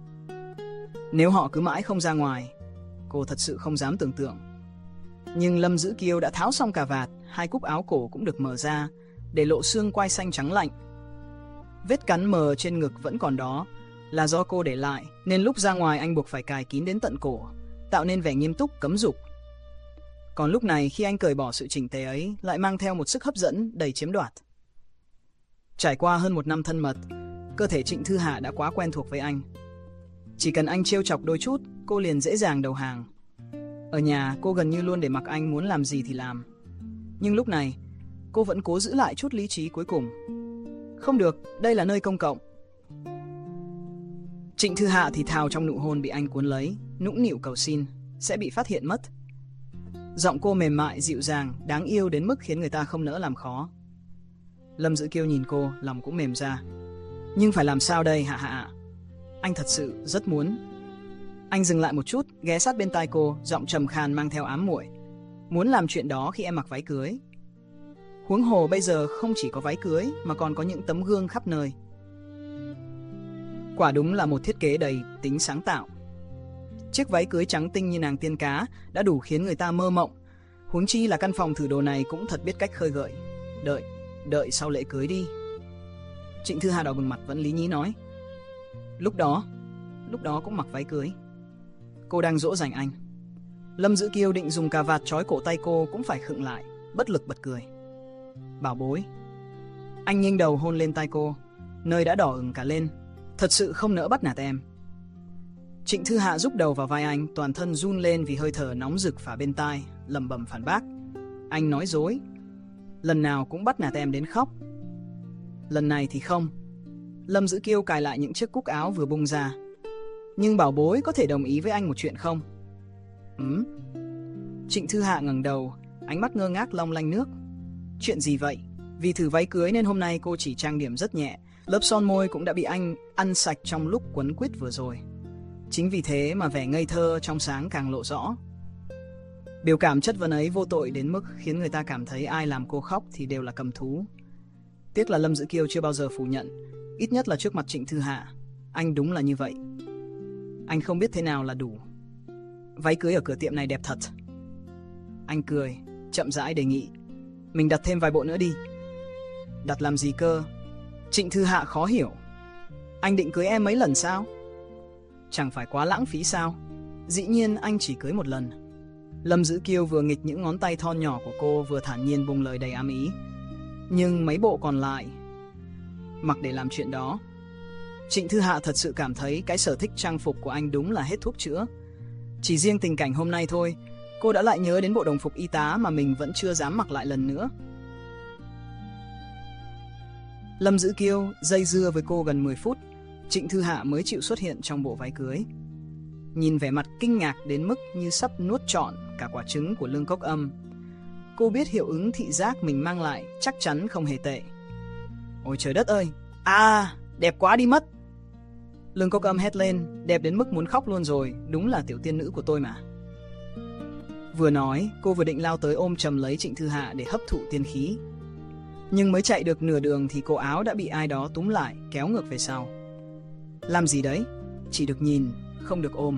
Nếu họ cứ mãi không ra ngoài, cô thật sự không dám tưởng tượng. Nhưng Lâm Dữ Kiêu đã tháo xong cà vạt, hai cúc áo cổ cũng được mở ra, để lộ xương quai xanh trắng lạnh. Vết cắn mờ trên ngực vẫn còn đó, là do cô để lại, nên lúc ra ngoài anh buộc phải cài kín đến tận cổ, tạo nên vẻ nghiêm túc cấm dục. Còn lúc này khi anh cởi bỏ sự chỉnh tề ấy, lại mang theo một sức hấp dẫn đầy chiếm đoạt. Trải qua hơn một năm thân mật, cơ thể Trịnh Thư Hạ đã quá quen thuộc với anh. Chỉ cần anh trêu chọc đôi chút, cô liền dễ dàng đầu hàng. Ở nhà, cô gần như luôn để mặc anh muốn làm gì thì làm. Nhưng lúc này, cô vẫn cố giữ lại chút lý trí cuối cùng. Không được, đây là nơi công cộng. Trịnh Thư Hạ thì thào trong nụ hôn bị anh cuốn lấy, nũng nịu cầu xin, sẽ bị phát hiện mất. Giọng cô mềm mại, dịu dàng, đáng yêu đến mức khiến người ta không nỡ làm khó. Lâm Dữ Kiêu nhìn cô, lòng cũng mềm ra. Nhưng phải làm sao đây Hạ Hạ? Anh thật sự rất muốn. Anh dừng lại một chút, ghé sát bên tai cô, giọng trầm khàn mang theo ám muội. Muốn làm chuyện đó khi em mặc váy cưới. Huống hồ bây giờ không chỉ có váy cưới mà còn có những tấm gương khắp nơi. Quả đúng là một thiết kế đầy tính sáng tạo. Chiếc váy cưới trắng tinh như nàng tiên cá đã đủ khiến người ta mơ mộng. Huống chi là căn phòng thử đồ này cũng thật biết cách khơi gợi. Đợi, đợi sau lễ cưới đi. Trịnh Thư Hạ đỏ bừng mặt vẫn lý nhí nói. Lúc đó, lúc đó cũng mặc váy cưới. Cô đang dỗ dành anh. Lâm Dữ Kiêu định dùng cà vạt trói cổ tay cô cũng phải khựng lại, bất lực bật cười. Bảo bối. Anh nghiêng đầu hôn lên tai cô, nơi đã đỏ ửng cả lên. Thật sự không nỡ bắt nạt em. Trịnh Thư Hạ rúc đầu vào vai anh, toàn thân run lên vì hơi thở nóng rực phả bên tai, lẩm bẩm phản bác. Anh nói dối. Lần nào cũng bắt nạt em đến khóc. Lần này thì không. Lâm Dữ Kiêu cài lại những chiếc cúc áo vừa bung ra. Nhưng bảo bối có thể đồng ý với anh một chuyện không? Ừm? Trịnh Thư Hạ ngẩng đầu, ánh mắt ngơ ngác long lanh nước. Chuyện gì vậy? Vì thử váy cưới nên hôm nay cô chỉ trang điểm rất nhẹ. Lớp son môi cũng đã bị anh ăn sạch trong lúc quấn quýt vừa rồi. Chính vì thế mà vẻ ngây thơ trong sáng càng lộ rõ. Biểu cảm chất vấn ấy vô tội đến mức khiến người ta cảm thấy ai làm cô khóc thì đều là cầm thú. Tiếc là Lâm Dữ Kiêu chưa bao giờ phủ nhận, ít nhất là trước mặt Trịnh Thư Hạ. Anh đúng là như vậy. Anh không biết thế nào là đủ. Váy cưới ở cửa tiệm này đẹp thật. Anh cười, chậm rãi đề nghị. Mình đặt thêm vài bộ nữa đi. Đặt làm gì cơ? Trịnh Thư Hạ khó hiểu. Anh định cưới em mấy lần sao? Chẳng phải quá lãng phí sao? Dĩ nhiên anh chỉ cưới một lần. Lâm Dữ Kiêu vừa nghịch những ngón tay thon nhỏ của cô, vừa thản nhiên buông lời đầy ám ý. Nhưng mấy bộ còn lại, mặc để làm chuyện đó. Trịnh Thư Hạ thật sự cảm thấy cái sở thích trang phục của anh đúng là hết thuốc chữa. Chỉ riêng tình cảnh hôm nay thôi, cô đã lại nhớ đến bộ đồng phục y tá mà mình vẫn chưa dám mặc lại lần nữa. Lâm Dữ Kiêu dây dưa với cô gần mười phút, Trịnh Thư Hạ mới chịu xuất hiện trong bộ váy cưới. Nhìn vẻ mặt kinh ngạc đến mức như sắp nuốt trọn cả quả trứng của Lương Cốc Âm, cô biết hiệu ứng thị giác mình mang lại chắc chắn không hề tệ. Ôi trời đất ơi! À, đẹp quá đi mất! Lương Cốc Âm hét lên, đẹp đến mức muốn khóc luôn rồi, đúng là tiểu tiên nữ của tôi mà. Vừa nói, cô vừa định lao tới ôm chầm lấy Trịnh Thư Hạ để hấp thụ tiên khí. Nhưng mới chạy được nửa đường thì cổ áo đã bị ai đó túm lại, kéo ngược về sau. Làm gì đấy? Chỉ được nhìn, không được ôm.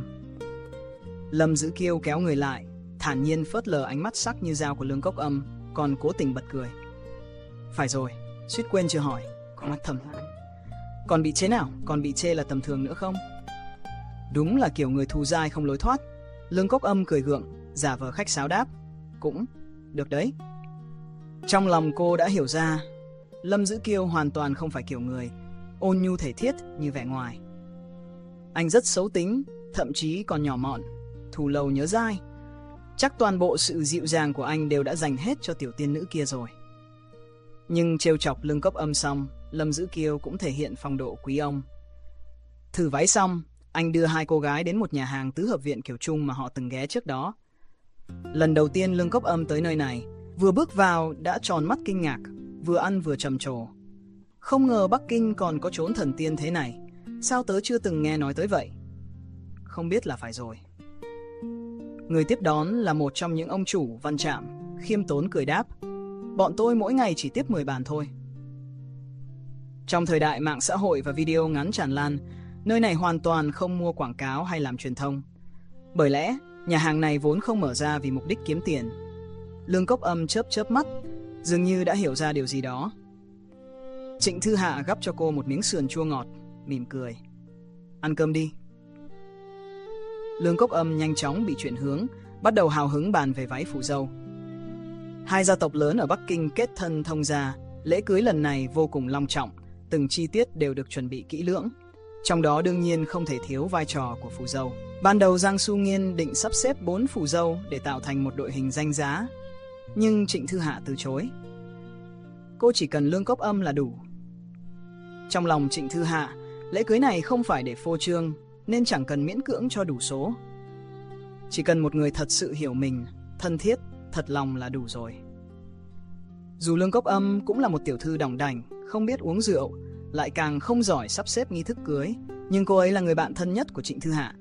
Lâm Dữ Kiêu kéo người lại, thản nhiên phớt lờ ánh mắt sắc như dao của Lương Cốc Âm, còn cố tình bật cười. Phải rồi, suýt quên chưa hỏi, con mắt thầm. Còn bị chế nào? Còn bị chê là tầm thường nữa không? Đúng là kiểu người thù dai không lối thoát. Lương Cốc Âm cười gượng, giả vờ khách sáo đáp. Cũng được đấy. Trong lòng cô đã hiểu ra, Lâm Dữ Kiêu hoàn toàn không phải kiểu người ôn nhu thể thiết như vẻ ngoài. Anh rất xấu tính, thậm chí còn nhỏ mọn, thù lâu nhớ dai. Chắc toàn bộ sự dịu dàng của anh đều đã dành hết cho tiểu tiên nữ kia rồi. Nhưng trêu chọc Lương Cốc Âm xong, Lâm Dữ Kiêu cũng thể hiện phong độ quý ông. Thử váy xong, anh đưa hai cô gái đến một nhà hàng tứ hợp viện kiểu Trung mà họ từng ghé trước đó. Lần đầu tiên Lương Cốc Âm tới nơi này, vừa bước vào đã tròn mắt kinh ngạc, vừa ăn vừa trầm trồ. Không ngờ Bắc Kinh còn có chốn thần tiên thế này, sao tớ chưa từng nghe nói tới vậy? Không biết là phải rồi. Người tiếp đón là một trong những ông chủ Văn Trạm, khiêm tốn cười đáp. Bọn tôi mỗi ngày chỉ tiếp mười bàn thôi. Trong thời đại mạng xã hội và video ngắn tràn lan, nơi này hoàn toàn không mua quảng cáo hay làm truyền thông. Bởi lẽ, nhà hàng này vốn không mở ra vì mục đích kiếm tiền. Lương Cốc Âm chớp chớp mắt, dường như đã hiểu ra điều gì đó. Trịnh Thư Hạ gắp cho cô một miếng sườn chua ngọt, mỉm cười. Ăn cơm đi. Lương Cốc Âm nhanh chóng bị chuyển hướng, bắt đầu hào hứng bàn về váy phủ dâu. Hai gia tộc lớn ở Bắc Kinh kết thân thông gia, lễ cưới lần này vô cùng long trọng, từng chi tiết đều được chuẩn bị kỹ lưỡng. Trong đó đương nhiên không thể thiếu vai trò của phù dâu. Ban đầu Giang Su Nghiên định sắp xếp bốn phù dâu để tạo thành một đội hình danh giá, nhưng Trịnh Thư Hạ từ chối. Cô chỉ cần Lương Cốc Âm là đủ. Trong lòng Trịnh Thư Hạ, lễ cưới này không phải để phô trương, nên chẳng cần miễn cưỡng cho đủ số. Chỉ cần một người thật sự hiểu mình, thân thiết, thật lòng là đủ rồi. Dù Lương Cốc Âm cũng là một tiểu thư đỏng đảnh, không biết uống rượu, lại càng không giỏi sắp xếp nghi thức cưới, nhưng cô ấy là người bạn thân nhất của Trịnh Thư Hạ.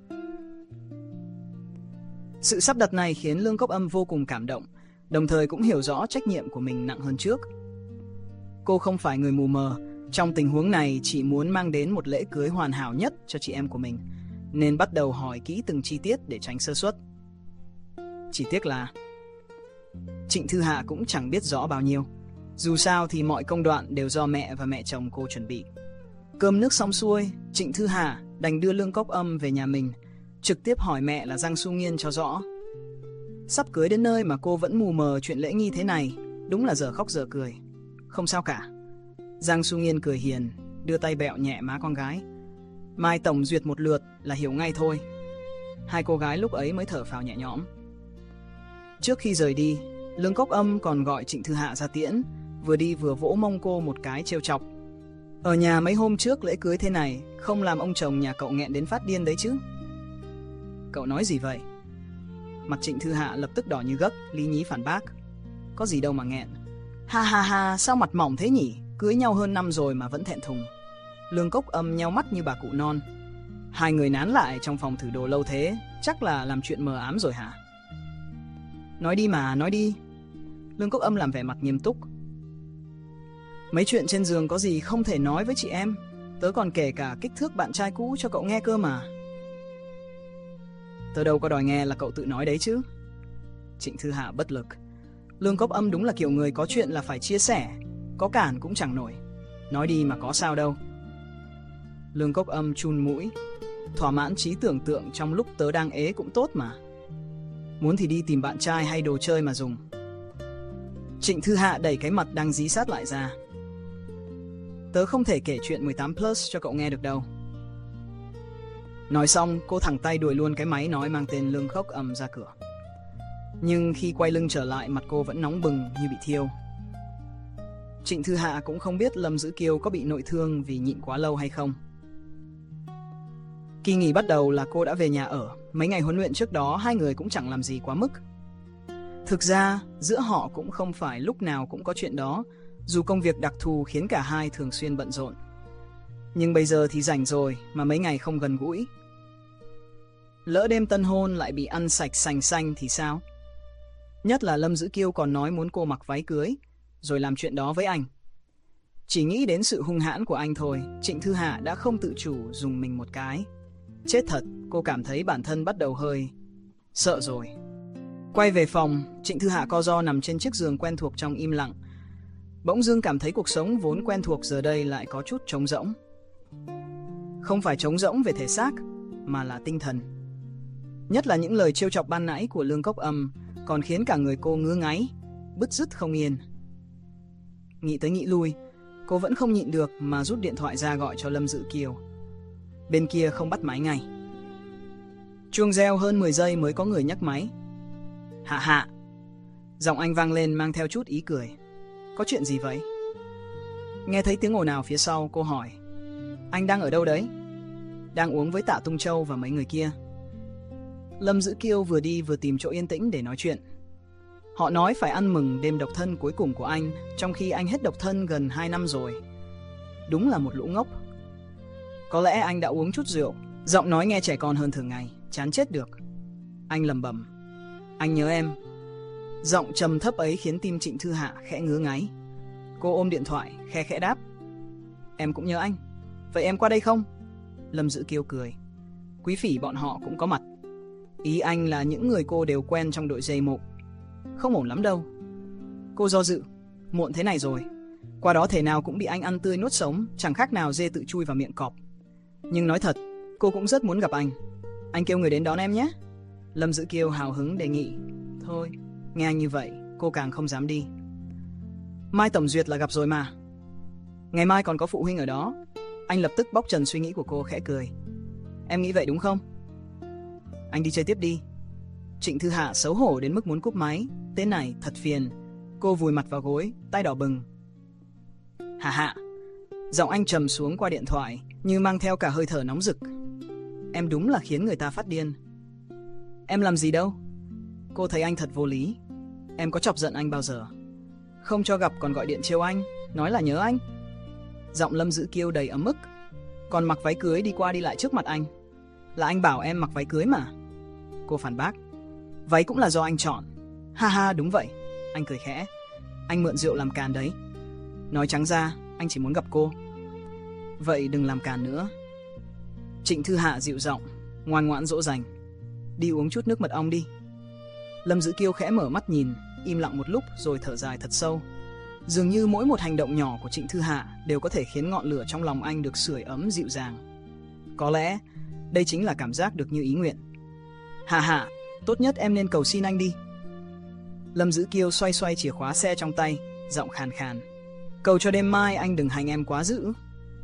Sự sắp đặt này khiến Lương Cốc Âm vô cùng cảm động, đồng thời cũng hiểu rõ trách nhiệm của mình nặng hơn trước. Cô không phải người mù mờ, trong tình huống này chỉ muốn mang đến một lễ cưới hoàn hảo nhất cho chị em của mình, nên bắt đầu hỏi kỹ từng chi tiết để tránh sơ suất. Chỉ tiếc là Trịnh Thư Hạ cũng chẳng biết rõ bao nhiêu. Dù sao thì mọi công đoạn đều do mẹ và mẹ chồng cô chuẩn bị. Cơm nước xong xuôi, Trịnh Thư Hạ đành đưa Lương Cốc Âm về nhà mình, trực tiếp hỏi mẹ là Giang Su Nghiên cho rõ. Sắp cưới đến nơi mà cô vẫn mù mờ chuyện lễ nghi thế này, đúng là giờ khóc giờ cười. Không sao cả. Giang Su Nghiên cười hiền, đưa tay bẹo nhẹ má con gái. Mai tổng duyệt một lượt là hiểu ngay thôi. Hai cô gái lúc ấy mới thở phào nhẹ nhõm. Trước khi rời đi, Lương Cốc Âm còn gọi Trịnh Thư Hạ ra tiễn, vừa đi vừa vỗ mông cô một cái trêu chọc. Ở nhà mấy hôm trước lễ cưới thế này, không làm ông chồng nhà cậu nghẹn đến phát điên đấy chứ. Cậu nói gì vậy? Mặt Trịnh Thư Hạ lập tức đỏ như gấc, lý nhí phản bác. Có gì đâu mà nghẹn. Ha ha ha, sao mặt mỏng thế nhỉ? Cưới nhau hơn năm rồi mà vẫn thẹn thùng. Lương Cốc Âm nheo mắt như bà cụ non. Hai người nán lại trong phòng thử đồ lâu thế, chắc là làm chuyện mờ ám rồi hả? Nói đi mà, nói đi. Lương Cốc Âm làm vẻ mặt nghiêm túc. Mấy chuyện trên giường có gì không thể nói với chị em. Tớ còn kể cả kích thước bạn trai cũ cho cậu nghe cơ mà. Tớ đâu có đòi nghe, là cậu tự nói đấy chứ. Trịnh Thư Hạ bất lực. Lương Cốc Âm đúng là kiểu người có chuyện là phải chia sẻ, có cản cũng chẳng nổi. Nói đi mà có sao đâu. Lương Cốc Âm chun mũi. Thỏa mãn trí tưởng tượng trong lúc tớ đang ế cũng tốt mà. Muốn thì đi tìm bạn trai hay đồ chơi mà dùng. Trịnh Thư Hạ đẩy cái mặt đang dí sát lại ra. Tớ không thể kể chuyện mười tám plus cho cậu nghe được đâu. Nói xong, cô thẳng tay đuổi luôn cái máy nói mang tên Lương Cốc Âm ra cửa. Nhưng khi quay lưng trở lại, mặt cô vẫn nóng bừng như bị thiêu. Trịnh Thư Hạ cũng không biết Lâm Dữ Kiêu có bị nội thương vì nhịn quá lâu hay không. Kỳ nghỉ bắt đầu là cô đã về nhà ở. Mấy ngày huấn luyện trước đó hai người cũng chẳng làm gì quá mức. Thực ra giữa họ cũng không phải lúc nào cũng có chuyện đó, dù công việc đặc thù khiến cả hai thường xuyên bận rộn. Nhưng bây giờ thì rảnh rồi mà mấy ngày không gần gũi. Lỡ đêm tân hôn lại bị ăn sạch sành xanh thì sao? Nhất là Lâm Dữ Kiêu còn nói muốn cô mặc váy cưới, rồi làm chuyện đó với anh. Chỉ nghĩ đến sự hung hãn của anh thôi, Trịnh Thư Hạ đã không tự chủ dùng mình một cái. Chết thật, cô cảm thấy bản thân bắt đầu hơi sợ rồi. Quay về phòng, Trịnh Thư Hạ co ro nằm trên chiếc giường quen thuộc trong im lặng. Bỗng dưng cảm thấy cuộc sống vốn quen thuộc giờ đây lại có chút trống rỗng. Không phải trống rỗng về thể xác, mà là tinh thần. Nhất là những lời trêu chọc ban nãy của Lương Cốc Âm còn khiến cả người cô ngứa ngáy, bứt rứt không yên. Nghĩ tới nghĩ lui, cô vẫn không nhịn được mà rút điện thoại ra gọi cho Lâm Dữ Kiêu. Bên kia không bắt máy ngay. Chuông reo hơn mười giây mới có người nhấc máy. Hạ Hạ. Giọng anh vang lên mang theo chút ý cười. Có chuyện gì vậy? Nghe thấy tiếng ồn ào phía sau, cô hỏi. Anh đang ở đâu đấy? Đang uống với Tạ Tung Châu và mấy người kia. Lâm Dữ Kiêu vừa đi vừa tìm chỗ yên tĩnh để nói chuyện. Họ nói phải ăn mừng đêm độc thân cuối cùng của anh, trong khi anh hết độc thân gần hai năm rồi. Đúng là một lũ ngốc. Có lẽ anh đã uống chút rượu. Giọng nói nghe trẻ con hơn thường ngày, chán chết được. Anh lẩm bẩm. Anh nhớ em. Giọng trầm thấp ấy khiến tim Trịnh Thư Hạ khẽ ngứa ngáy. Cô ôm điện thoại, khe khẽ đáp. Em cũng nhớ anh. Vậy em qua đây không? Lâm Dữ Kiêu cười. Quý phỉ bọn họ cũng có mặt. Ý anh là những người cô đều quen trong đội giày mộ. Không ổn lắm đâu. Cô do dự. Muộn thế này rồi, qua đó thể nào cũng bị anh ăn tươi nuốt sống, chẳng khác nào dê tự chui vào miệng cọp. Nhưng nói thật, cô cũng rất muốn gặp anh. Anh kêu người đến đón em nhé. Lâm Dữ Kiêu hào hứng đề nghị. Thôi, nghe anh như vậy, cô càng không dám đi. Mai tổng duyệt là gặp rồi mà. Ngày mai còn có phụ huynh ở đó. Anh lập tức bóc trần suy nghĩ của cô, khẽ cười. Em nghĩ vậy đúng không? Anh đi chơi tiếp đi. Trịnh Thư Hạ xấu hổ đến mức muốn cúp máy. Tên này thật phiền. Cô vùi mặt vào gối, tay đỏ bừng. Hạ Hạ. Giọng anh trầm xuống qua điện thoại, như mang theo cả hơi thở nóng rực. Em đúng là khiến người ta phát điên. Em làm gì đâu. Cô thấy anh thật vô lý. Em có chọc giận anh bao giờ? Không cho gặp còn gọi điện trêu anh, nói là nhớ anh. Giọng Lâm Dữ Kiêu đầy ấm ức. Còn mặc váy cưới đi qua đi lại trước mặt anh. Là anh bảo em mặc váy cưới mà. Cô phản bác. Váy cũng là do anh chọn. Ha ha, đúng vậy. Anh cười khẽ. Anh mượn rượu làm càn đấy. Nói trắng ra, anh chỉ muốn gặp cô. Vậy đừng làm càn nữa. Trịnh Thư Hạ dịu giọng, ngoan ngoãn dỗ dành. Đi uống chút nước mật ong đi. Lâm Dữ Kiêu khẽ mở mắt nhìn, im lặng một lúc rồi thở dài thật sâu. Dường như mỗi một hành động nhỏ của Trịnh Thư Hạ đều có thể khiến ngọn lửa trong lòng anh được sưởi ấm dịu dàng. Có lẽ đây chính là cảm giác được như ý nguyện. Hạ Hạ, tốt nhất em nên cầu xin anh đi. Lâm Dữ Kiêu xoay xoay chìa khóa xe trong tay, giọng khàn khàn. Cầu cho đêm mai anh đừng hành em quá dữ.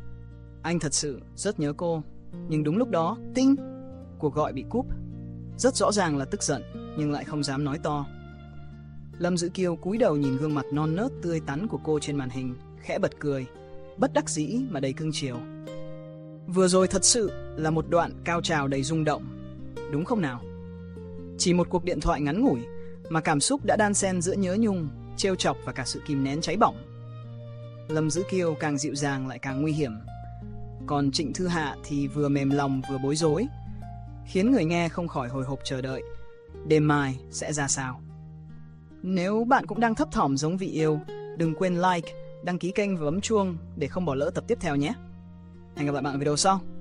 Anh thật sự rất nhớ cô. Nhưng đúng lúc đó, tinh, cuộc gọi bị cúp. Rất rõ ràng là tức giận, nhưng lại không dám nói to. Lâm Dữ Kiêu cúi đầu nhìn gương mặt non nớt tươi tắn của cô trên màn hình, khẽ bật cười. bất đắc dĩ mà đầy cưng chiều. Vừa rồi thật sự là một đoạn cao trào đầy rung động, đúng không nào? Chỉ một cuộc điện thoại ngắn ngủi mà cảm xúc đã đan xen giữa nhớ nhung, trêu chọc và cả sự kìm nén cháy bỏng. Lâm Dữ Kiêu càng dịu dàng lại càng nguy hiểm, còn Trịnh Thư Hạ thì vừa mềm lòng vừa bối rối, khiến người nghe không khỏi hồi hộp chờ đợi đêm mai sẽ ra sao. Nếu bạn cũng đang thấp thỏm giống vị yêu, đừng quên like, đăng ký kênh và bấm chuông để không bỏ lỡ tập tiếp theo nhé. Hẹn gặp lại bạn ở video sau.